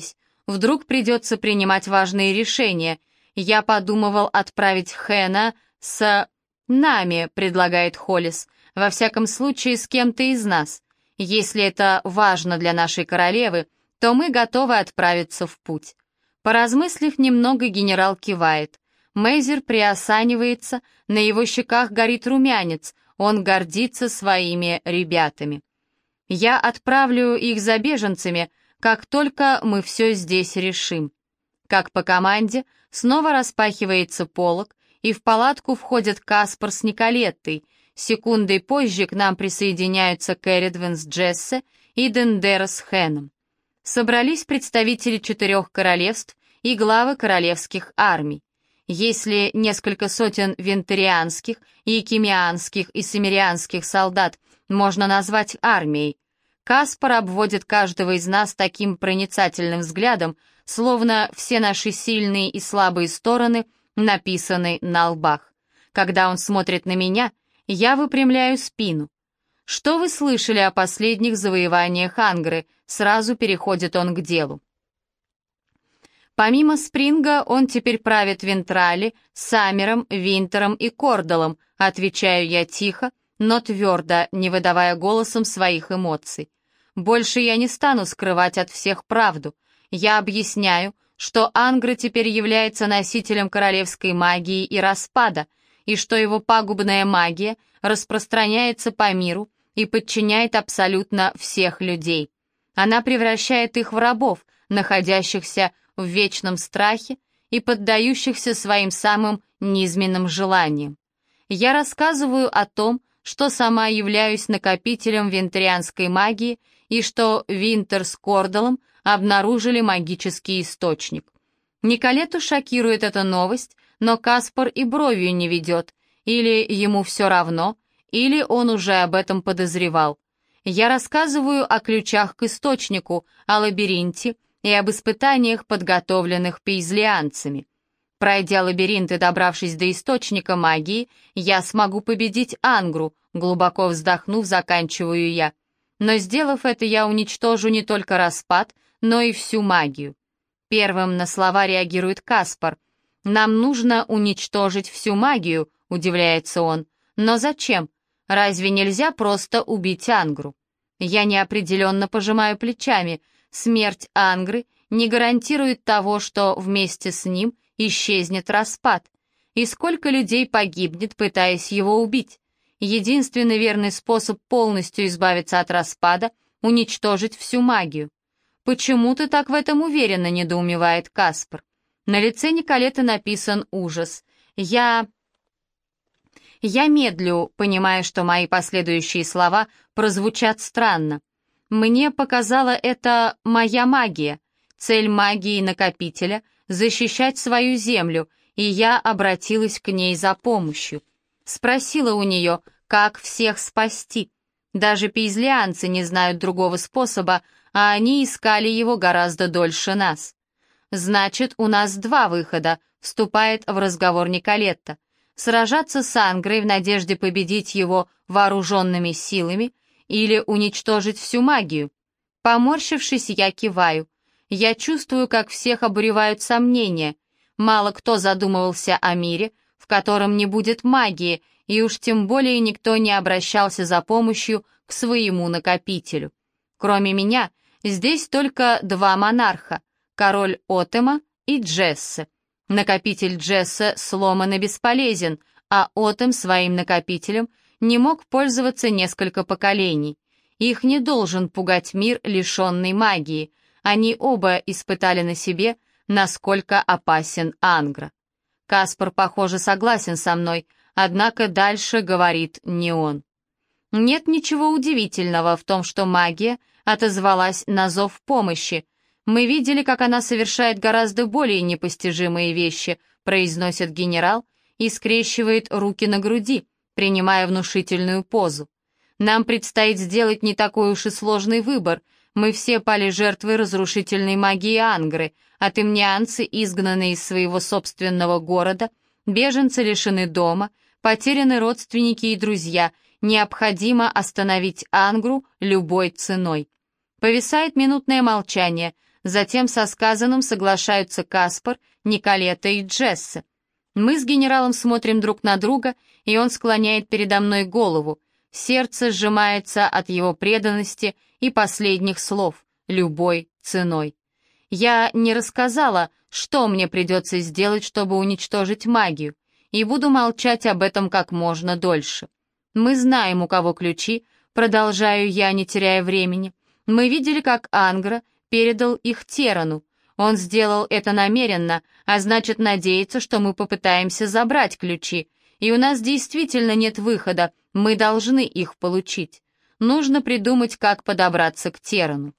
Вдруг придется принимать важные решения. Я подумывал отправить Хэна с... «Нами», — предлагает Холлис, — «во всяком случае с кем-то из нас. Если это важно для нашей королевы, то мы готовы отправиться в путь». Поразмыслив немного, генерал кивает. Мейзер приосанивается, на его щеках горит румянец, он гордится своими ребятами. «Я отправлю их за беженцами, как только мы все здесь решим». Как по команде, снова распахивается полог, и в палатку входят Каспар с Николеттой. Секундой позже к нам присоединяются Кэрридвен с Джессе и Дендера с Хэном. Собрались представители четырех королевств и главы королевских армий. Если несколько сотен вентарианских, якимианских и семирианских солдат можно назвать армией, Каспар обводит каждого из нас таким проницательным взглядом, словно все наши сильные и слабые стороны написаны на лбах. Когда он смотрит на меня, я выпрямляю спину. «Что вы слышали о последних завоеваниях Ангры?» Сразу переходит он к делу. Помимо Спринга, он теперь правит Вентрали, Саммером, Винтером и Кордалом, отвечаю я тихо, но твердо, не выдавая голосом своих эмоций. Больше я не стану скрывать от всех правду. Я объясняю, что Ангра теперь является носителем королевской магии и распада, и что его пагубная магия распространяется по миру и подчиняет абсолютно всех людей. Она превращает их в рабов, находящихся в вечном страхе и поддающихся своим самым низменным желаниям. Я рассказываю о том, что сама являюсь накопителем вентарианской магии и что Винтер с Кордалом обнаружили магический источник. Николетту шокирует эта новость, но Каспар и бровью не ведет, или ему все равно, или он уже об этом подозревал. Я рассказываю о ключах к источнику, о лабиринте и об испытаниях, подготовленных пейзлианцами. Пройдя лабиринт и добравшись до источника магии, я смогу победить Ангру, глубоко вздохнув, заканчиваю я. Но сделав это, я уничтожу не только распад, но и всю магию. Первым на слова реагирует Каспар. «Нам нужно уничтожить всю магию», — удивляется он. «Но зачем? Разве нельзя просто убить Ангру?» Я неопределенно пожимаю плечами. Смерть Ангры не гарантирует того, что вместе с ним исчезнет распад. И сколько людей погибнет, пытаясь его убить? Единственный верный способ полностью избавиться от распада — уничтожить всю магию. «Почему ты так в этом уверена?» — недоумевает Каспар. На лице Николеты написан ужас. «Я...» Я медлю, понимая, что мои последующие слова прозвучат странно. Мне показала это моя магия. Цель магии накопителя — защищать свою землю, и я обратилась к ней за помощью. Спросила у нее, как всех спасти. Даже пейзлианцы не знают другого способа, а они искали его гораздо дольше нас. «Значит, у нас два выхода», — вступает в разговор Николетта. «Сражаться с Ангрой в надежде победить его вооруженными силами или уничтожить всю магию?» Поморщившись, я киваю. Я чувствую, как всех обуревают сомнения. Мало кто задумывался о мире, в котором не будет магии, и уж тем более никто не обращался за помощью к своему накопителю. Кроме меня, здесь только два монарха — король Отема и Джессе. Накопитель Джессе сломан и бесполезен, а Отем своим накопителем не мог пользоваться несколько поколений. Их не должен пугать мир, лишенный магии. Они оба испытали на себе, насколько опасен Ангра. Каспар, похоже, согласен со мной, однако дальше говорит не он. Нет ничего удивительного в том, что магия отозвалась на зов помощи. Мы видели, как она совершает гораздо более непостижимые вещи, произносит генерал и скрещивает руки на груди, принимая внушительную позу. Нам предстоит сделать не такой уж и сложный выбор. Мы все пали жертвой разрушительной магии Ангры, а темнианцы изгнаны из своего собственного города, беженцы лишены дома, потеряны родственники и друзья. Необходимо остановить Ангру любой ценой. Повисает минутное молчание. Затем со сказанным соглашаются Каспар, Николета и Джесса. Мы с генералом смотрим друг на друга, и он склоняет передо мной голову. Сердце сжимается от его преданности и последних слов, любой ценой. Я не рассказала, что мне придется сделать, чтобы уничтожить магию, и буду молчать об этом как можно дольше. Мы знаем, у кого ключи, продолжаю я, не теряя времени. Мы видели, как Ангра передал их Терану. Он сделал это намеренно, а значит, надеется, что мы попытаемся забрать ключи. И у нас действительно нет выхода, мы должны их получить. Нужно придумать, как подобраться к Терану.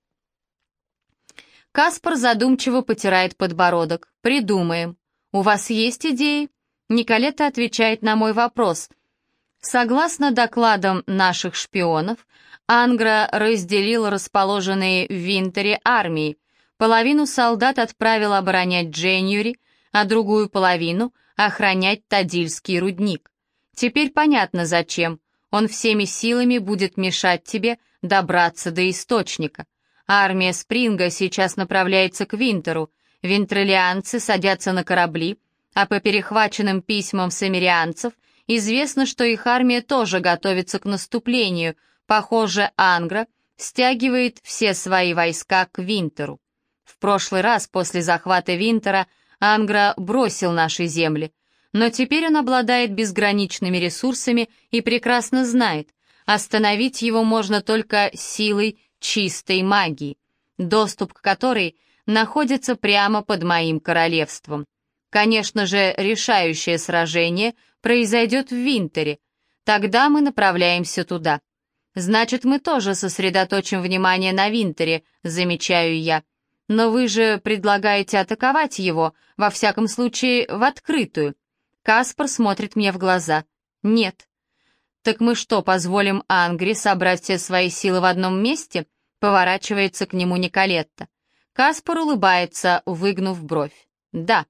Каспар задумчиво потирает подбородок. «Придумаем. У вас есть идеи?» Николета отвечает на мой вопрос. Согласно докладам наших шпионов, Ангра разделил расположенные в Винтере армии. Половину солдат отправил оборонять Дженюри, а другую половину — охранять Тадильский рудник. Теперь понятно, зачем. Он всеми силами будет мешать тебе добраться до источника. Армия Спринга сейчас направляется к Винтеру. Винтрелианцы садятся на корабли, а по перехваченным письмам самирианцев известно, что их армия тоже готовится к наступлению. Похоже, Ангра стягивает все свои войска к Винтеру. В прошлый раз после захвата Винтера Ангра бросил наши земли, но теперь он обладает безграничными ресурсами и прекрасно знает, остановить его можно только силой чистой магии, доступ к которой находится прямо под моим королевством. Конечно же, решающее сражение произойдет в Винтере, тогда мы направляемся туда. Значит, мы тоже сосредоточим внимание на Винтере, замечаю я. Но вы же предлагаете атаковать его, во всяком случае, в открытую. Каспар смотрит мне в глаза. Нет. Так мы что, позволим Ангре собрать все свои силы в одном месте? Поворачивается к нему Николетта. Каспар улыбается, выгнув бровь. Да.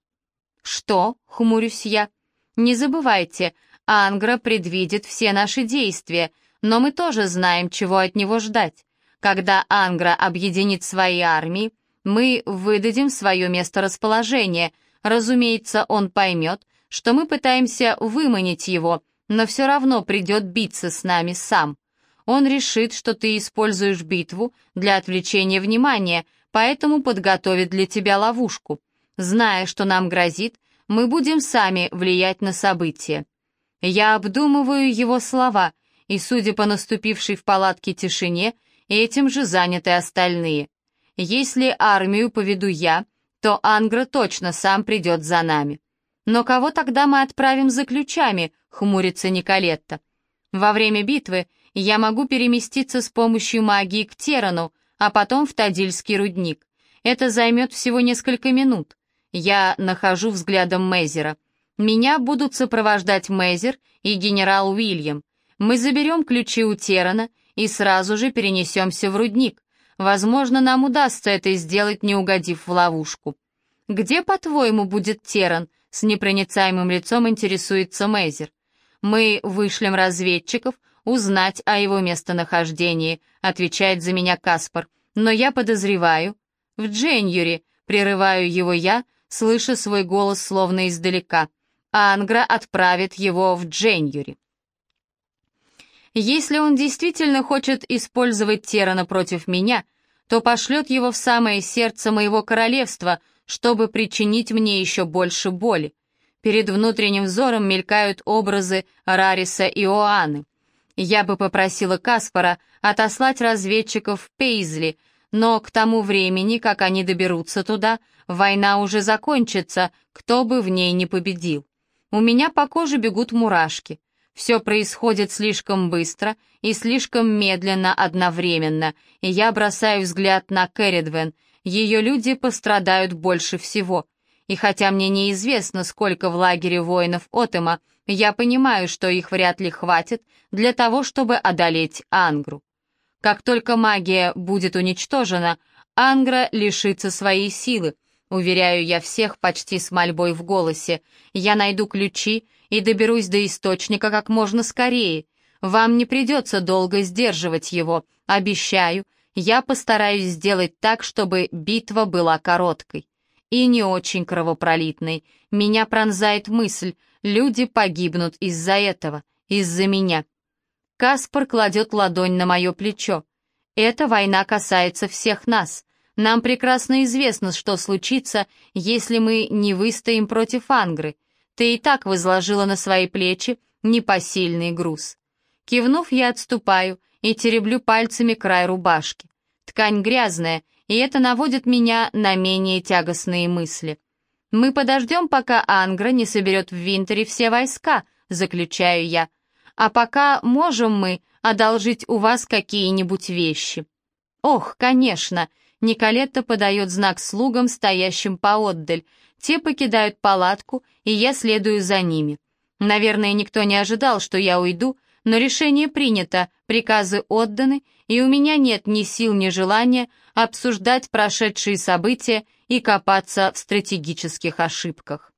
Что? Хмурюсь я. Не забывайте, Ангра предвидит все наши действия, но мы тоже знаем, чего от него ждать. Когда Ангра объединит свои армии, мы выдадим свое месторасположение. Разумеется, он поймет, что мы пытаемся выманить его, но все равно придет биться с нами сам. Он решит, что ты используешь битву для отвлечения внимания, поэтому подготовит для тебя ловушку. Зная, что нам грозит, мы будем сами влиять на события. Я обдумываю его слова, и, судя по наступившей в палатке тишине, этим же заняты остальные. Если армию поведу я, то Ангра точно сам придет за нами. Но кого тогда мы отправим за ключами, хмурится Николетта. Во время битвы я могу переместиться с помощью магии к Терану, а потом в Тадильский рудник. Это займет всего несколько минут. Я нахожу взглядом Мейзера. Меня будут сопровождать Мейзер и генерал Уильям. Мы заберем ключи у Терана и сразу же перенесемся в рудник. Возможно, нам удастся это сделать, не угодив в ловушку. «Где, по-твоему, будет Теран?» — с непроницаемым лицом интересуется Мейзер. «Мы вышлем разведчиков узнать о его местонахождении», — отвечает за меня Каспар. «Но я подозреваю...» «В Дженюре», — прерываю его я, слыша свой голос словно издалека. «Ангра отправит его в Дженюре». Если он действительно хочет использовать Терана против меня, то пошлет его в самое сердце моего королевства, чтобы причинить мне еще больше боли. Перед внутренним взором мелькают образы Рариса и Оаны. Я бы попросила Каспара отослать разведчиков в Пейзли, но к тому времени, как они доберутся туда, война уже закончится, кто бы в ней не победил. У меня по коже бегут мурашки. Все происходит слишком быстро и слишком медленно одновременно, и я бросаю взгляд на Керридвен. Ее люди пострадают больше всего. И хотя мне неизвестно, сколько в лагере воинов Отема, я понимаю, что их вряд ли хватит для того, чтобы одолеть Ангру. Как только магия будет уничтожена, Ангра лишится своей силы. Уверяю я всех почти с мольбой в голосе. Я найду ключи и доберусь до источника как можно скорее. Вам не придется долго сдерживать его. Обещаю, Я постараюсь сделать так, чтобы битва была короткой и не очень кровопролитной. Меня пронзает мысль, люди погибнут из-за этого, из-за меня. Каспар кладет ладонь на мое плечо. Эта война касается всех нас. Нам прекрасно известно, что случится, если мы не выстоим против Ангры. Ты и так возложила на свои плечи непосильный груз. Кивнув, я отступаю и тереблю пальцами край рубашки. Ткань грязная, и это наводит меня на менее тягостные мысли. «Мы подождем, пока Ангра не соберет в Винтере все войска», — заключаю я. «А пока можем мы одолжить у вас какие-нибудь вещи?» «Ох, конечно!» — Николетта подает знак слугам, стоящим поотдаль. Те покидают палатку, и я следую за ними. Наверное, никто не ожидал, что я уйду, но решение принято, приказы отданы, и у меня нет ни сил, ни желания обсуждать прошедшие события и копаться в стратегических ошибках.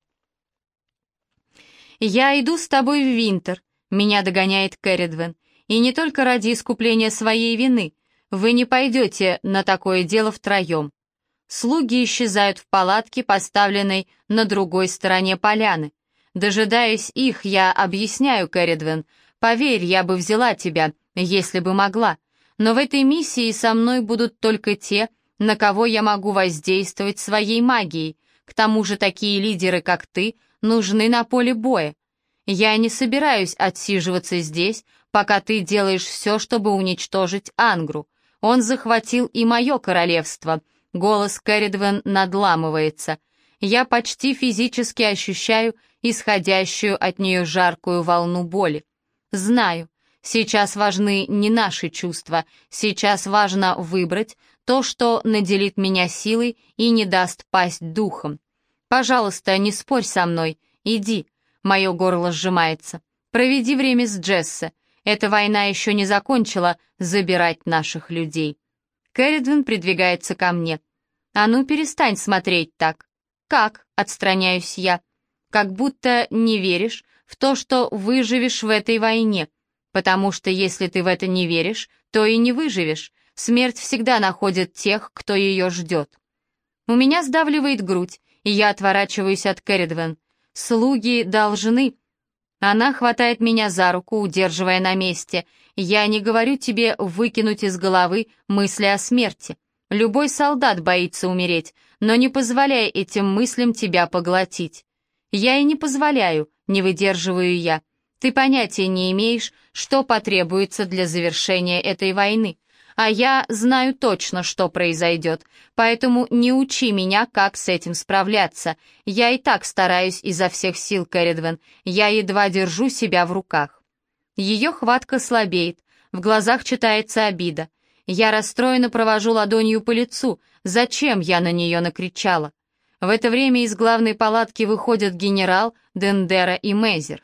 «Я иду с тобой в Винтер», — меня догоняет Керридвен, «и не только ради искупления своей вины. Вы не пойдете на такое дело втроем». Слуги исчезают в палатке, поставленной на другой стороне поляны. Дожидаясь их, я объясняю Керридвен: «Поверь, я бы взяла тебя, если бы могла, но в этой миссии со мной будут только те, на кого я могу воздействовать своей магией. К тому же такие лидеры, как ты, нужны на поле боя. Я не собираюсь отсиживаться здесь, пока ты делаешь все, чтобы уничтожить Ангру. Он захватил и мое королевство». Голос Керридвен надламывается. Я почти физически ощущаю исходящую от нее жаркую волну боли. Знаю, сейчас важны не наши чувства, сейчас важно выбрать то, что наделит меня силой и не даст пасть духом. Пожалуйста, не спорь со мной, иди. Мое горло сжимается. Проведи время с Джессе. Эта война еще не закончила забирать наших людей. Керридвен придвигается ко мне. «А ну, перестань смотреть так». «Как?» — отстраняюсь я. «Как будто не веришь в то, что выживешь в этой войне. Потому что если ты в это не веришь, то и не выживешь. Смерть всегда находит тех, кто ее ждет». У меня сдавливает грудь, и я отворачиваюсь от Керридвен. «Слуги должны...» Она хватает меня за руку, удерживая на месте. «Я не говорю тебе выкинуть из головы мысли о смерти. Любой солдат боится умереть, но не позволяй этим мыслям тебя поглотить». «Я и не позволяю», — не выдерживаю я. «Ты понятия не имеешь, что потребуется для завершения этой войны. А я знаю точно, что произойдет, поэтому не учи меня, как с этим справляться. Я и так стараюсь изо всех сил, Керридвен, я едва держу себя в руках». Ее хватка слабеет, в глазах читается обида. Я расстроенно провожу ладонью по лицу. Зачем я на нее накричала? В это время из главной палатки выходят генерал, Дендера и Мейзер.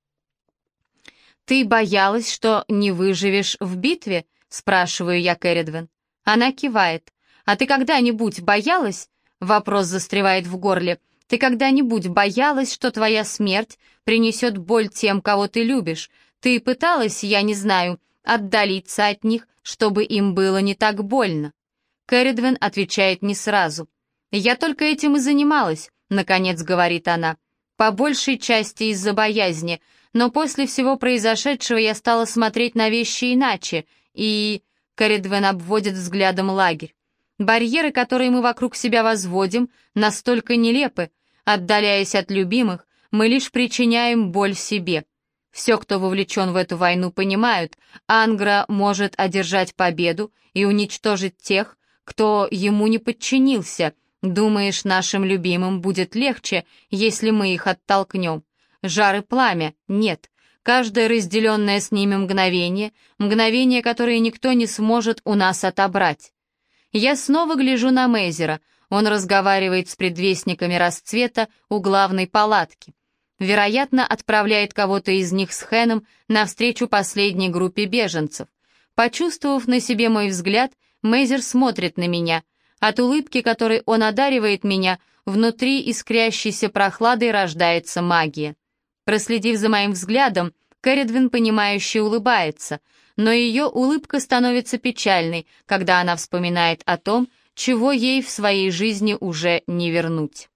«Ты боялась, что не выживешь в битве?» — спрашиваю я Керридвен. Она кивает. «А ты когда-нибудь боялась?» — вопрос застревает в горле. «Ты когда-нибудь боялась, что твоя смерть принесет боль тем, кого ты любишь? Ты пыталась, я не знаю, отдалиться от них, чтобы им было не так больно?» Керридвен отвечает не сразу. «Я только этим и занималась», — наконец говорит она. «По большей части из-за боязни, но после всего произошедшего я стала смотреть на вещи иначе, и...» Керридвен обводит взглядом лагерь. «Барьеры, которые мы вокруг себя возводим, настолько нелепы. Отдаляясь от любимых, мы лишь причиняем боль себе. Все, кто вовлечен в эту войну, понимают, Ангра может одержать победу и уничтожить тех, кто ему не подчинился. Думаешь, нашим любимым будет легче, если мы их оттолкнем? Жар и пламя? Нет. Каждое разделенное с ними мгновение, мгновение, которое никто не сможет у нас отобрать». Я снова гляжу на Мейзера. Он разговаривает с предвестниками расцвета у главной палатки. Вероятно, отправляет кого-то из них с Хэном навстречу последней группе беженцев. Почувствовав на себе мой взгляд, Мейзер смотрит на меня. От улыбки, которой он одаривает меня, внутри искрящейся прохладой рождается магия. Проследив за моим взглядом, Керридвен, понимающе улыбается. но ее улыбка становится печальной, когда она вспоминает о том, чего ей в своей жизни уже не вернуть.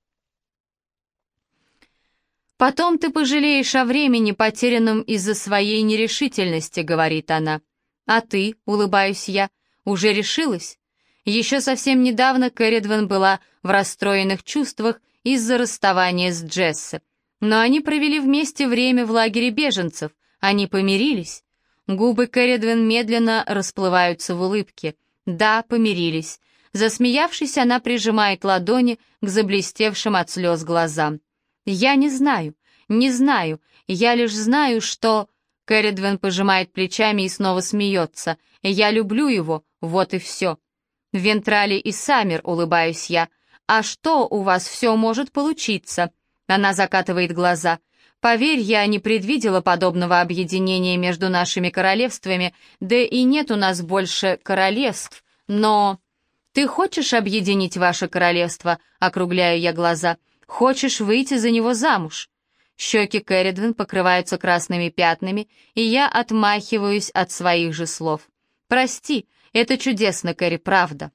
«Потом ты пожалеешь о времени, потерянном из-за своей нерешительности», — говорит она. «А ты», — улыбаюсь я, — «уже решилась?» Еще совсем недавно Кэрридвен была в расстроенных чувствах из-за расставания с Джесси. Но они провели вместе время в лагере беженцев, они помирились. Губы Кэрридвен медленно расплываются в улыбке. Да, помирились. Засмеявшись, она прижимает ладони к заблестевшим от слез глазам. «Я не знаю, не знаю, я лишь знаю, что...» Кэрридвен пожимает плечами и снова смеется. «Я люблю его, вот и все». «Вентрали и Саммер», — улыбаюсь я. «А что у вас все может получиться?» Она закатывает глаза. «Поверь, я не предвидела подобного объединения между нашими королевствами, да и нет у нас больше королевств, но...» «Ты хочешь объединить ваше королевство?» — округляю я глаза. «Хочешь выйти за него замуж?» Щеки Кэрридвен покрываются красными пятнами, и я отмахиваюсь от своих же слов. «Прости, это чудесно, Кэрри, правда».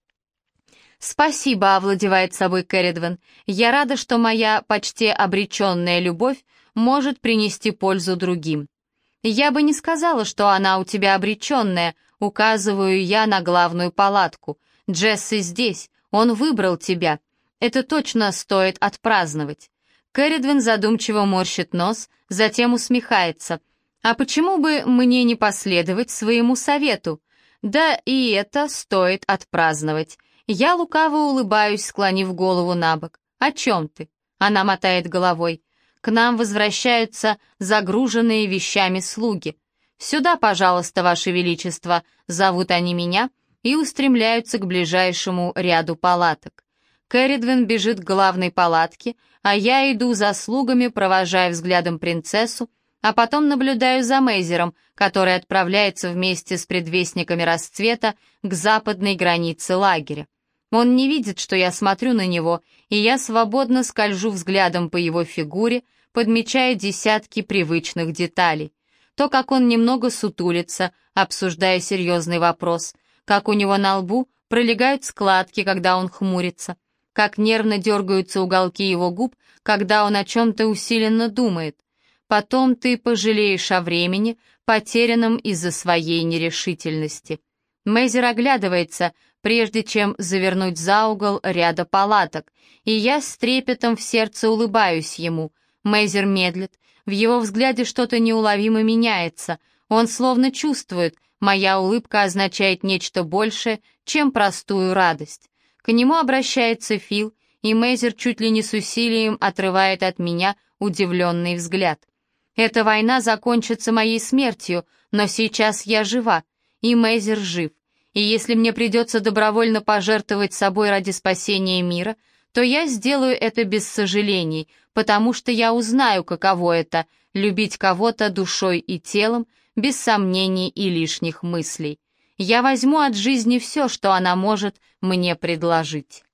«Спасибо», — овладевает собой Кэрридвен. «Я рада, что моя почти обреченная любовь может принести пользу другим». «Я бы не сказала, что она у тебя обреченная», — указываю я на главную палатку. «Джесси здесь, он выбрал тебя. Это точно стоит отпраздновать». Кэрридвен задумчиво морщит нос, затем усмехается. «А почему бы мне не последовать своему совету? Да и это стоит отпраздновать». Я лукаво улыбаюсь, склонив голову на бок. «О чем ты?» Она мотает головой. «К нам возвращаются загруженные вещами слуги. Сюда, пожалуйста, Ваше Величество», зовут они меня и устремляются к ближайшему ряду палаток. Кэрридвен бежит к главной палатке, а я иду за слугами, провожая взглядом принцессу, а потом наблюдаю за Мейзером, который отправляется вместе с предвестниками расцвета к западной границе лагеря. Он не видит, что я смотрю на него, и я свободно скольжу взглядом по его фигуре, подмечая десятки привычных деталей. То, как он немного сутулится, обсуждая серьезный вопрос, как у него на лбу пролегают складки, когда он хмурится, как нервно дергаются уголки его губ, когда он о чем-то усиленно думает. Потом ты пожалеешь о времени, потерянном из-за своей нерешительности. Мейзер оглядывается, прежде чем завернуть за угол ряда палаток, и я с трепетом в сердце улыбаюсь ему. Мейзер медлит, в его взгляде что-то неуловимо меняется, он словно чувствует, моя улыбка означает нечто большее, чем простую радость. К нему обращается Фил, и Мейзер чуть ли не с усилием отрывает от меня удивленный взгляд. Эта война закончится моей смертью, но сейчас я жива, и Мейзер жив. И если мне придется добровольно пожертвовать собой ради спасения мира, то я сделаю это без сожалений, потому что я узнаю, каково это — любить кого-то душой и телом, без сомнений и лишних мыслей. Я возьму от жизни все, что она может мне предложить.